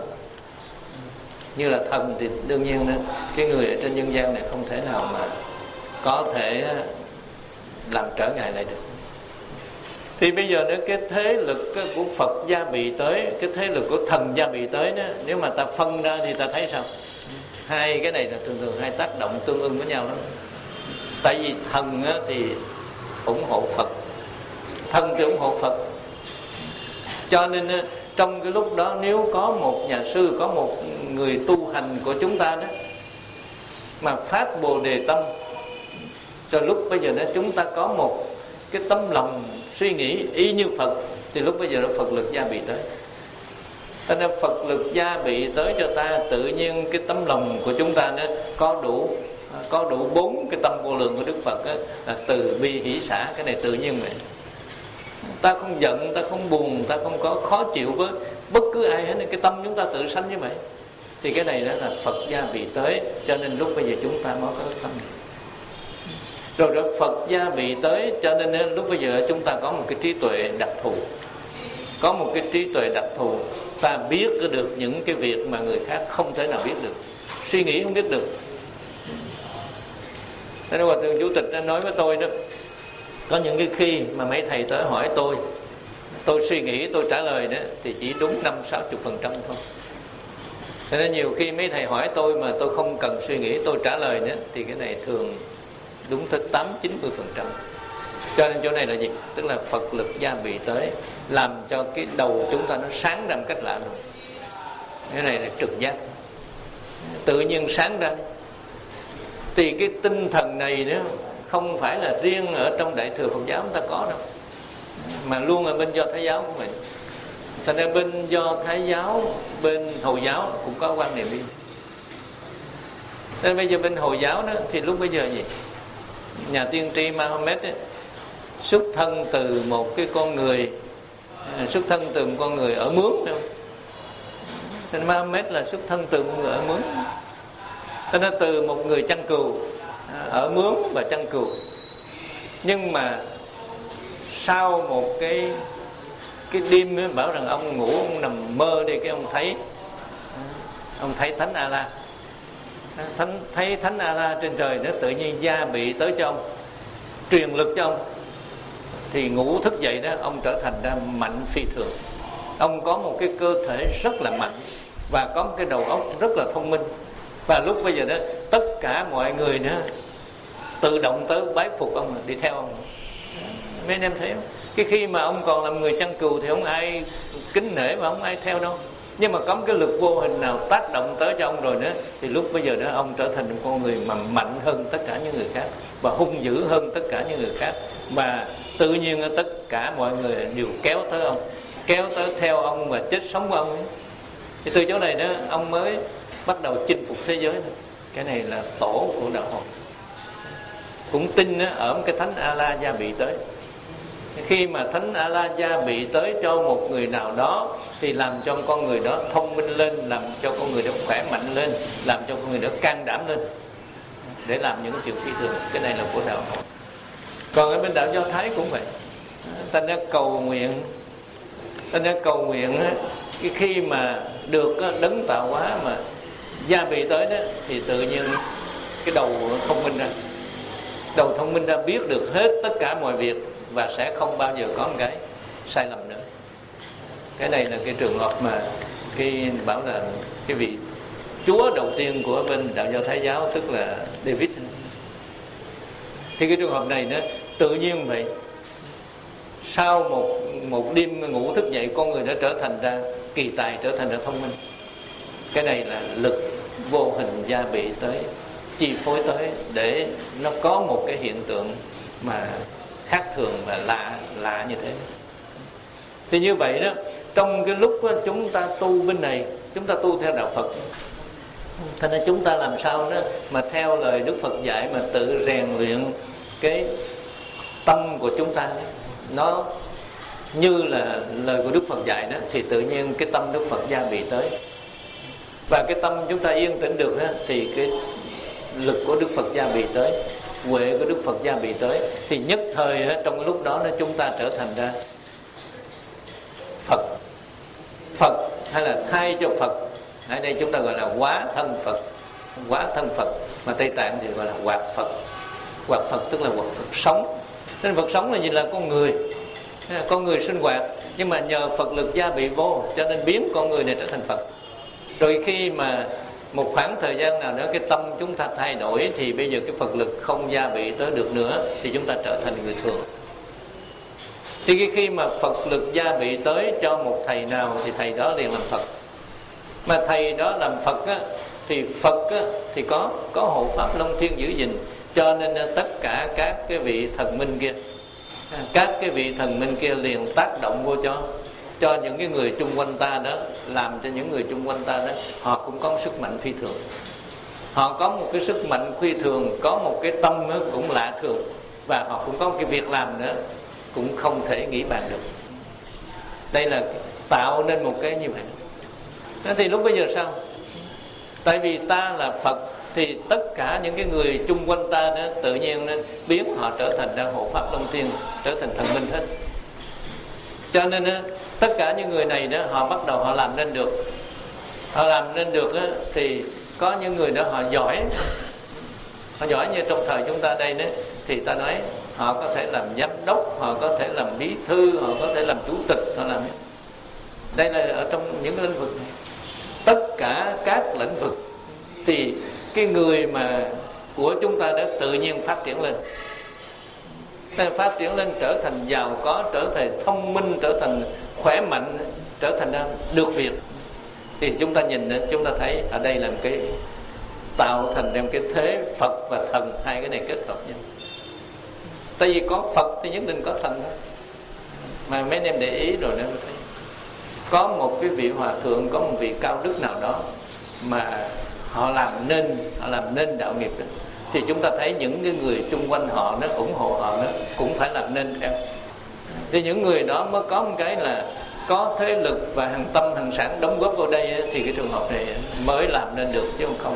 Như là thần thì đương nhiên cái người ở trên nhân gian này không thể nào mà có thể làm trở ngại lại được. Thì bây giờ nếu cái thế lực của Phật gia bị tới, cái thế lực của thần gia bị tới đó, nếu mà ta phân ra thì ta thấy sao? Hai cái này là thường thường hai tác động tương ưng với nhau lắm. Tại vì thần thì ủng hộ Phật, thần thì ủng hộ Phật. Cho nên trong cái lúc đó nếu có một nhà sư, có một người tu hành của chúng ta đó mà phát Bồ Đề tâm, cho lúc bây giờ đó chúng ta có một cái tấm lòng suy nghĩ y như Phật, thì lúc bây giờ đó Phật lực gia bị tới. Cho nên Phật lực gia bị tới cho ta, tự nhiên cái tấm lòng của chúng ta nó có đủ có đủ bốn cái tâm vô lượng của Đức Phật đó, là từ bi hỷ xả. Cái này tự nhiên vậy. Ta không giận, ta không buồn, ta không có khó chịu với bất cứ ai hết, cái tâm chúng ta tự sanh như vậy. Thì cái này đó là Phật gia bị tới, cho nên lúc bây giờ chúng ta mới có cái tâm này. Rồi đó Phật gia bị tới, cho nên lúc bây giờ chúng ta có một cái trí tuệ đặc thù. Có một cái trí tuệ đặc thù, ta biết được những cái việc mà người khác không thể nào biết được, suy nghĩ không biết được. Thế nên Hòa Thượng Chủ tịch đã nói với tôi đó, có những cái khi mà mấy thầy tới hỏi tôi, tôi suy nghĩ tôi trả lời đó thì chỉ đúng năm sáu chục phần trăm thôi. Thế nên nhiều khi mấy thầy hỏi tôi mà tôi không cần suy nghĩ tôi trả lời nữa, thì cái này thường đúng tới tám chín mươi phần trăm. Cho nên chỗ này là gì? Tức là Phật lực gia bị tới, làm cho cái đầu chúng ta nó sáng ra một cách lạ luôn. Cái này là trực giác, tự nhiên sáng ra. Thì cái tinh thần này đó không phải là riêng ở trong Đại Thừa Phật giáo chúng ta có đâu, mà luôn ở bên Do Thái giáo cũng vậy. Thành ra bên Do Thái giáo, bên Hồi giáo cũng có quan niệm đi. Nên bây giờ bên Hồi giáo đó thì lúc bây giờ gì? Nhà tiên tri Mahomet ấy, xuất thân từ một cái con người, xuất thân từ một con người ở mướn đâu. Nên Mahomet là xuất thân từ một người ở mướn. Cho nên từ một người chăn cừu, ở mướn và chăn cừu. Nhưng mà sau một cái cái đêm ấy, bảo rằng ông ngủ, ông nằm mơ đi, cái ông thấy ông thấy Thánh A La, thánh thấy Thánh A La trên trời, nó tự nhiên gia bị tới cho ông, truyền lực cho ông. Thì ngủ thức dậy đó, ông trở thành ra mạnh phi thường. ông có một cái cơ thể rất là mạnh và có một cái đầu óc rất là thông minh. Và lúc bây giờ đó tất cả mọi người nữa tự động tới bái phục ông, đi theo ông. Mấy anh em thấy không? Cái khi mà ông còn làm người chăn cừu thì không ai kính nể mà không ai theo đâu. Nhưng mà có một cái lực vô hình nào tác động tới cho ông rồi nữa, thì lúc bây giờ đó ông trở thành một con người mà mạnh hơn tất cả những người khác, và hung dữ hơn tất cả những người khác, mà tự nhiên tất cả mọi người đều kéo tới ông, kéo tới theo ông và chết sống của ông ấy. Thì từ chỗ này đó ông mới bắt đầu chinh phục thế giới. Cái này là tổ của đạo Phật. Cũng tin ở một cái thánh A La Gia Bị tới. Khi mà thánh A La Gia Bị tới cho một người nào đó thì làm cho con người đó thông minh lên, làm cho con người đó khỏe mạnh lên, làm cho con người đó can đảm lên để làm những chuyện phi thường. Cái này là của đạo Phật. Còn ở bên đạo Do Thái cũng vậy. Ta đã cầu nguyện, ta đã cầu nguyện cái khi mà được đấng tạo hóa mà gia bị tới đó, thì tự nhiên cái đầu thông minh ra, đầu thông minh ra biết được hết tất cả mọi việc và sẽ không bao giờ có một cái sai lầm nữa. Cái này là cái trường hợp mà cái bảo là cái vị chúa đầu tiên của bên đạo Do Thái giáo, tức là David. Thì cái trường hợp này nó tự nhiên vậy. Sau một một đêm ngủ thức dậy, con người đã trở thành ra kỳ tài, trở thành ra thông minh. Cái này là lực vô hình gia bị tới, chi phối tới, để nó có một cái hiện tượng mà khác thường và lạ lạ như thế. Thì như vậy đó, trong cái lúc chúng ta tu bên này, chúng ta tu theo đạo Phật, thế nên chúng ta làm sao đó mà theo lời Đức Phật dạy mà tự rèn luyện cái tâm của chúng ta, nó như là lời của Đức Phật dạy đó, thì tự nhiên cái tâm Đức Phật gia bị tới. Và cái tâm chúng ta yên tĩnh được đó, thì cái lực của Đức Phật gia bị tới, huệ của Đức Phật gia bị tới, thì nhất thời đó, trong cái lúc đó, đó chúng ta trở thành ra Phật. Phật hay là thay cho Phật, ở đây chúng ta gọi là hóa thân Phật, hóa thân Phật, mà Tây Tạng thì gọi là hoạt Phật. Hoạt Phật tức là hoạt Phật sống. Nên Phật sống là gì? Là con người, con người sinh hoạt, nhưng mà nhờ Phật lực gia bị vô, cho nên biến con người này trở thành Phật. Rồi khi mà một khoảng thời gian nào đó cái tâm chúng ta thay đổi, thì bây giờ cái Phật lực không gia bị tới được nữa, thì chúng ta trở thành người thường. Thì khi mà Phật lực gia bị tới cho một thầy nào, thì thầy đó liền làm Phật. Mà thầy đó làm Phật á, thì Phật á, thì có có hộ pháp Long Thiên giữ gìn, cho nên tất cả các cái vị thần minh kia, các cái vị thần minh kia liền tác động vô cho cho những cái người chung quanh ta đó, làm cho những người chung quanh ta đó họ cũng có sức mạnh phi thường. Họ có một cái sức mạnh phi thường, có một cái tâm cũng lạ thường, và họ cũng có một cái việc làm nữa cũng không thể nghĩ bàn được. Đây là tạo nên một cái như vậy. Thế thì lúc bây giờ sao? Tại vì ta là Phật, thì tất cả những cái người chung quanh ta đó tự nhiên nó biến họ trở thành ra hộ pháp Long Thiên, trở thành thần minh hết. Cho nên tất cả những người này đó, họ bắt đầu họ làm nên được. Họ làm nên được đó, thì có những người đó họ giỏi. Họ giỏi như trong thời chúng ta đây đó, thì ta nói họ có thể làm giám đốc, họ có thể làm bí thư, họ có thể làm chủ tịch, họ làm. Đây là ở trong những cái lĩnh vực này. Tất cả các lĩnh vực thì cái người mà của chúng ta đã tự nhiên phát triển lên, phát triển lên, trở thành giàu có, trở thành thông minh, trở thành khỏe mạnh, trở thành được việc. Thì chúng ta nhìn, chúng ta thấy ở đây là một cái tạo thành một cái thế Phật và thần, hai cái này kết hợp nhau. Tại vì có Phật thì nhất định có thần đó. Mà mấy anh em để ý rồi nên thấy có một cái vị hòa thượng, có một vị cao đức nào đó mà họ làm nên họ làm nên đạo nghiệp đó, thì chúng ta thấy những cái người chung quanh họ nó ủng hộ họ nó cũng phải làm nên theo. Thì những người đó mới có một cái là có thế lực và hàng tâm hàng sản đóng góp vào đây, thì cái trường hợp này mới làm nên được, chứ không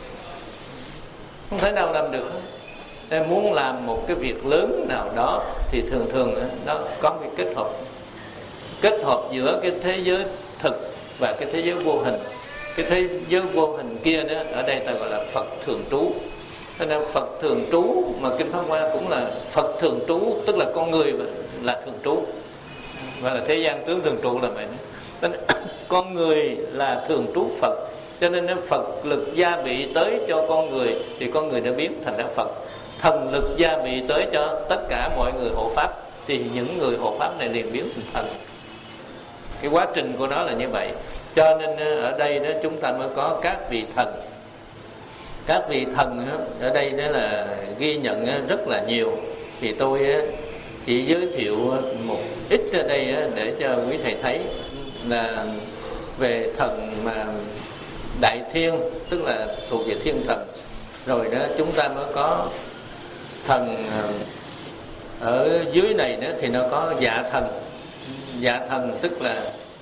không thể nào làm được. Em muốn làm một cái việc lớn nào đó thì thường thường nó có cái kết hợp kết hợp giữa cái thế giới thực và cái thế giới vô hình. Cái thế giới vô hình kia đó, ở đây ta gọi là Phật thường trú. Thế nên Phật thường trú mà Kinh Pháp Hoa cũng là Phật thường trú, tức là con người là thường trú, và là thế gian tướng thường trụ là vậy. Con người là thường trú Phật, cho nên Phật lực gia bị tới cho con người thì con người đã biến thành ra Phật. Thần lực gia bị tới cho tất cả mọi người hộ pháp thì những người hộ pháp này liền biến thành thần. Cái quá trình của nó là như vậy. Cho nên ở đây đó chúng ta mới có các vị thần. Các vị thần ở đây đó là ghi nhận rất là nhiều. Thì tôi chỉ giới thiệu một ít ở đây để cho quý thầy thấy là về thần mà đại thiên, tức là thuộc về thiên thần. Rồi đó chúng ta mới có thần ở dưới này nữa thì nó có dạ thần. Dạ thần tức là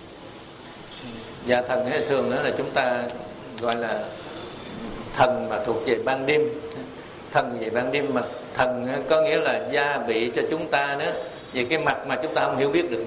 dạ thần hay thường đó là chúng ta gọi là thần mà thuộc về ban đêm. Thần về ban đêm, mà thần có nghĩa là gia bị cho chúng ta nữa về cái mặt mà chúng ta không hiểu biết được,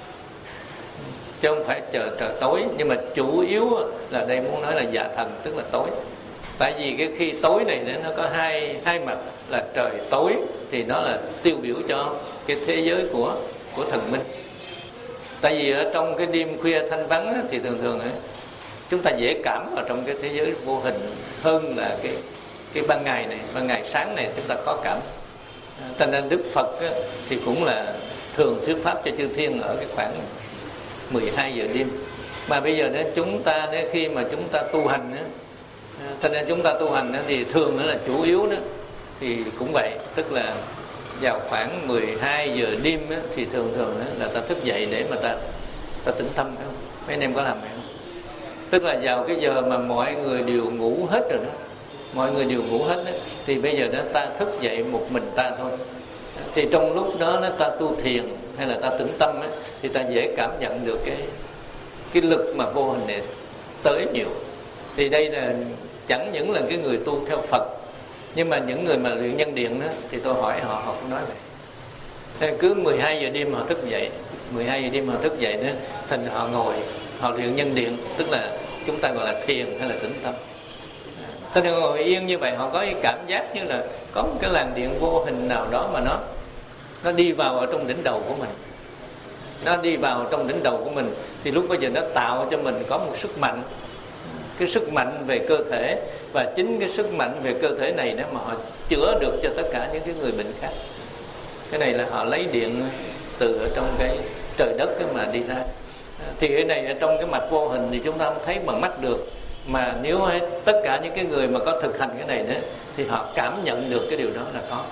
chứ không phải trời trời tối. Nhưng mà chủ yếu là đây muốn nói là dạ thần tức là tối. Tại vì cái khi tối này nó có hai hai mặt là trời tối thì nó là tiêu biểu cho cái thế giới của của thần minh. Tại vì ở trong cái đêm khuya thanh vắng thì thường thường chúng ta dễ cảm vào trong cái thế giới vô hình hơn là cái cái ban ngày này. Ban ngày sáng này chúng ta có cảm. Cho nên Đức Phật thì cũng là thường thuyết pháp cho chư thiên ở cái khoảng mười hai giờ đêm. Mà bây giờ đó chúng ta đó, khi mà chúng ta tu hành đó, cho nên chúng ta tu hành đó, thì thường đó là chủ yếu đó thì cũng vậy, tức là vào khoảng mười hai giờ đêm đó, thì thường thường đó, là ta thức dậy để mà ta ta tĩnh tâm, phải không? Mấy anh em có làm vậy không? Tức là vào cái giờ mà mọi người đều ngủ hết rồi đó, mọi người đều ngủ hết đó, thì bây giờ đó ta thức dậy một mình ta thôi. Thì trong lúc đó, đó ta tu thiền hay là ta tĩnh tâm đó, thì ta dễ cảm nhận được cái cái lực mà vô hình này tới nhiều. Thì đây là chẳng những là cái người tu theo Phật, nhưng mà những người mà luyện nhân điện đó, thì tôi hỏi họ, họ cũng nói vậy. Thế cứ mười hai giờ đêm họ thức dậy, mười hai giờ đêm họ thức dậy đó, thành họ ngồi, họ luyện nhân điện, tức là chúng ta gọi là thiền hay là tĩnh tâm. Thế nên ngồi yên như vậy họ có cái cảm giác như là có một cái làn điện vô hình nào đó mà nó nó đi vào ở trong đỉnh đầu của mình. Nó đi vào trong đỉnh đầu của mình thì lúc bây giờ nó tạo cho mình có một sức mạnh, cái sức mạnh về cơ thể, và chính cái sức mạnh về cơ thể này đó mà họ chữa được cho tất cả những cái người bệnh khác. Cái này là họ lấy điện từ ở trong cái trời đất mà đi ra. Thì cái này ở trong cái mặt vô hình thì chúng ta không thấy bằng mắt được, mà nếu tất cả những cái người mà có thực hành cái này đó thì họ cảm nhận được cái điều đó là có,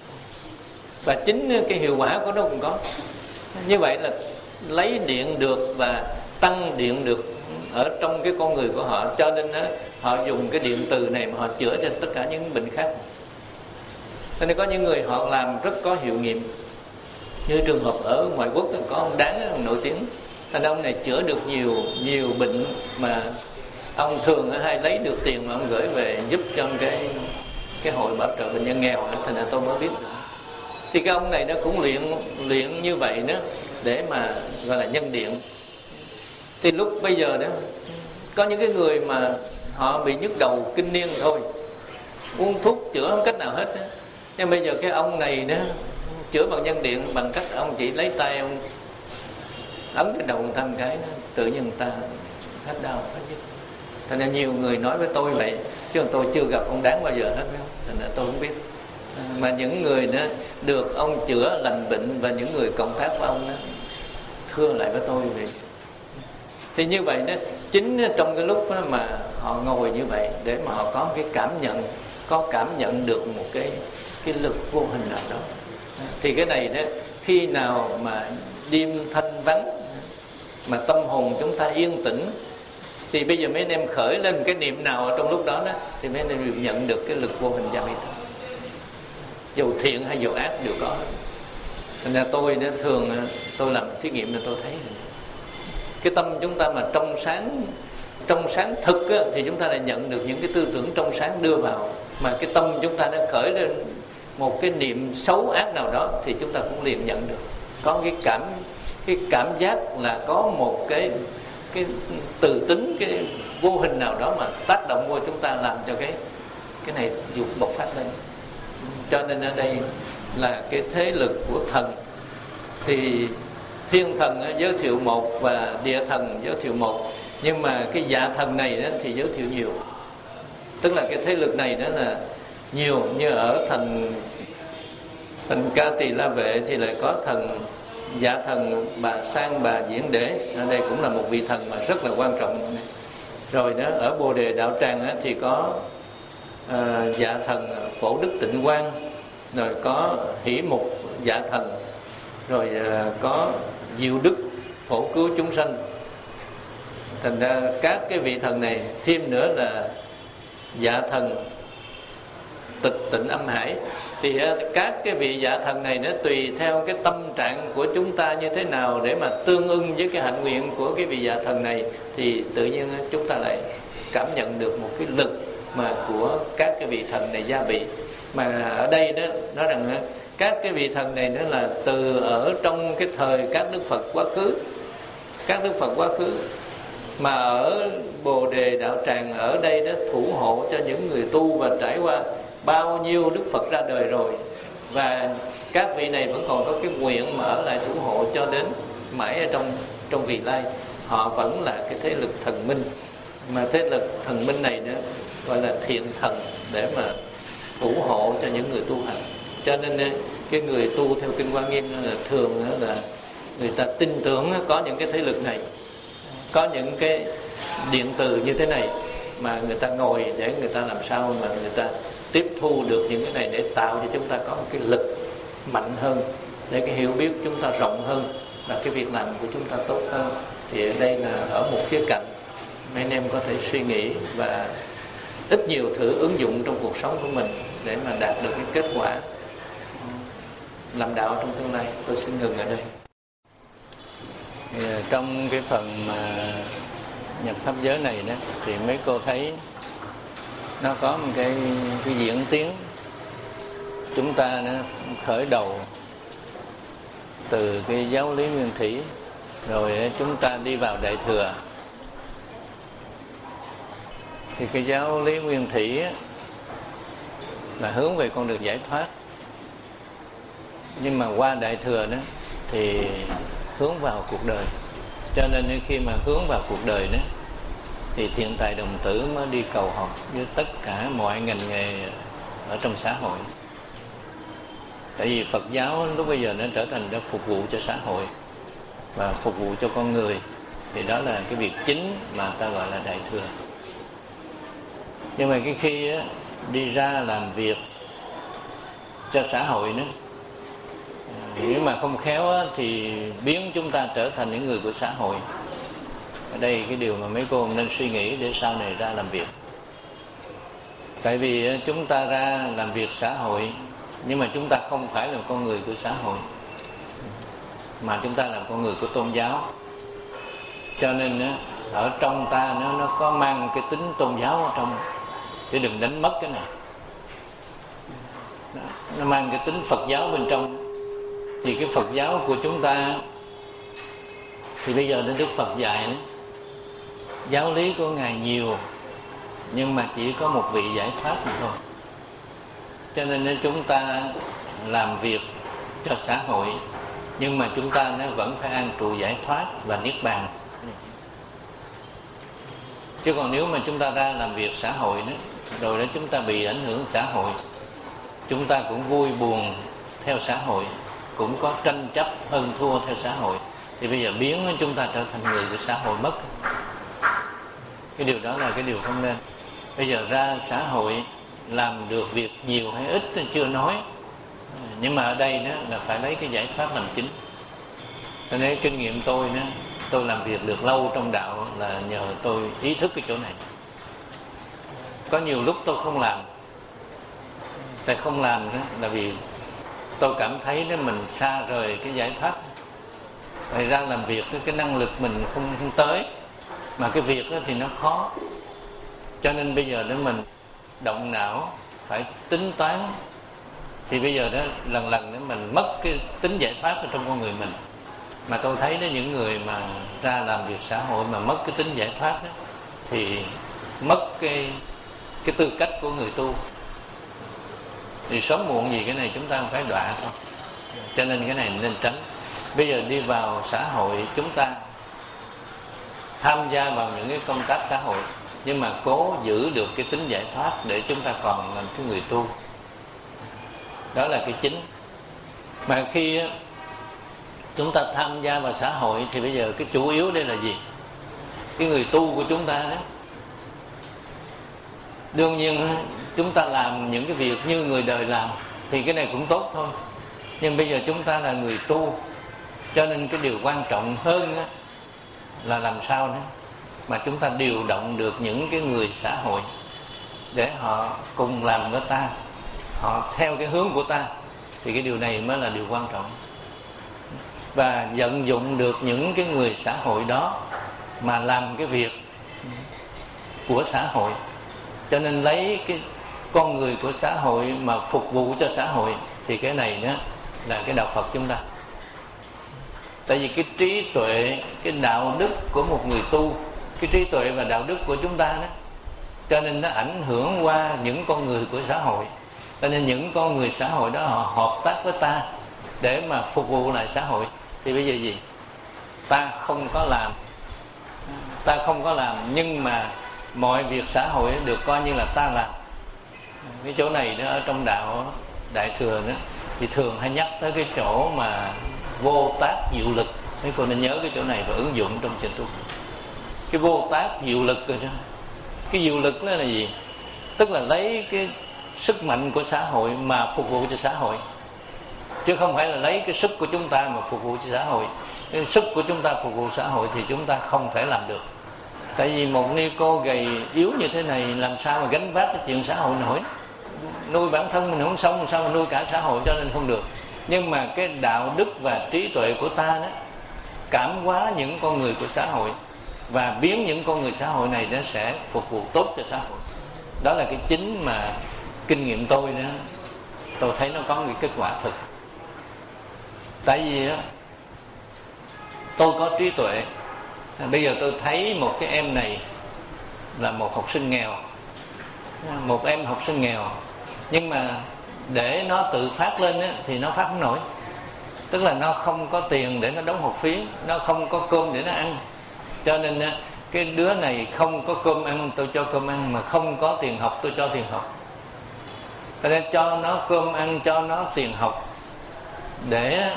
và chính cái hiệu quả của nó cũng có. Như vậy là lấy điện được và tăng điện được ở trong cái con người của họ, cho nên đó, họ dùng cái điện từ này mà họ chữa cho tất cả những bệnh khác. Cho nên có những người họ làm rất có hiệu nghiệm, như trường hợp ở ngoại quốc có ông Đáng, ông nổi tiếng, thành ông này chữa được nhiều nhiều bệnh mà ông thường hay lấy được tiền mà ông gửi về giúp cho cái cái hội bảo trợ bệnh nhân nghèo, thành ra tôi mới biết. Thì cái ông này nó cũng luyện luyện như vậy đó để mà gọi là nhân điện. Thì lúc bây giờ đó có những cái người mà họ bị nhức đầu kinh niên thôi, uống thuốc chữa không cách nào hết đó. Nhưng bây giờ cái ông này đó chữa bằng nhân điện, bằng cách ông chỉ lấy tay ông ấn cái đầu người ta một cái đó, tự nhiên người ta hết đau hết nhức. Thành ra nhiều người nói với tôi vậy, chứ tôi chưa gặp ông Đáng bao giờ hết đâu, thành ra tôi không biết. Mà những người đó được ông chữa lành bệnh và những người cộng tác với ông đó thưa lại với tôi vậy. Thì như vậy đó, chính trong cái lúc đó mà họ ngồi như vậy để mà họ có cái cảm nhận, có cảm nhận được một cái cái lực vô hình nào đó. Thì cái này đó, khi nào mà đêm thanh vắng mà tâm hồn chúng ta yên tĩnh, thì bây giờ mấy anh em khởi lên cái niệm nào ở trong lúc đó đó, thì mấy anh em nhận được cái lực vô hình gia bị thôi. Dù thiện hay dù ác đều có. Thành ra tôi đã thường tôi làm thí nghiệm là tôi thấy cái tâm chúng ta mà trong sáng, trong sáng thực á, thì chúng ta lại nhận được những cái tư tưởng trong sáng đưa vào. Mà cái tâm chúng ta đã khởi lên một cái niệm xấu ác nào đó thì chúng ta cũng liền nhận được. Có cái cảm cái cảm giác là có một cái cái từ tính, cái vô hình nào đó mà tác động vô chúng ta, làm cho cái cái này dục bộc phát lên. Cho nên ở đây là cái thế lực của thần. Thì thiên thần giới thiệu một và địa thần giới thiệu một, nhưng mà cái dạ thần này đó thì giới thiệu nhiều. Tức là cái thế lực này đó là nhiều, như ở thành thành Ca Tỳ La Vệ thì lại có thần dạ thần Bà Sang Bà Diễn Đế, ở đây cũng là một vị thần mà rất là quan trọng. Rồi đó ở Bồ Đề Đạo Tràng đó, thì có uh, dạ thần Phổ Đức Tịnh Quang, rồi có Hỷ Mục dạ thần, rồi uh, có Diệu Đức Phổ Cứu Chúng Sanh. Thành ra các cái vị thần này, thêm nữa là dạ thần Tịch Tịnh Âm Hải. Thì các cái vị dạ thần này nó tùy theo cái tâm trạng của chúng ta như thế nào để mà tương ưng với cái hạnh nguyện của cái vị dạ thần này, thì tự nhiên chúng ta lại cảm nhận được một cái lực mà của các cái vị thần này gia bị. Mà ở đây đó nói rằng các cái vị thần này nó là từ ở trong cái thời các Đức Phật quá khứ, các Đức Phật quá khứ mà ở Bồ Đề Đạo Tràng ở đây đó thủ hộ cho những người tu, và trải qua bao nhiêu Đức Phật ra đời rồi, và các vị này vẫn còn có cái nguyện mà ở lại thủ hộ cho đến mãi ở trong trong vị lai. Họ vẫn là cái thế lực thần minh, mà thế lực thần minh này đó gọi là thiện thần, để mà thủ hộ cho những người tu hành. Cho nên cái người tu theo kinh Hoa Nghiêm là thường là người ta tin tưởng có những cái thế lực này, có những cái điện từ như thế này, mà người ta ngồi để người ta làm sao mà người ta tiếp thu được những cái này, để tạo cho chúng ta có một cái lực mạnh hơn, để cái hiểu biết chúng ta rộng hơn, và cái việc làm của chúng ta tốt hơn. Thì ở đây là ở một khía cạnh mấy anh em có thể suy nghĩ và ít nhiều thử ứng dụng trong cuộc sống của mình để mà đạt được cái kết quả làm đạo trong tương lai. Tôi xin ngừng ở đây. Trong cái phần mà nhập pháp giới này đó, thì mấy cô thấy nó có một cái, cái diễn tiến chúng ta nó khởi đầu từ cái giáo lý nguyên thủy, rồi chúng ta đi vào đại thừa. Thì cái giáo lý nguyên thủy là hướng về con đường giải thoát, nhưng mà qua đại thừa đó thì hướng vào cuộc đời. Cho nên khi mà hướng vào cuộc đời đó thì thiện tài đồng tử mới đi cầu học với tất cả mọi ngành nghề ở trong xã hội. Tại vì Phật giáo lúc bây giờ nó trở thành để phục vụ cho xã hội và phục vụ cho con người, thì đó là cái việc chính mà ta gọi là đại thừa. Nhưng mà cái khi á, đi ra làm việc cho xã hội nữa, nếu mà không khéo á, thì biến chúng ta trở thành những người của xã hội. Ở đây cái điều mà mấy cô nên suy nghĩ để sau này ra làm việc. Tại vì chúng ta ra làm việc xã hội, nhưng mà chúng ta không phải là con người của xã hội, mà chúng ta là con người của tôn giáo. Cho nên ở trong ta nó, nó có mang cái tính tôn giáo ở trong, chứ đừng đánh mất cái này. Nó mang cái tính Phật giáo bên trong. Thì cái Phật giáo của chúng ta thì bây giờ đến Đức Phật dạy nữa, giáo lý của Ngài nhiều, nhưng mà chỉ có một vị giải thoát mà thôi. Cho nên chúng ta làm việc cho xã hội, nhưng mà chúng ta nó vẫn phải an trụ giải thoát và niết bàn. Chứ còn nếu mà chúng ta ra làm việc xã hội đó, rồi đó chúng ta bị ảnh hưởng xã hội, chúng ta cũng vui buồn theo xã hội, cũng có tranh chấp hơn thua theo xã hội, thì bây giờ biến chúng ta trở thành người của xã hội mất. Cái điều đó là cái điều không nên. Bây giờ ra xã hội làm được việc nhiều hay ít chưa nói, nhưng mà ở đây đó là phải lấy cái giải thoát làm chính. Cho nên kinh nghiệm tôi đó, tôi làm việc được lâu trong đạo là nhờ tôi ý thức cái chỗ này. Có nhiều lúc tôi không làm, tại không làm đó là vì tôi cảm thấy đó mình xa rời cái giải thoát. Tại ra làm việc cái năng lực mình không, không tới, mà cái việc đó thì nó khó. Cho nên bây giờ đó mình động não phải tính toán, thì bây giờ đó lần lần đó mình mất cái tính giải thoát ở trong con người mình. Mà tôi thấy đó, những người mà ra làm việc xã hội mà mất cái tính giải thoát đó, thì mất cái cái tư cách của người tu. Thì sớm muộn gì cái này chúng ta phải đọa thôi. Cho nên cái này nên tránh. bây giờ đi vào xã hội, chúng ta tham gia vào những cái công tác xã hội, nhưng mà cố giữ được cái tính giải thoát để chúng ta còn làm cái người tu. Đó là cái chính. Mà khi chúng ta tham gia vào xã hội thì bây giờ cái chủ yếu đây là gì? Cái người tu của chúng ta đó, đương nhiên chúng ta làm những cái việc như người đời làm thì cái này cũng tốt thôi. Nhưng bây giờ chúng ta là người tu, cho nên cái điều quan trọng hơn đó là làm sao đó mà chúng ta điều động được những cái người xã hội để họ cùng làm với ta, họ theo cái hướng của ta, thì cái điều này mới là điều quan trọng. Và vận dụng được những cái người xã hội đó mà làm cái việc của xã hội. Cho nên lấy cái con người của xã hội mà phục vụ cho xã hội, thì cái này đó là cái đạo Phật chúng ta. Tại vì cái trí tuệ, cái đạo đức của một người tu, cái trí tuệ và đạo đức của chúng ta đó, cho nên nó ảnh hưởng qua những con người của xã hội. Cho nên những con người xã hội đó họ hợp tác với ta để mà phục vụ lại xã hội. Thì bây giờ gì? Ta không có làm, ta không có làm, nhưng mà mọi việc xã hội được coi như là ta làm. Cái chỗ này đó, ở trong đạo Đại Thừa đó, thì thường hay nhắc tới cái chỗ mà vô tác diệu lực. Mấy cô nên nhớ cái chỗ này và ứng dụng trong trình tu. Cái vô tác diệu lực rồi đó. Cái diệu lực đó là gì? Tức là lấy cái sức mạnh của xã hội mà phục vụ cho xã hội, chứ không phải là lấy cái sức của chúng ta mà phục vụ cho xã hội. Cái sức của chúng ta phục vụ xã hội thì chúng ta không thể làm được. Tại vì một ni cô gầy yếu như thế này làm sao mà gánh vác cái chuyện xã hội nổi. Nuôi bản thân mình không xong, sao mà nuôi cả xã hội, cho nên không được. Nhưng mà cái đạo đức và trí tuệ của ta đó cảm hóa những con người của xã hội và biến những con người xã hội này nó sẽ phục vụ tốt cho xã hội. Đó là cái chính mà kinh nghiệm tôi đó, tôi thấy nó có một kết quả thực. Tại vì đó, tôi có trí tuệ. Bây giờ tôi thấy một cái em này là một học sinh nghèo, một em học sinh nghèo, nhưng mà để nó tự phát lên á, thì nó phát không nổi. Tức là nó không có tiền để nó đóng học phí, nó không có cơm để nó ăn. Cho nên á, cái đứa này không có cơm ăn, tôi cho cơm ăn, mà không có tiền học, tôi cho tiền học. Cho nên cho nó cơm ăn, cho nó tiền học để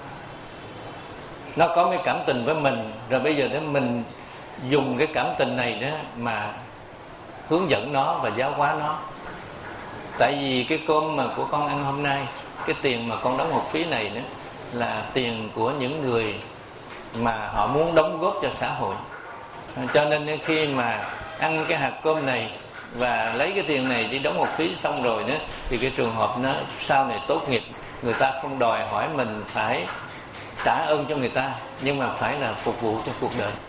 nó có cái cảm tình với mình. Rồi bây giờ để mình dùng cái cảm tình này đó mà hướng dẫn nó và giáo hóa nó. Tại vì cái cơm mà của con ăn hôm nay, cái tiền mà con đóng học phí này đó là tiền của những người mà họ muốn đóng góp cho xã hội. Cho nên khi mà ăn cái hạt cơm này và lấy cái tiền này đi đóng học phí xong rồi đó, thì cái trường hợp nó sau này tốt nghiệp, người ta không đòi hỏi mình phải trả ơn cho người ta, nhưng mà phải là phục vụ cho cuộc đời.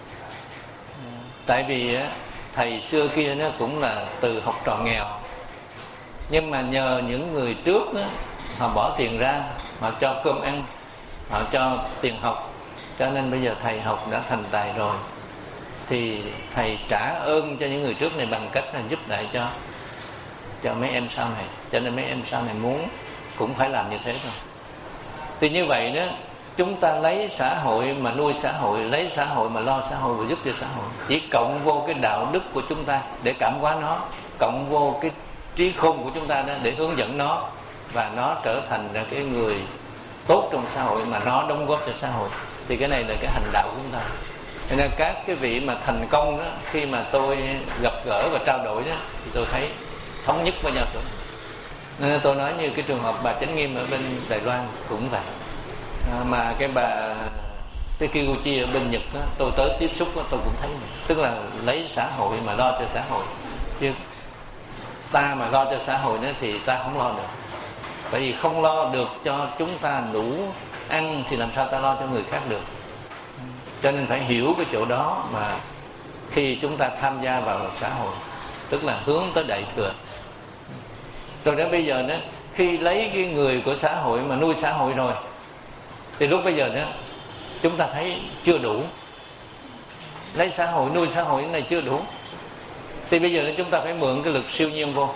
Tại vì thầy xưa kia nó cũng là từ học trò nghèo, nhưng mà nhờ những người trước đó, họ bỏ tiền ra, họ cho cơm ăn, họ cho tiền học, cho nên bây giờ thầy học đã thành tài rồi. Thì thầy trả ơn cho những người trước này bằng cách là giúp lại cho cho mấy em sau này. Cho nên mấy em sau này muốn cũng phải làm như thế thôi. Thì như vậy đó, chúng ta lấy xã hội mà nuôi xã hội, lấy xã hội mà lo xã hội và giúp cho xã hội. Chỉ cộng vô cái đạo đức của chúng ta để cảm hóa nó, cộng vô cái trí khôn của chúng ta đó để hướng dẫn nó, và nó trở thành ra cái người tốt trong xã hội mà nó đóng góp cho xã hội. Thì cái này là cái hành đạo của chúng ta. Cho nên các cái vị mà thành công đó, khi mà tôi gặp gỡ và trao đổi đó, thì tôi thấy thống nhất với nhau chỗ này. Nên tôi nói như cái trường hợp bà Chánh Nghiêm ở bên Đài Loan cũng vậy. À, mà cái bà Sekiguchi ở bên Nhật đó, tôi tới tiếp xúc đó, tôi cũng thấy này. Tức là lấy xã hội mà lo cho xã hội, chứ ta mà lo cho xã hội đó thì ta không lo được. Tại vì không lo được cho chúng ta đủ ăn thì làm sao ta lo cho người khác được. Cho nên phải hiểu cái chỗ đó mà khi chúng ta tham gia vào xã hội, tức là hướng tới Đại Thừa. Rồi đến bây giờ đó, khi lấy cái người của xã hội mà nuôi xã hội rồi, thì lúc bây giờ đó chúng ta thấy chưa đủ. Lấy xã hội nuôi xã hội cái này chưa đủ. Thì bây giờ đó chúng ta phải mượn cái lực siêu nhiên vô.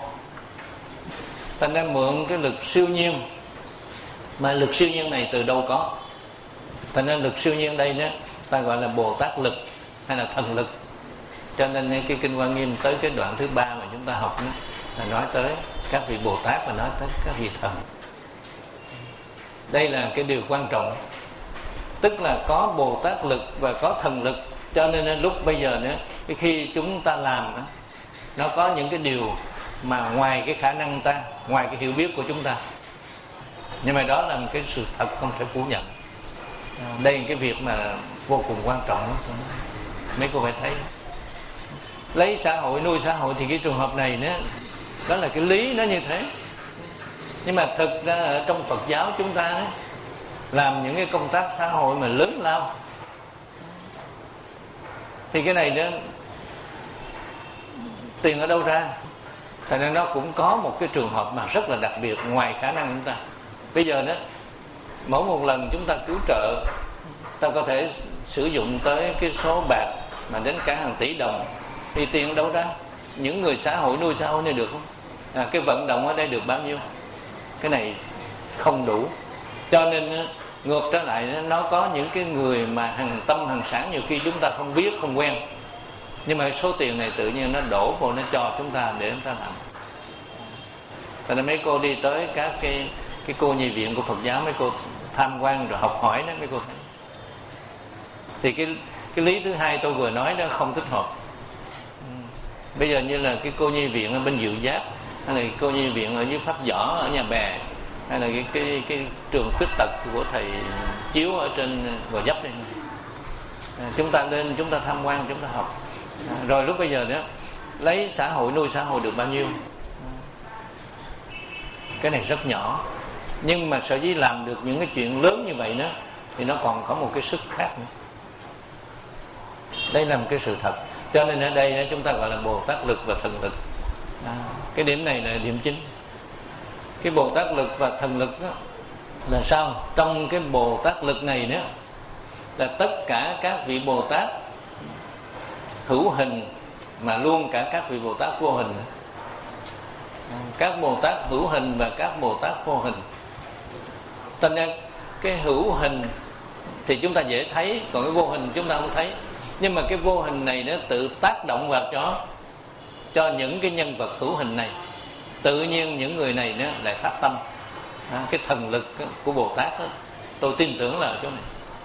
Thành ra mượn cái lực siêu nhiên. Mà lực siêu nhiên này từ đâu có? Thành ra lực siêu nhiên đây đó ta gọi là Bồ Tát lực hay là thần lực. Cho nên cái Kinh Hoa Nghiêm tới cái đoạn thứ ba mà chúng ta học đó, là nói tới các vị Bồ Tát và nói tới các vị thần. Đây là cái điều quan trọng, tức là có Bồ Tát lực và có thần lực. Cho nên lúc bây giờ nữa, khi chúng ta làm đó, nó có những cái điều mà ngoài cái khả năng ta, ngoài cái hiểu biết của chúng ta, nhưng mà đó là một cái sự thật không thể phủ nhận. Đây là cái việc mà vô cùng quan trọng đó. Mấy cô phải thấy, lấy xã hội nuôi xã hội thì cái trường hợp này nữa, đó là cái lý nó như thế. Nhưng mà thực ra ở trong Phật giáo chúng ta đó, làm những cái công tác xã hội mà lớn lao, thì cái này đó tiền ở đâu ra? Thành ra nó cũng có một cái trường hợp mà rất là đặc biệt ngoài khả năng chúng ta. Bây giờ đó, mỗi một lần chúng ta cứu trợ, ta có thể sử dụng tới cái số bạc mà đến cả hàng tỷ đồng, thì tiền ở đâu ra? Những người xã hội nuôi xã hội này được không? À, cái vận động ở đây được bao nhiêu? Cái này không đủ. Cho nên ngược trở lại, nó có những cái người mà hàng tâm hàng sản, nhiều khi chúng ta không biết, không quen, nhưng mà số tiền này tự nhiên nó đổ vô, nó cho chúng ta để chúng ta làm. Cho nên mấy cô đi tới các cái cái cô nhi viện của Phật giáo, mấy cô tham quan rồi học hỏi đó, mấy cô thấy. Thì cái cái lý thứ hai tôi vừa nói đó không thích hợp. Bây giờ như là cái cô nhi viện ở bên Diệu Giác, hay là cái cô nhi viện ở dưới Pháp Võ ở Nhà Bè, hay là cái cái cái trường khuyết tật của thầy Chiếu ở trên Gò Vấp đây, à, chúng ta lên chúng ta tham quan, chúng ta học. À, rồi lúc bây giờ đó lấy xã hội nuôi xã hội được bao nhiêu? Cái này rất nhỏ, nhưng mà sở dĩ làm được những cái chuyện lớn như vậy đó, thì nó còn có một cái sức khác nữa. Đây là một cái sự thật. Cho nên ở đây chúng ta gọi là Bồ Tát lực và thần lực. À, cái điểm này là điểm chính. Cái Bồ Tát lực và thần lực đó là sao? Trong cái Bồ Tát lực này đó là tất cả các vị Bồ Tát hữu hình, mà luôn cả các vị Bồ Tát vô hình. Các Bồ Tát hữu hình và các Bồ Tát vô hình. Thành ra cái hữu hình thì chúng ta dễ thấy, còn cái vô hình chúng ta không thấy. Nhưng mà cái vô hình này nó tự tác động vào cho cho những cái nhân vật hữu hình này. Tự nhiên những người này nó lại phát tâm. À, cái thần lực của Bồ Tát đó, tôi tin tưởng là ở chỗ này.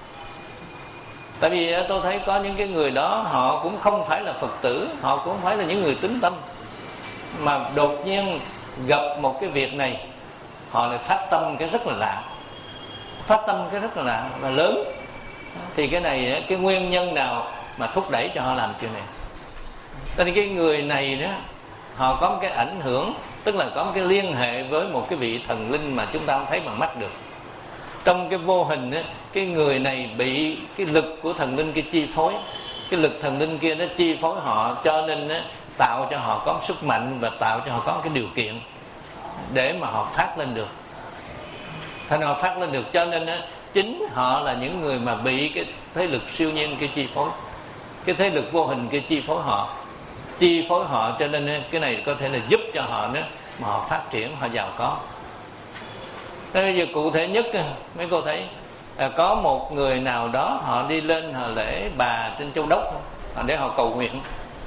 Tại vì tôi thấy có những cái người đó, họ cũng không phải là Phật tử, họ cũng không phải là những người tín tâm, mà đột nhiên gặp một cái việc này, họ lại phát tâm cái rất là lạ, phát tâm cái rất là lạ và lớn. Thì cái này, cái nguyên nhân nào mà thúc đẩy cho họ làm chuyện này? Cho nên cái người này đó, họ có một cái ảnh hưởng, tức là có một cái liên hệ với một cái vị thần linh mà chúng ta không thấy bằng mắt được. Trong cái vô hình đó, cái người này bị cái lực của thần linh kia chi phối, cái lực thần linh kia nó chi phối họ, cho nên đó, tạo cho họ có sức mạnh và tạo cho họ có cái điều kiện để mà họ phát lên được. Thành họ phát lên được, cho nên đó, chính họ là những người mà bị cái thế lực siêu nhiên kia chi phối, cái thế lực vô hình kia chi phối họ, chi phối họ, cho nên cái này có thể là giúp cho họ nữa mà họ phát triển, họ giàu có. Thế bây giờ cụ thể nhất, mấy cô thấy à, có một người nào đó họ đi lên họ lễ bà trên Châu Đốc để họ cầu nguyện.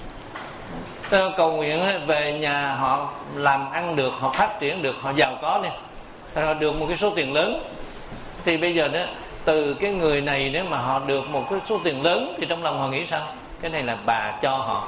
Cầu nguyện về nhà họ làm ăn được, họ phát triển được, họ giàu có nè, họ được một cái số tiền lớn. Thì bây giờ đó, từ cái người này nếu mà họ được một cái số tiền lớn thì trong lòng họ nghĩ sao? Cái này là bà cho họ.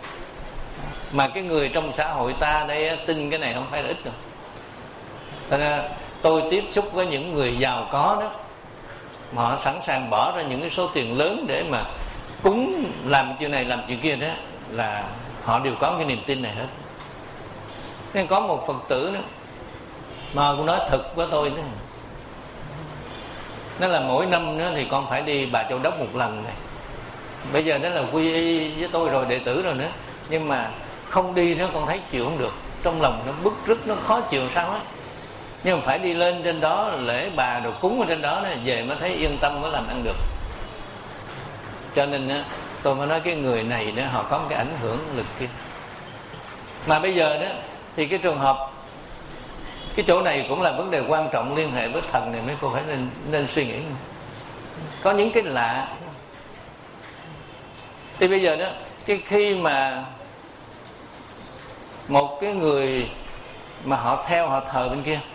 Mà cái người trong xã hội ta đây tin cái này không phải là ít đâu. Thành ra tôi tiếp xúc với những người giàu có đó, mà họ sẵn sàng bỏ ra những cái số tiền lớn để mà cúng làm chuyện này làm chuyện kia đó, là họ đều có cái niềm tin này hết. Nên có một Phật tử đó mà cũng nói thật với tôi đó, nó là mỗi năm nữa thì con phải đi Bà Châu Đốc một lần này. Bây giờ đó là quy y với tôi rồi, đệ tử rồi nữa, nhưng mà không đi nữa con thấy chịu không được, trong lòng nó bức rứt, nó khó chịu sao á. Nhưng mà phải đi lên trên đó lễ bà rồi cúng ở trên đó, đó về mới thấy yên tâm, mới làm ăn được. Cho nên đó, tôi mới nói cái người này đó, họ có một cái ảnh hưởng lực kia. Mà bây giờ đó thì cái trường hợp, cái chỗ này cũng là vấn đề quan trọng liên hệ với thần này, mấy cô phải nên, nên suy nghĩ. có những cái lạ. Thì bây giờ đó, cái khi mà một cái người mà họ theo họ thờ bên kia,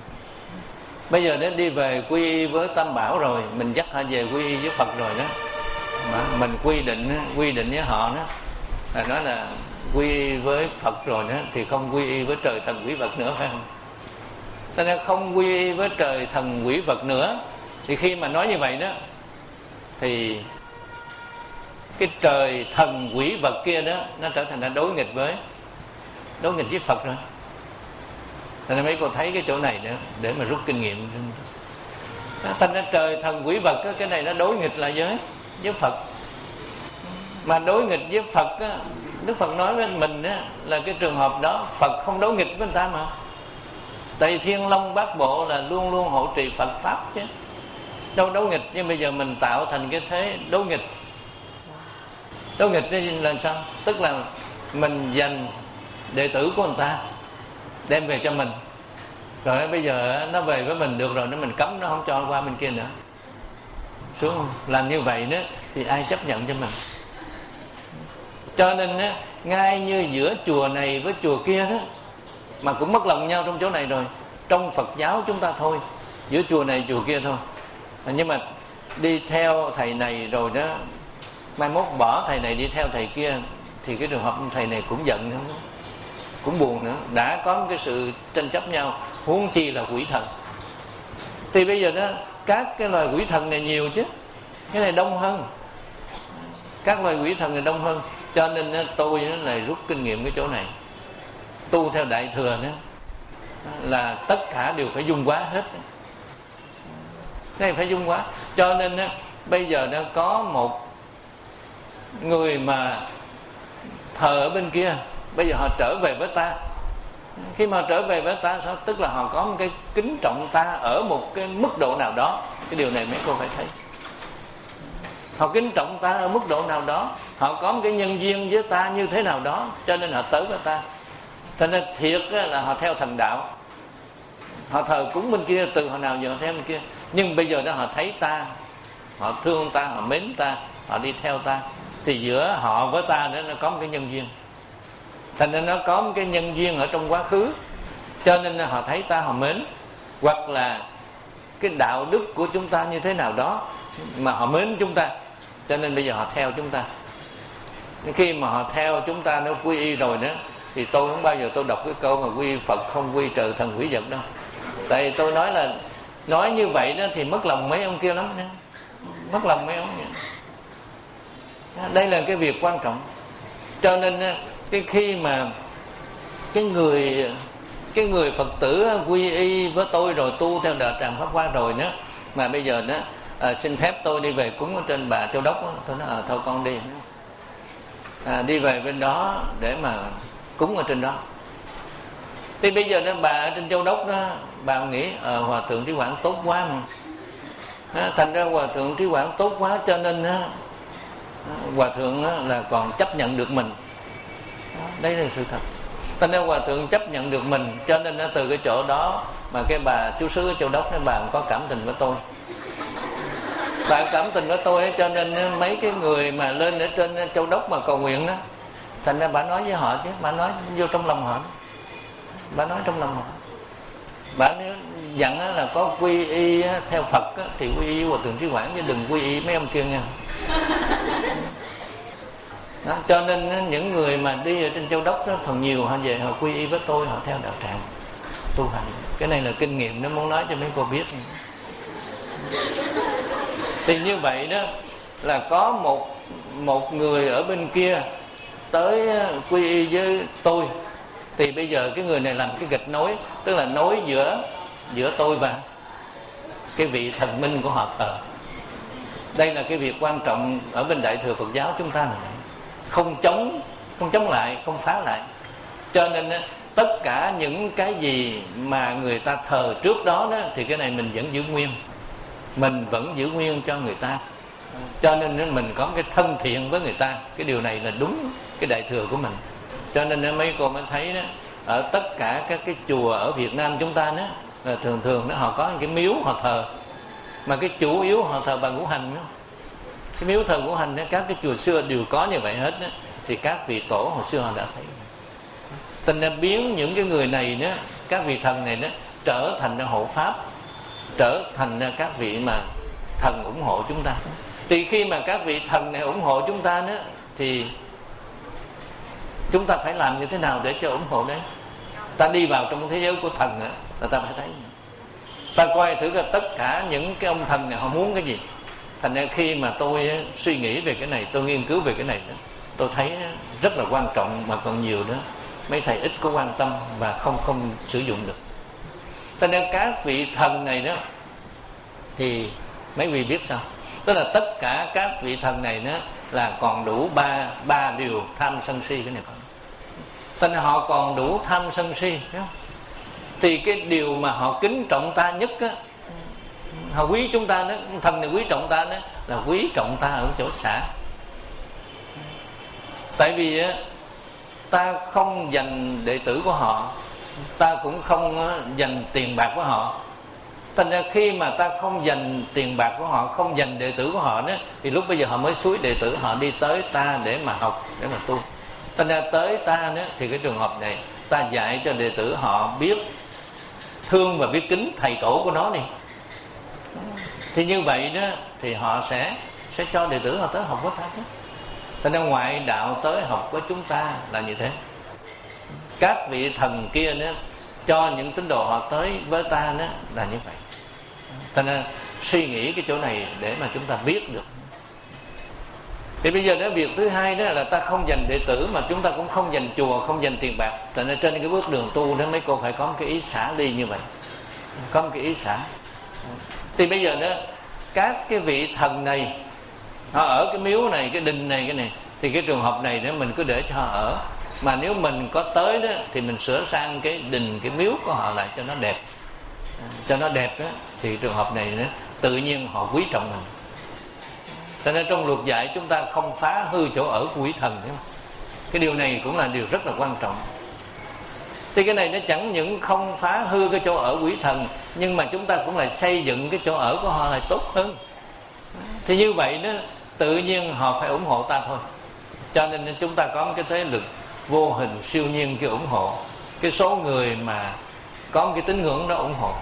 bây giờ nó đi về quy y với Tam Bảo rồi, mình dắt họ về quy y với Phật rồi đó, mà mình quy định quy định với họ đó là nói là quy y với Phật rồi đó, thì không quy y với trời thần quỷ vật nữa, phải không? Cho nên không quy y với trời thần quỷ vật nữa, thì khi mà nói như vậy đó, thì cái trời thần quỷ vật kia đó nó trở thành là đối nghịch với đối nghịch với Phật rồi. Cho nên mấy cô thấy cái chỗ này nữa để mà rút kinh nghiệm. Thành ra trời thần quỷ vật đó, cái này nó đối nghịch lại với với Phật. Mà đối nghịch với Phật á, Đức Phật nói với mình á, là cái trường hợp đó Phật không đối nghịch với người ta mà. Tại vì Thiên Long Bát Bộ là luôn luôn hộ trì Phật Pháp chứ, đâu đối nghịch. Nhưng bây giờ mình tạo thành cái thế đối nghịch. Đối nghịch là sao? Tức là mình dành đệ tử của người ta đem về cho mình, rồi bây giờ nó về với mình được rồi, nó mình cấm nó không cho qua bên kia nữa, xuống không? Làm như vậy nữa thì ai chấp nhận cho mình? Cho nên á, ngay như giữa chùa này với chùa kia đó mà cũng mất lòng nhau trong chỗ này rồi. Trong Phật giáo chúng ta thôi, giữa chùa này chùa kia thôi, nhưng mà đi theo thầy này rồi đó, mai mốt bỏ thầy này đi theo thầy kia, thì cái trường hợp thầy này cũng giận nữa, cũng buồn nữa. Đã có một cái sự tranh chấp nhau, huống chi là quỷ thần. Thì bây giờ đó, các cái loài quỷ thần này nhiều chứ, cái này đông hơn, các loài quỷ thần này đông hơn. Cho nên đó, tôi đó là rút kinh nghiệm cái chỗ này. Tu theo Đại Thừa đó là tất cả đều phải dung hóa hết, cái này phải dung hóa. Cho nên đó, bây giờ nó có một người mà thờ ở bên kia, bây giờ họ trở về với ta. Khi mà trở về với ta sao? Tức là họ có một cái kính trọng ta ở một cái mức độ nào đó. Cái điều này mấy cô phải thấy. Họ kính trọng ta ở mức độ nào đó, họ có một cái nhân duyên với ta như thế nào đó, cho nên họ tới với ta. Cho nên thiệt là họ theo thần đạo, họ thờ cúng bên kia từ hồi nào giờ theo bên kia. Nhưng bây giờ đó họ thấy ta, họ thương ta, họ mến ta, họ đi theo ta, thì giữa họ với ta đó nó có một cái nhân duyên. Thành nên nó có một cái nhân duyên ở trong quá khứ, cho nên họ thấy ta họ mến. Hoặc là cái đạo đức của chúng ta như thế nào đó mà họ mến chúng ta, cho nên bây giờ họ theo chúng ta. Khi mà họ theo chúng ta nó quy y rồi đó, thì tôi không bao giờ tôi đọc cái câu mà quy Phật không quy trời thần quỷ vật đâu. Tại vì tôi nói là nói như vậy đó thì mất lòng mấy ông kia lắm nha. Mất lòng mấy ông. Đây là cái việc quan trọng. Cho nên cái khi mà cái người cái người Phật tử quy y với tôi rồi, tu theo đạo tràng Pháp Hoa rồi đó, mà bây giờ đó à, xin phép tôi đi về cúng ở trên Bà Châu Đốc đó. Tôi nói à, thôi con đi à, đi về bên đó để mà cúng ở trên đó. Thì bây giờ đó bà ở trên Châu Đốc đó, bà nghĩ à, Hòa Thượng Trí Quảng tốt quá mà à, thành ra Hòa Thượng Trí Quảng tốt quá, cho nên á, Hòa Thượng á, là còn chấp nhận được mình. Đây là sự thật. Thành ra Hòa Thượng chấp nhận được mình, cho nên á, từ cái chỗ đó mà cái bà chú xứ ở Châu Đốc đó, bà có cảm tình với tôi. Bà cảm tình với tôi ấy, cho nên mấy cái người mà lên ở trên Châu Đốc mà cầu nguyện đó, thành ra bà nói với họ chứ, bà nói vô trong lòng họ, bà nói trong lòng họ. Bà nếu dặn là có quy y theo Phật thì quy y Hòa Thượng Trí Quảng, chứ đừng quy y mấy ông kia nha. Đó, cho nên những người mà đi ở trên Châu Đốc đó, phần nhiều họ về họ quy y với tôi, họ theo đạo tràng tu hành. Cái này là kinh nghiệm nó muốn nói cho mấy cô biết. Thì như vậy đó là có một một người ở bên kia tới quy y với tôi, thì bây giờ cái người này làm cái gạch nối, tức là nối giữa giữa tôi và cái vị thần minh của họ thờ. Đây là cái việc quan trọng ở bên Đại Thừa Phật giáo chúng ta này, không chống không chống lại, không phá lại. Cho nên tất cả những cái gì mà người ta thờ trước đó, đó thì cái này mình vẫn giữ nguyên, mình vẫn giữ nguyên cho người ta. Cho nên mình có cái thân thiện với người ta. Cái điều này là đúng cái Đại Thừa của mình. Cho nên mấy cô mới thấy đó, ở tất cả các cái chùa ở Việt Nam chúng ta đó, là thường thường đó họ có cái miếu họ thờ. mà cái chủ yếu họ thờ bà Ngũ Hành đó. Cái miếu thờ Ngũ Hành đó, các cái chùa xưa đều có như vậy hết đó. Thì các vị tổ hồi xưa họ đã thấy, thành ra biến những cái người này đó, các vị thần này đó trở thành hộ pháp, trở thành các vị mà thần ủng hộ chúng ta. Thì khi mà các vị thần này ủng hộ chúng ta đó, thì chúng ta phải làm như thế nào để cho ủng hộ đấy? Ta đi vào trong thế giới của thần đó, là ta phải thấy, ta coi thử là tất cả những cái ông thần này họ muốn cái gì. Thành ra khi mà tôi suy nghĩ về cái này, tôi nghiên cứu về cái này đó, tôi thấy rất là quan trọng, mà còn nhiều đó mấy thầy ít có quan tâm và không không sử dụng được. Thành ra các vị thần này đó thì mấy vị biết sao? Tức là tất cả các vị thần này đó là còn đủ ba ba điều tham sân si. Cái này còn, thành ra họ còn đủ tham sân si, thấy không? Thì cái điều mà họ kính trọng ta nhất á, họ quý chúng ta đó, thần này quý trọng ta đó, là quý trọng ta ở chỗ xả. Tại vì á, ta không dành đệ tử của họ, ta cũng không dành tiền bạc của họ. Thành ra khi mà ta không dành tiền bạc của họ, không dành đệ tử của họ đó, thì lúc bây giờ họ mới xúi đệ tử họ đi tới ta để mà học, để mà tu. Thành ra tới ta đó, thì cái trường hợp này ta dạy cho đệ tử họ biết thương và biết kính thầy tổ của nó đi. Thì như vậy đó thì họ sẽ sẽ cho đệ tử họ tới học với ta chứ. Thành ra ngoại đạo tới học với chúng ta là như thế. Các vị thần kia đó cho những tín đồ họ tới với ta đó là như vậy. Thành ra suy nghĩ cái chỗ này để mà chúng ta biết được. Thì bây giờ đó, việc thứ hai đó là ta không dành đệ tử, mà chúng ta cũng không dành chùa, không dành tiền bạc. Thành ra trên cái bước đường tu đó mấy cô phải có một cái ý xả ly như vậy, có một cái ý xả. Thì bây giờ đó các cái vị thần này họ ở cái miếu này, cái đình này, cái này, thì cái trường hợp này đó mình cứ để cho họ ở. Mà nếu mình có tới đó thì mình sửa sang cái đình, cái miếu của họ lại cho nó đẹp, cho nó đẹp đó, thì trường hợp này đó, tự nhiên họ quý trọng mình. Cho nên trong luật dạy chúng ta không phá hư chỗ ở của quỷ thần, đúng không? Cái điều này cũng là điều rất là quan trọng. Thì cái này nó chẳng những không phá hư cái chỗ ở quỷ thần, nhưng mà chúng ta cũng lại xây dựng cái chỗ ở của họ lại tốt hơn. Thì như vậy đó, tự nhiên họ phải ủng hộ ta thôi. Cho nên chúng ta có một cái thế lực vô hình siêu nhiên kia ủng hộ. Cái số người mà có một cái tín ngưỡng đó ủng hộ.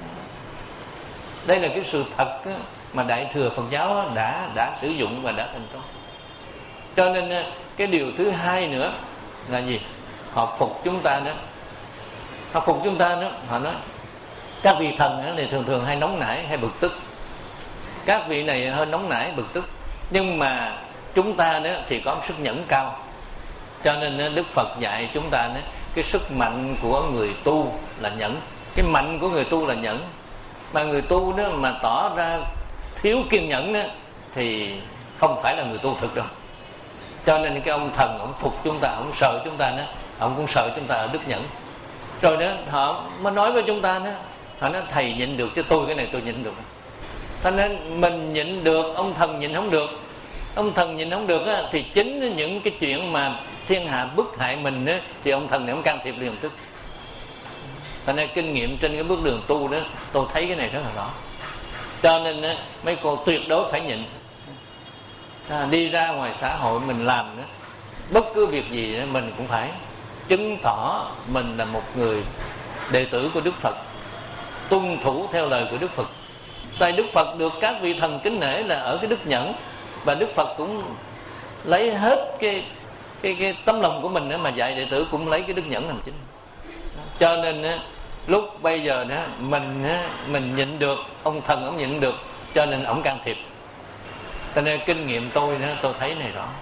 Đây là cái sự thật đó, mà Đại Thừa Phật giáo đã đã sử dụng và đã thành công. Cho nên cái điều thứ hai nữa là gì? Họ phục chúng ta đó. Họ phục chúng ta đó, họ nói các vị thần này thường thường hay nóng nảy, hay bực tức. Các vị này hơi nóng nảy, bực tức. Nhưng mà chúng ta đó thì có sức nhẫn cao. Cho nên Đức Phật dạy chúng ta đó, cái sức mạnh của người tu là nhẫn. Cái mạnh của người tu là nhẫn. Mà người tu đó mà tỏ ra thiếu kiên nhẫn đó thì không phải là người tu thực đâu. Cho nên cái ông thần ông phục chúng ta, ông sợ chúng ta đó, ông cũng sợ chúng ta ở đức nhẫn. Rồi đó họ mới nói với chúng ta đó, họ nói thầy nhịn được chứ tôi cái này tôi nhịn được. Cho nên mình nhịn được, ông thần nhịn không được. Ông thần nhịn không được á, thì chính những cái chuyện mà thiên hạ bức hại mình á, thì ông thần này ông can thiệp liền tức. Cho nên kinh nghiệm trên cái bước đường tu đó, tôi thấy cái này rất là rõ. Cho nên á, mấy cô tuyệt đối phải nhịn. À, đi ra ngoài xã hội mình làm đó, bất cứ việc gì đó, mình cũng phải chứng tỏ mình là một người đệ tử của Đức Phật, tuân thủ theo lời của Đức Phật. Tại Đức Phật được các vị thần kính nể là ở cái đức nhẫn, và Đức Phật cũng lấy hết cái cái cái tấm lòng của mình đó mà dạy đệ tử, cũng lấy cái đức nhẫn làm chính. Cho nên á, lúc bây giờ đó mình á, mình nhịn được, ông thần ông nhịn được, cho nên ông can thiệp. Cho nên kinh nghiệm tôi đó, tôi thấy này rõ.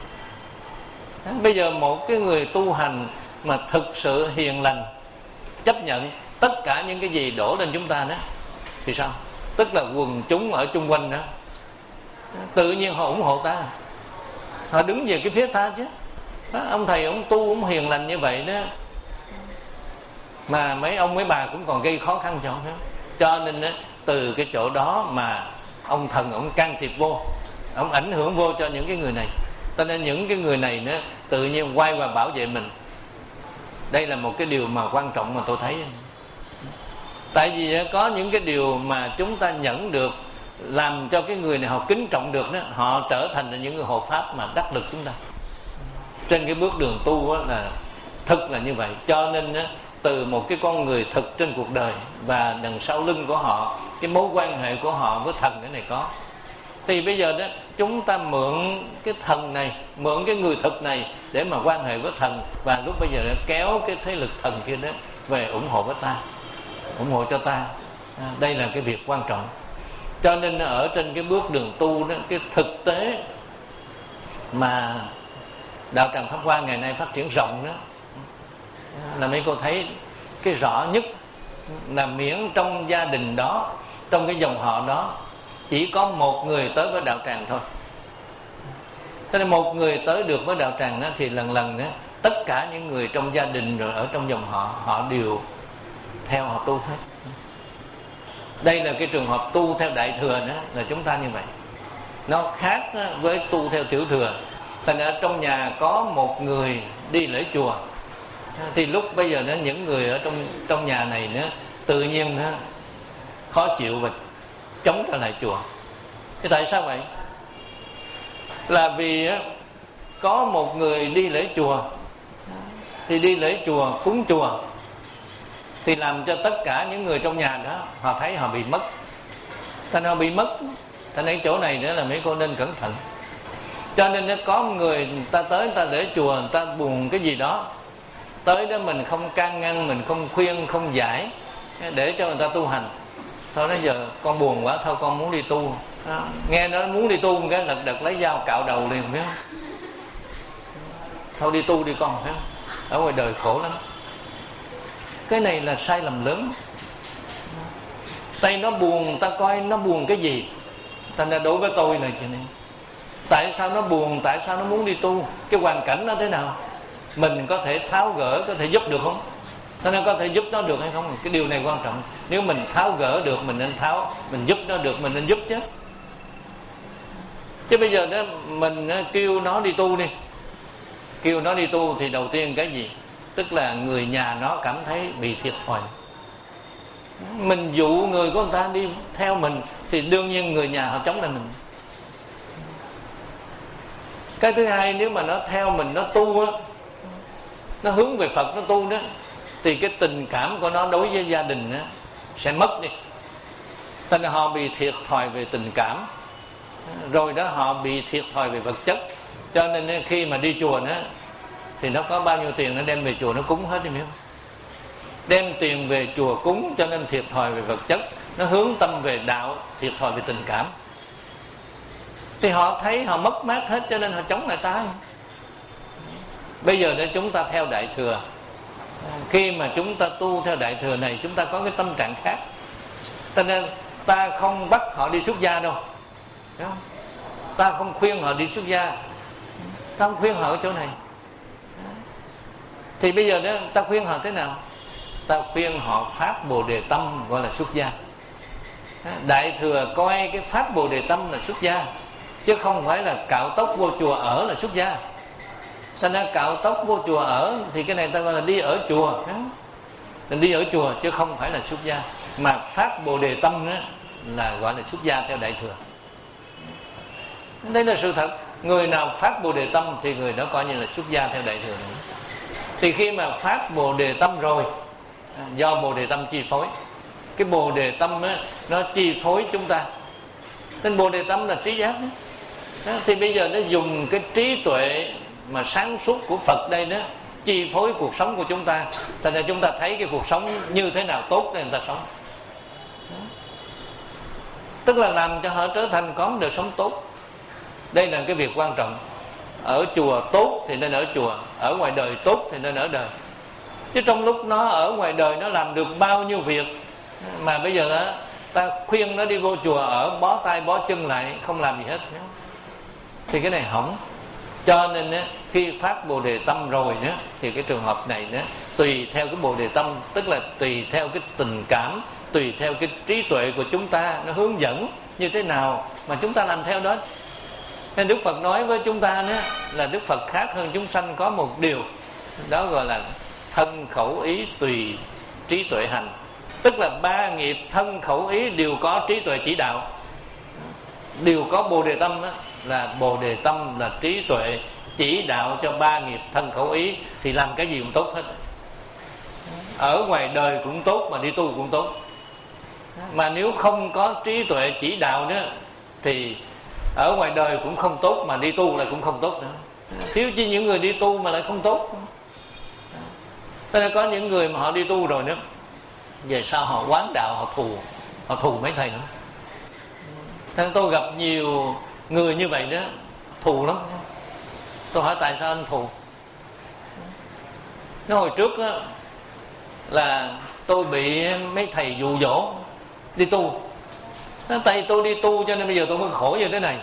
Bây giờ một cái người tu hành mà thực sự hiền lành, chấp nhận tất cả những cái gì đổ lên chúng ta đó, thì sao? Tức là quần chúng ở chung quanh đó, tự nhiên họ ủng hộ ta, họ đứng về cái phía ta chứ. Đó, ông thầy ông tu ông hiền lành như vậy đó, mà mấy ông mấy bà cũng còn gây khó khăn cho ông. Cho nên đó, từ cái chỗ đó mà ông thần ông can thiệp vô, ông ảnh hưởng vô cho những cái người này. Cho nên những cái người này nữa tự nhiên quay qua bảo vệ mình. Đây là một cái điều mà quan trọng mà tôi thấy. Tại vì có những cái điều mà chúng ta nhận được làm cho cái người này họ kính trọng được đó, họ trở thành những người hộ pháp mà đắc lực chúng ta. Trên cái bước đường tu đó là thực là như vậy. Cho nên đó, từ một cái con người thực trên cuộc đời và đằng sau lưng của họ, cái mối quan hệ của họ với thần cái này có. Thì bây giờ đó chúng ta mượn cái thần này, mượn cái người thực này để mà quan hệ với thần, và lúc bây giờ đó kéo cái thế lực thần kia đó về ủng hộ với ta, ủng hộ cho ta. À, đây là cái việc quan trọng. Cho nên ở trên cái bước đường tu đó, cái thực tế mà đạo tràng Pháp Hoa ngày nay phát triển rộng đó, là mấy cô thấy cái rõ nhất là miễn trong gia đình đó, trong cái dòng họ đó chỉ có một người tới với đạo tràng thôi. Thế nên một người tới được với đạo tràng đó thì lần lần đó tất cả những người trong gia đình rồi ở trong dòng họ, họ đều theo họ tu hết. Đây là cái trường hợp tu theo Đại Thừa đó, là chúng ta như vậy. Nó khác với tu theo Tiểu Thừa. Thành ở trong nhà có một người đi lễ chùa, thì lúc bây giờ đó những người ở trong trong nhà này nữa tự nhiên đó, khó chịu và chống trở lại chùa. Thế tại sao vậy? Là vì có một người đi lễ chùa, thì đi lễ chùa, cúng chùa, thì làm cho tất cả những người trong nhà đó họ thấy họ bị mất. Thành họ bị mất. Thành ở chỗ này nữa là mấy cô nên cẩn thận. Cho nên nó có người, người ta tới người ta lễ chùa, người ta buồn cái gì đó, tới đó mình không can ngăn, mình không khuyên, không giải để cho người ta tu hành. Thôi nói giờ con buồn quá, thôi con muốn đi tu. À, nghe nó muốn đi tu một cái lật đật lấy dao cạo đầu liền, phải không? Thôi đi tu đi con, phải không? Ở ngoài đời khổ lắm. Cái này là sai lầm lớn. Tay nó buồn, ta coi nó buồn cái gì. Thành ra đối với tôi là chuyện này, tại sao nó buồn, tại sao nó muốn đi tu, cái hoàn cảnh nó thế nào, mình có thể tháo gỡ, có thể giúp được không? Thế nên có thể giúp nó được hay không? Cái điều này quan trọng. Nếu mình tháo gỡ được mình nên tháo, mình giúp nó được mình nên giúp chứ. Chứ bây giờ đó mình kêu nó đi tu đi, kêu nó đi tu thì đầu tiên cái gì? Tức là người nhà nó cảm thấy bị thiệt thòi. Mình dụ người của người ta đi theo mình thì đương nhiên người nhà họ chống lại mình. Cái thứ hai, nếu mà nó theo mình, nó tu á, nó hướng về Phật, nó tu đó, thì cái tình cảm của nó đối với gia đình á sẽ mất đi. Thành ra họ bị thiệt thòi về tình cảm, rồi đó họ bị thiệt thòi về vật chất. Cho nên khi mà đi chùa nữa thì nó có bao nhiêu tiền nó đem về chùa nó cúng hết, hiểu không? Đem tiền về chùa cúng, cho nên thiệt thòi về vật chất. Nó hướng tâm về đạo, thiệt thòi về tình cảm. Thì họ thấy họ mất mát hết, cho nên họ chống lại ta. Bây giờ để chúng ta theo Đại Thừa, khi mà chúng ta tu theo Đại Thừa này, chúng ta có cái tâm trạng khác. Cho nên ta không bắt họ đi xuất gia đâu, hiểu không? Ta không khuyên họ đi xuất gia, ta không khuyên họ ở chỗ này. Thì bây giờ đó ta khuyên họ thế nào? Ta khuyên họ phát Bồ Đề Tâm, gọi là xuất gia. Đại Thừa coi cái phát Bồ Đề Tâm là xuất gia, chứ không phải là cạo tóc vô chùa ở là xuất gia. Thành ra cạo tóc vô chùa ở thì cái này ta gọi là đi ở chùa, mình đi ở chùa chứ không phải là xuất gia. Mà phát Bồ Đề Tâm đó là gọi là xuất gia theo Đại Thừa. Đây là sự thật. Người nào phát Bồ Đề Tâm thì người đó coi như là xuất gia theo Đại Thừa này. Thì khi mà phát Bồ Đề Tâm rồi, do Bồ Đề Tâm chi phối, cái Bồ Đề Tâm đó, nó chi phối chúng ta. Nên Bồ Đề Tâm là trí giác đó. Đó, thì bây giờ nó dùng cái trí tuệ mà sáng suốt của Phật đây đó chi phối cuộc sống của chúng ta. Thành ra chúng ta thấy cái cuộc sống như thế nào tốt để người ta sống. Đó. Tức là làm cho họ trở thành có một đời sống tốt. Đây là cái việc quan trọng. Ở chùa tốt thì nên ở chùa, ở ngoài đời tốt thì nên ở đời. Chứ trong lúc nó ở ngoài đời nó làm được bao nhiêu việc, mà bây giờ đó, ta khuyên nó đi vô chùa ở, bó tay bó chân lại, không làm gì hết, thì cái này hỏng. Cho nên á, khi phát Bồ Đề Tâm rồi đó, thì cái trường hợp này đó, tùy theo cái Bồ Đề Tâm, tức là tùy theo cái tình cảm, tùy theo cái trí tuệ của chúng ta, nó hướng dẫn như thế nào mà chúng ta làm theo đó. Nên Đức Phật nói với chúng ta đó, là Đức Phật khác hơn chúng sanh có một điều, đó gọi là thân khẩu ý tùy trí tuệ hành. Tức là ba nghiệp thân khẩu ý đều có trí tuệ chỉ đạo. đều có bồ đề tâm đó, là bồ đề tâm là trí tuệ chỉ đạo cho ba nghiệp thân khẩu ý, thì làm cái gì cũng tốt hết. Ở ngoài đời cũng tốt mà đi tu cũng tốt. Mà nếu không có trí tuệ chỉ đạo nữa thì ở ngoài đời cũng không tốt, mà đi tu lại cũng không tốt nữa. Thiếu chi những người đi tu mà lại không tốt. Thế nên có những người mà họ đi tu rồi nữa, về sau họ quán đạo, họ thù họ thù mấy thầy nữa. Thế nên tôi gặp nhiều người như vậy đó, thù lắm. Tôi hỏi tại sao anh thù? Nó hồi trước đó, là tôi bị mấy thầy dụ dỗ đi tu. Nó tại tôi đi tu cho nên bây giờ tôi mới khổ như thế này.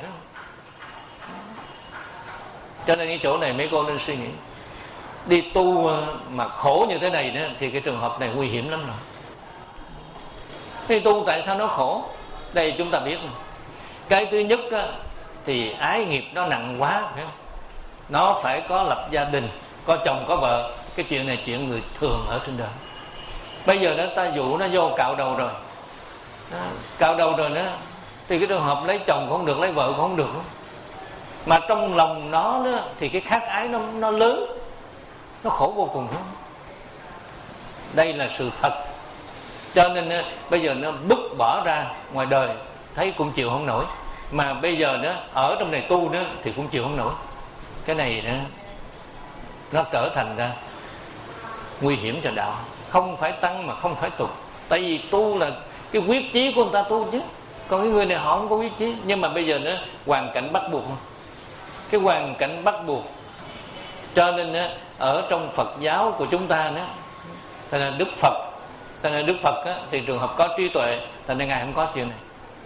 Cho nên cái chỗ này mấy cô nên suy nghĩ, đi tu mà khổ như thế này nữa thì cái trường hợp này nguy hiểm lắm rồi. Đi tu tại sao nó khổ? Đây chúng ta biết. Cái thứ nhất á, thì ái nghiệp nó nặng quá, phải không? Nó phải có lập gia đình, có chồng có vợ. Cái chuyện này chuyện người thường ở trên đời. Bây giờ nó ta dụ nó vô cạo đầu rồi, đó, cạo đầu rồi nữa thì cái trường hợp lấy chồng cũng không được, lấy vợ cũng không được. Mà trong lòng nó nữa, thì cái khát ái nó, nó lớn, nó khổ vô cùng. Đây là sự thật. Cho nên bây giờ nó bứt bỏ ra ngoài đời thấy cũng chịu không nổi, mà bây giờ nó ở trong này tu nữa thì cũng chịu không nổi. Cái này nữa nó trở thành ra nguy hiểm cho đạo. Không phải tăng mà không phải tục. Tại vì tu là cái quyết chí của người ta tu chứ, còn cái người này họ không có quyết chí. Nhưng mà bây giờ nữa hoàn cảnh bắt buộc, cái hoàn cảnh bắt buộc. Cho nên nữa, ở trong Phật giáo của chúng ta nữa, thành là Đức Phật thành là Đức Phật á, thì trường hợp có trí tuệ, thành ra Ngài không có chuyện này.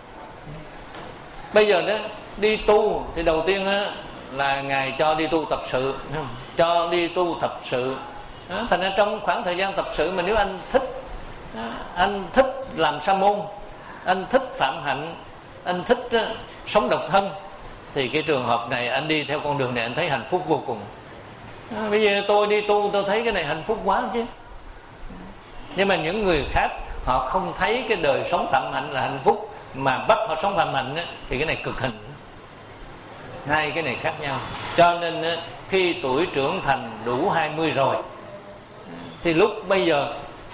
Bây giờ đó đi tu thì đầu tiên á, là Ngài cho đi tu tập sự, cho đi tu tập sự. Đó, thành ra trong khoảng thời gian tập sự mà nếu anh thích, anh thích làm sa môn, anh thích phạm hạnh, anh thích uh, sống độc thân, thì cái trường hợp này anh đi theo con đường này anh thấy hạnh phúc vô cùng. À, bây giờ tôi đi tu tôi thấy cái này hạnh phúc quá chứ. Nhưng mà những người khác họ không thấy cái đời sống phạm hạnh là hạnh phúc, mà bắt họ sống phạm hạnh á, thì cái này cực hình. Hai cái này khác nhau. Cho nên á, khi tuổi trưởng thành đủ hai mươi rồi thì lúc bây giờ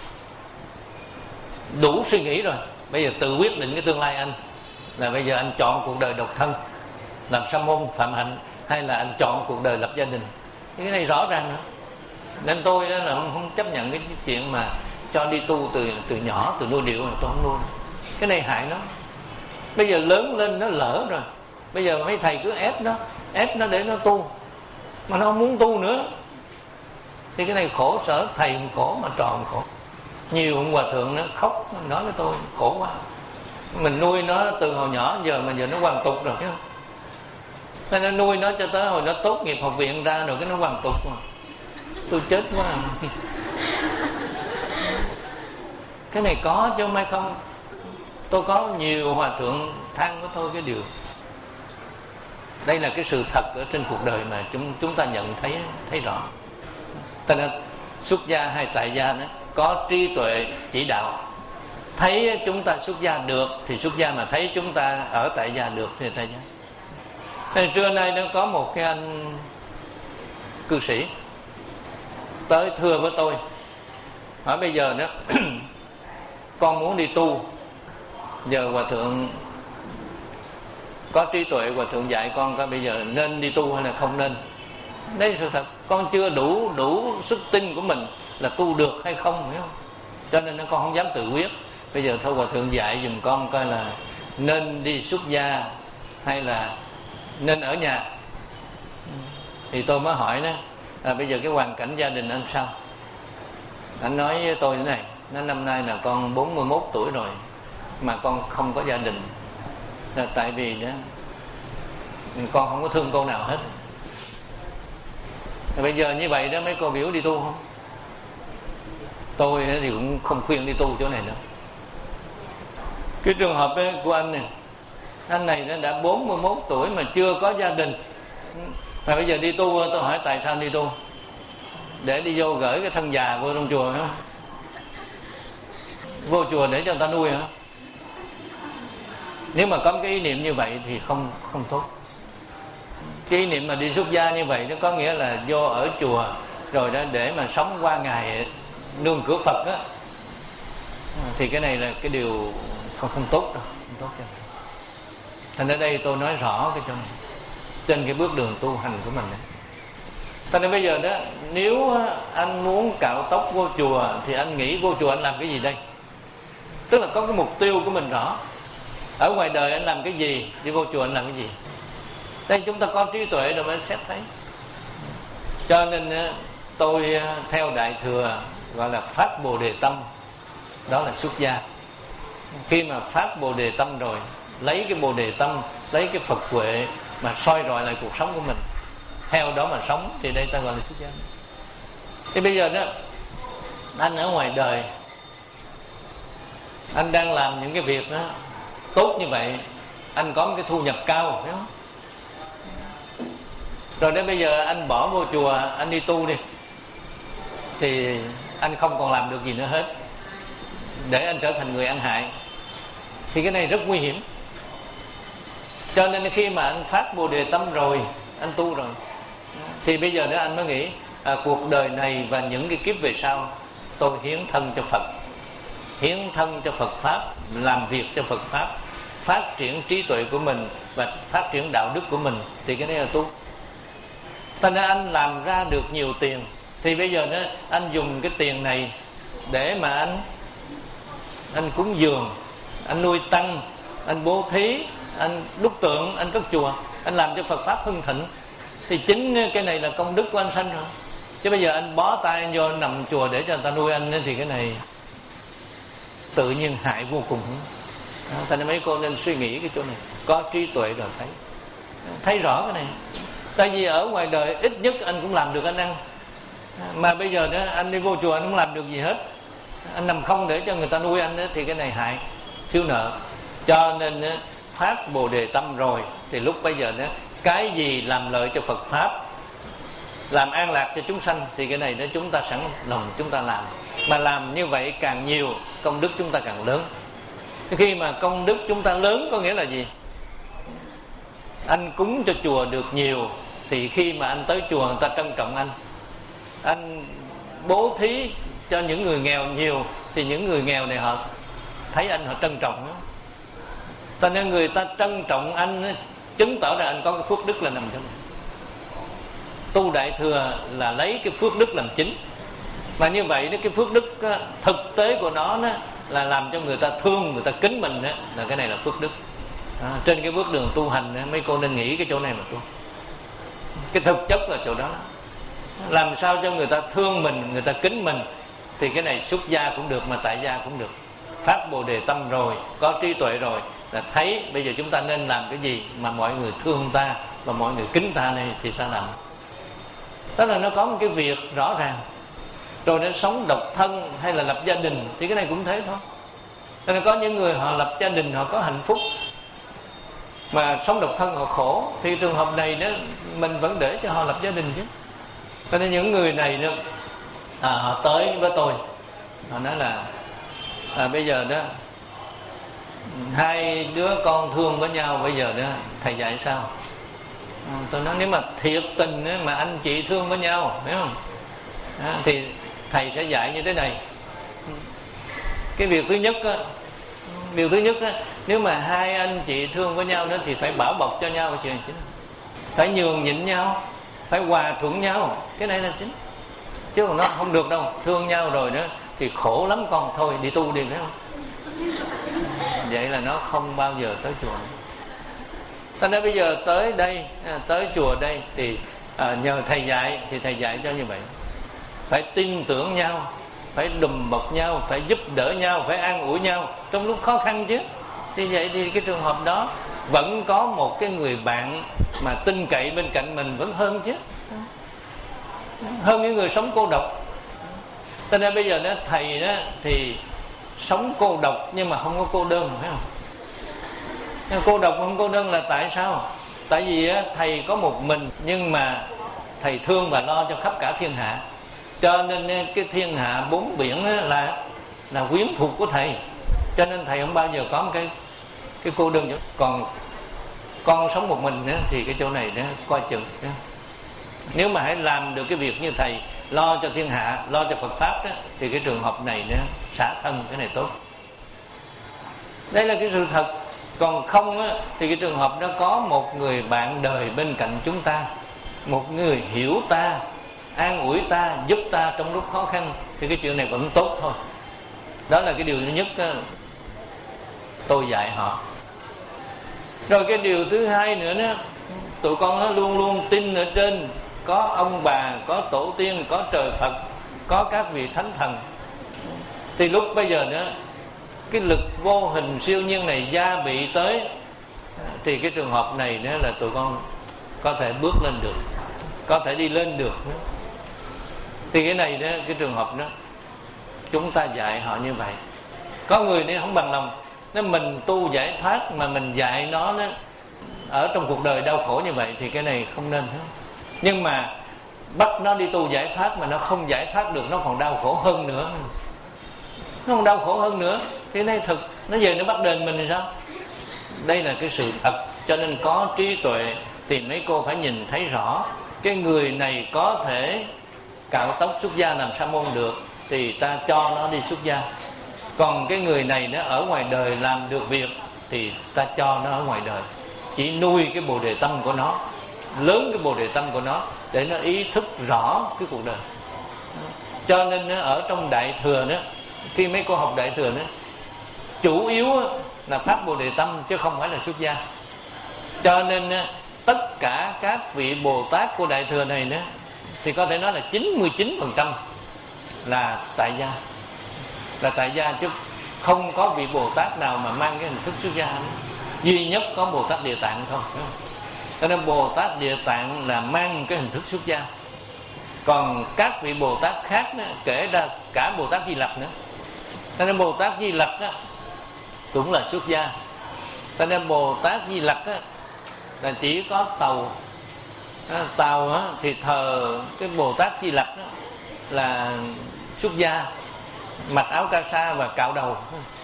đủ suy nghĩ rồi, bây giờ tự quyết định cái tương lai anh, là bây giờ anh chọn cuộc đời độc thân làm sa môn phạm hạnh, hay là anh chọn cuộc đời lập gia đình. Cái này rõ ràng nữa. Nên tôi đó là không, không chấp nhận cái chuyện mà cho đi tu từ từ nhỏ, từ nuôi điệu là tôi không nuôi. Cái này hại nó. Bây giờ lớn lên nó lỡ rồi, bây giờ mấy thầy cứ ép nó, ép nó để nó tu, mà nó không muốn tu nữa, thì cái này khổ sở. Thầy cũng khổ mà trò cũng khổ. Nhiều ông hòa thượng nó khóc nói với tôi khổ quá, mình nuôi nó từ hồi nhỏ giờ mà giờ nó hoàn tục rồi chứ. Nên nó nuôi nó cho tới hồi nó tốt nghiệp học viện ra rồi cái nó hoàn tục mà. Tôi chết quá. Cái này có chứ không phải không. Tôi có nhiều hòa thượng than với tôi cái điều. Đây là cái sự thật ở trên cuộc đời mà chúng chúng ta nhận thấy thấy rõ. Cho nên xuất gia hay tại gia đó có trí tuệ chỉ đạo, thấy chúng ta xuất gia được thì xuất gia, mà thấy chúng ta ở tại gia được thì tại gia. Nên trưa nay nó có một cái anh cư sĩ tới thưa với tôi, hỏi bây giờ đó con muốn đi tu, giờ hòa thượng có trí tuệ, hòa thượng dạy con coi bây giờ nên đi tu hay là không nên. Đấy là sự thật. Con chưa đủ đủ sức tin của mình là tu được hay không, hiểu không? Cho nên con không dám tự quyết. Bây giờ thôi hòa thượng dạy giùm con coi là nên đi xuất gia hay là nên ở nhà. Thì tôi mới hỏi nó à, bây giờ cái hoàn cảnh gia đình anh sao? Anh nói với tôi thế này, nó năm nay là con bốn mươi mốt tuổi rồi mà con không có gia đình, là tại vì đó con không có thương cô nào hết. Bây giờ như vậy đó mấy cô biểu đi tu không? Tôi thì cũng không khuyên đi tu chỗ này nữa. Cái trường hợp của anh này, anh này nó đã bốn mươi mốt tuổi mà chưa có gia đình, mà bây giờ đi tu. Tôi hỏi tại sao đi tu? Để đi vô gửi cái thân già vô trong chùa hả? Vô chùa để cho người ta nuôi hả? Nếu mà có cái ý niệm như vậy thì không không tốt. Cái ý niệm mà đi xuất gia như vậy nó có nghĩa là vô ở chùa rồi đó để mà sống qua ngày nương cửa Phật á, thì cái này là cái điều không không tốt đâu, không tốt cho mình. Thành ra đây tôi nói rõ cái chỗ này trên cái bước đường tu hành của mình đấy. Thành ra bây giờ đó, nếu anh muốn cạo tóc vô chùa thì anh nghĩ vô chùa anh làm cái gì đây? Tức là có cái mục tiêu của mình rõ. Ở ngoài đời anh làm cái gì, đi vô chùa anh làm cái gì? Đây chúng ta có trí tuệ rồi mới xét thấy. Cho nên tôi theo Đại Thừa gọi là phát Bồ Đề Tâm, đó là xuất gia. Khi mà phát Bồ Đề Tâm rồi, lấy cái Bồ Đề Tâm, lấy cái Phật huệ mà soi rọi lại cuộc sống của mình, theo đó mà sống, thì đây ta gọi là xuất gia. Thì bây giờ đó, anh ở ngoài đời, anh đang làm những cái việc đó tốt như vậy, anh có một cái thu nhập cao, phải không? Rồi đến bây giờ anh bỏ vô chùa, anh đi tu đi, thì anh không còn làm được gì nữa hết, để anh trở thành người ăn hại, thì cái này rất nguy hiểm. Cho nên khi mà anh phát Bồ Đề Tâm rồi, anh tu rồi, thì bây giờ đó anh mới nghĩ à, cuộc đời này và những cái kiếp về sau tôi hiến thân cho Phật, hiến thân cho Phật Pháp, làm việc cho Phật Pháp, phát triển trí tuệ của mình và phát triển đạo đức của mình, thì cái này là tu. Thành ra anh làm ra được nhiều tiền, thì bây giờ đó anh dùng cái tiền này để mà anh anh cúng dường, anh nuôi tăng, anh bố thí, anh đúc tượng, anh cất chùa, anh làm cho Phật Pháp hưng thịnh, thì chính cái này là công đức của anh sanh rồi. Chứ bây giờ anh bó tay anh vô nằm chùa để cho người ta nuôi anh, thì cái này tự nhiên hại vô cùng. Thành ra mấy cô nên suy nghĩ cái chỗ này, có trí tuệ rồi thấy thấy rõ cái này. Tại vì ở ngoài đời ít nhất anh cũng làm được anh ăn, mà bây giờ đó anh đi vô chùa anh không làm được gì hết, anh nằm không để cho người ta nuôi anh đó, thì cái này hại, thiếu nợ. Cho nên phát Bồ Đề Tâm rồi, thì lúc bây giờ đó cái gì làm lợi cho Phật Pháp, làm an lạc cho chúng sanh, thì cái này đó chúng ta sẵn lòng chúng ta làm. Mà làm như vậy càng nhiều, công đức chúng ta càng lớn. Khi mà công đức chúng ta lớn có nghĩa là gì? Anh cúng cho chùa được nhiều, thì khi mà anh tới chùa người ta trân trọng anh. Anh bố thí cho những người nghèo nhiều, thì những người nghèo này họ thấy anh, họ trân trọng đó. Cho nên người ta trân trọng anh, chứng tỏ ra anh có cái phước đức là nằm trong này. Tu Đại Thừa là lấy cái phước đức làm chính. Mà như vậy đó, cái phước đức đó, thực tế của nó đó, là làm cho người ta thương, người ta kính mình đó, là cái này là phước đức. À, trên cái bước đường tu hành đó, mấy cô nên nghĩ cái chỗ này mà tu. Cái thực chất là chỗ đó. Làm sao cho người ta thương mình, người ta kính mình, thì cái này xuất gia cũng được mà tại gia cũng được. Phát Bồ Đề Tâm rồi, có trí tuệ rồi, là thấy bây giờ chúng ta nên làm cái gì mà mọi người thương ta và mọi người kính ta này, thì ta làm. Đó là nó có một cái việc rõ ràng. Rồi nó sống độc thân hay là lập gia đình, thì cái này cũng thế thôi. Cho nên có những người họ lập gia đình, họ có hạnh phúc, mà sống độc thân họ khổ, thì trường hợp này đó mình vẫn để cho họ lập gia đình chứ. Cho nên những người này đó, à, họ tới với tôi, họ nói là à, bây giờ đó hai đứa con thương với nhau, bây giờ đó thầy dạy sao? À, tôi nói nếu mà thiệt tình đó, mà anh chị thương với nhau, phải không? À, thì thầy sẽ dạy như thế này. Cái việc thứ nhất đó, điều thứ nhất đó, nếu mà hai anh chị thương với nhau đó, thì phải bảo bọc cho nhau, chuyện chính, phải nhường nhịn nhau, phải hòa thuận nhau, cái này là chính. Chứ còn nó không được đâu. Thương nhau rồi đó thì khổ lắm con, thôi đi tu đi, phải không? Vậy là nó không bao giờ tới chùa. Cho nên bây giờ tới đây, tới chùa đây thì à, nhờ thầy dạy, thì thầy dạy cho như vậy. Phải tin tưởng nhau, phải đùm bọc nhau, phải giúp đỡ nhau, phải an ủi nhau trong lúc khó khăn chứ. Thì vậy thì cái trường hợp đó vẫn có một cái người bạn mà tin cậy bên cạnh mình vẫn hơn chứ, hơn những người sống cô độc. Cho nên bây giờ đó thầy đó thì sống cô độc nhưng mà không có cô đơn, phải không? Nhưng cô độc không cô đơn là tại sao? Tại vì thầy có một mình, nhưng mà thầy thương và lo cho khắp cả thiên hạ. Cho nên cái thiên hạ bốn biển là là quyến thuộc của thầy. Cho nên thầy không bao giờ có một cái cái cô đơn chỗ. Còn con sống một mình nữa, thì cái chỗ này nữa coi chừng nữa. Nếu mà hãy làm được cái việc như thầy lo cho thiên hạ, lo cho Phật pháp đó, thì cái trường hợp này nữa xả thân, cái này tốt. Đây là cái sự thật. Còn không á, thì cái trường hợp đó có một người bạn đời bên cạnh chúng ta, một người hiểu ta, an ủi ta, giúp ta trong lúc khó khăn, thì cái chuyện này vẫn tốt thôi. Đó là cái điều thứ nhất á, tôi dạy họ. Rồi cái điều thứ hai nữa đó, tụi con nó luôn luôn tin ở trên có ông bà, có tổ tiên, có trời Phật, có các vị thánh thần. Thì lúc bây giờ nữa, cái lực vô hình siêu nhiên này gia bị tới, thì cái trường hợp này nữa là tụi con có thể bước lên được, có thể đi lên được. Thì cái này đó, cái trường hợp đó chúng ta dạy họ như vậy. Có người này không bằng lòng, nếu mình tu giải thoát mà mình dạy nó đó, ở trong cuộc đời đau khổ như vậy, thì cái này không nên hết. Nhưng mà bắt nó đi tu giải thoát mà nó không giải thoát được, nó còn đau khổ hơn nữa, nó còn đau khổ hơn nữa, thì này thực nó về nó bắt đền mình thì sao? Đây là cái sự thật. Cho nên có trí tuệ thì mấy cô phải nhìn thấy rõ, cái người này có thể cạo tóc xuất gia làm sa môn được, thì ta cho nó đi xuất gia. Còn cái người này nó ở ngoài đời làm được việc, thì ta cho nó ở ngoài đời, chỉ nuôi cái bồ đề tâm của nó, lớn cái bồ đề tâm của nó, để nó ý thức rõ cái cuộc đời. Cho nên ở trong Đại Thừa đó, khi mấy cô học Đại Thừa đó, chủ yếu là pháp bồ đề tâm chứ không phải là xuất gia. Cho nên tất cả các vị Bồ Tát của Đại Thừa này đó, thì có thể nói là chín mươi chín phần trăm là tại gia, là tại gia chứ không có vị Bồ Tát nào mà mang cái hình thức xuất gia. Duy nhất có Bồ Tát Địa Tạng thôi. Cho nên Bồ Tát Địa Tạng là mang cái hình thức xuất gia. Còn các vị Bồ Tát khác đó, kể ra cả Bồ Tát Di Lặc nữa. Cho nên Bồ Tát Di Lặc đó, cũng là xuất gia. Cho nên Bồ Tát Di Lặc đó, là chỉ có tàu. Tàu đó, thì thờ cái Bồ Tát Di Lặc đó, là xuất gia, mặc áo ca sa và cạo đầu.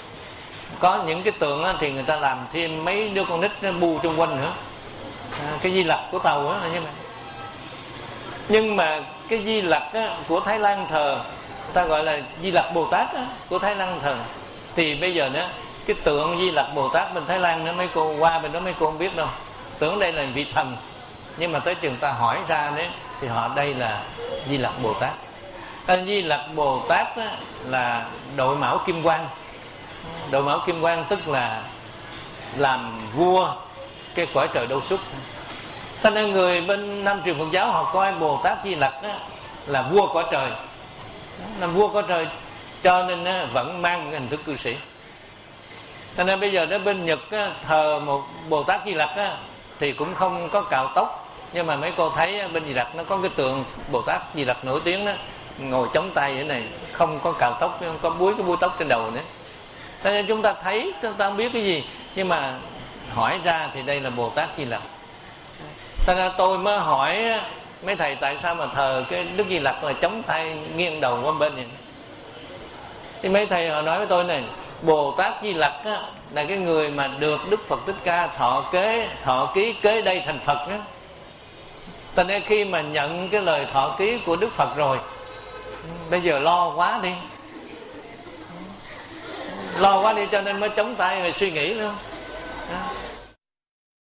Có những cái tượng đó, thì người ta làm thêm mấy đứa con nít nó bu xung quanh nữa. À, cái Di Lặc của tàu đó là như vậy. Nhưng mà cái Di Lặc á, của Thái Lan thờ, ta gọi là Di Lặc Bồ Tát á, của Thái Lan thờ. Thì bây giờ nữa, cái tượng Di Lặc Bồ Tát bên Thái Lan đó, mấy cô qua bên đó mấy cô không biết đâu, tưởng đây là vị thần. Nhưng mà tới chừng ta hỏi ra đấy, thì họ đây là Di Lặc Bồ Tát. Tên Di Lặc Bồ Tát á, là đội mão kim quang. Đội mão kim quang tức là làm vua cái cõi trời Đâu Xuất. Cho nên người bên Nam truyền Phật giáo họ coi Bồ Tát Di Lặc á, là vua cõi trời, làm vua cõi trời. Cho nên á, vẫn mang cái hình thức cư sĩ. Cho nên bây giờ đến bên Nhật á, thờ một Bồ Tát Di Lặc á, thì cũng không có cạo tóc. Nhưng mà mấy cô thấy bên Di Lặc nó có cái tượng Bồ Tát Di Lặc nổi tiếng đó, ngồi chống tay như thế này, không có cạo tóc, không có búi cái búi tóc trên đầu nữa. Cho nên chúng ta thấy, chúng ta không biết cái gì, nhưng mà hỏi ra thì đây là Bồ Tát Di Lặc. Cho nên tôi mới hỏi mấy thầy tại sao mà thờ cái Đức Di Lặc là chống tay nghiêng đầu qua bên vậy. Thì mấy thầy họ nói với tôi này, Bồ Tát Di Lặc á, là cái người mà được Đức Phật Thích Ca thọ kế, thọ ký kế đây thành Phật á. Cho nên khi mà nhận cái lời thọ ký của Đức Phật rồi, bây giờ lo quá đi, lo quá đi cho nên mới chống tay và suy nghĩ nữa.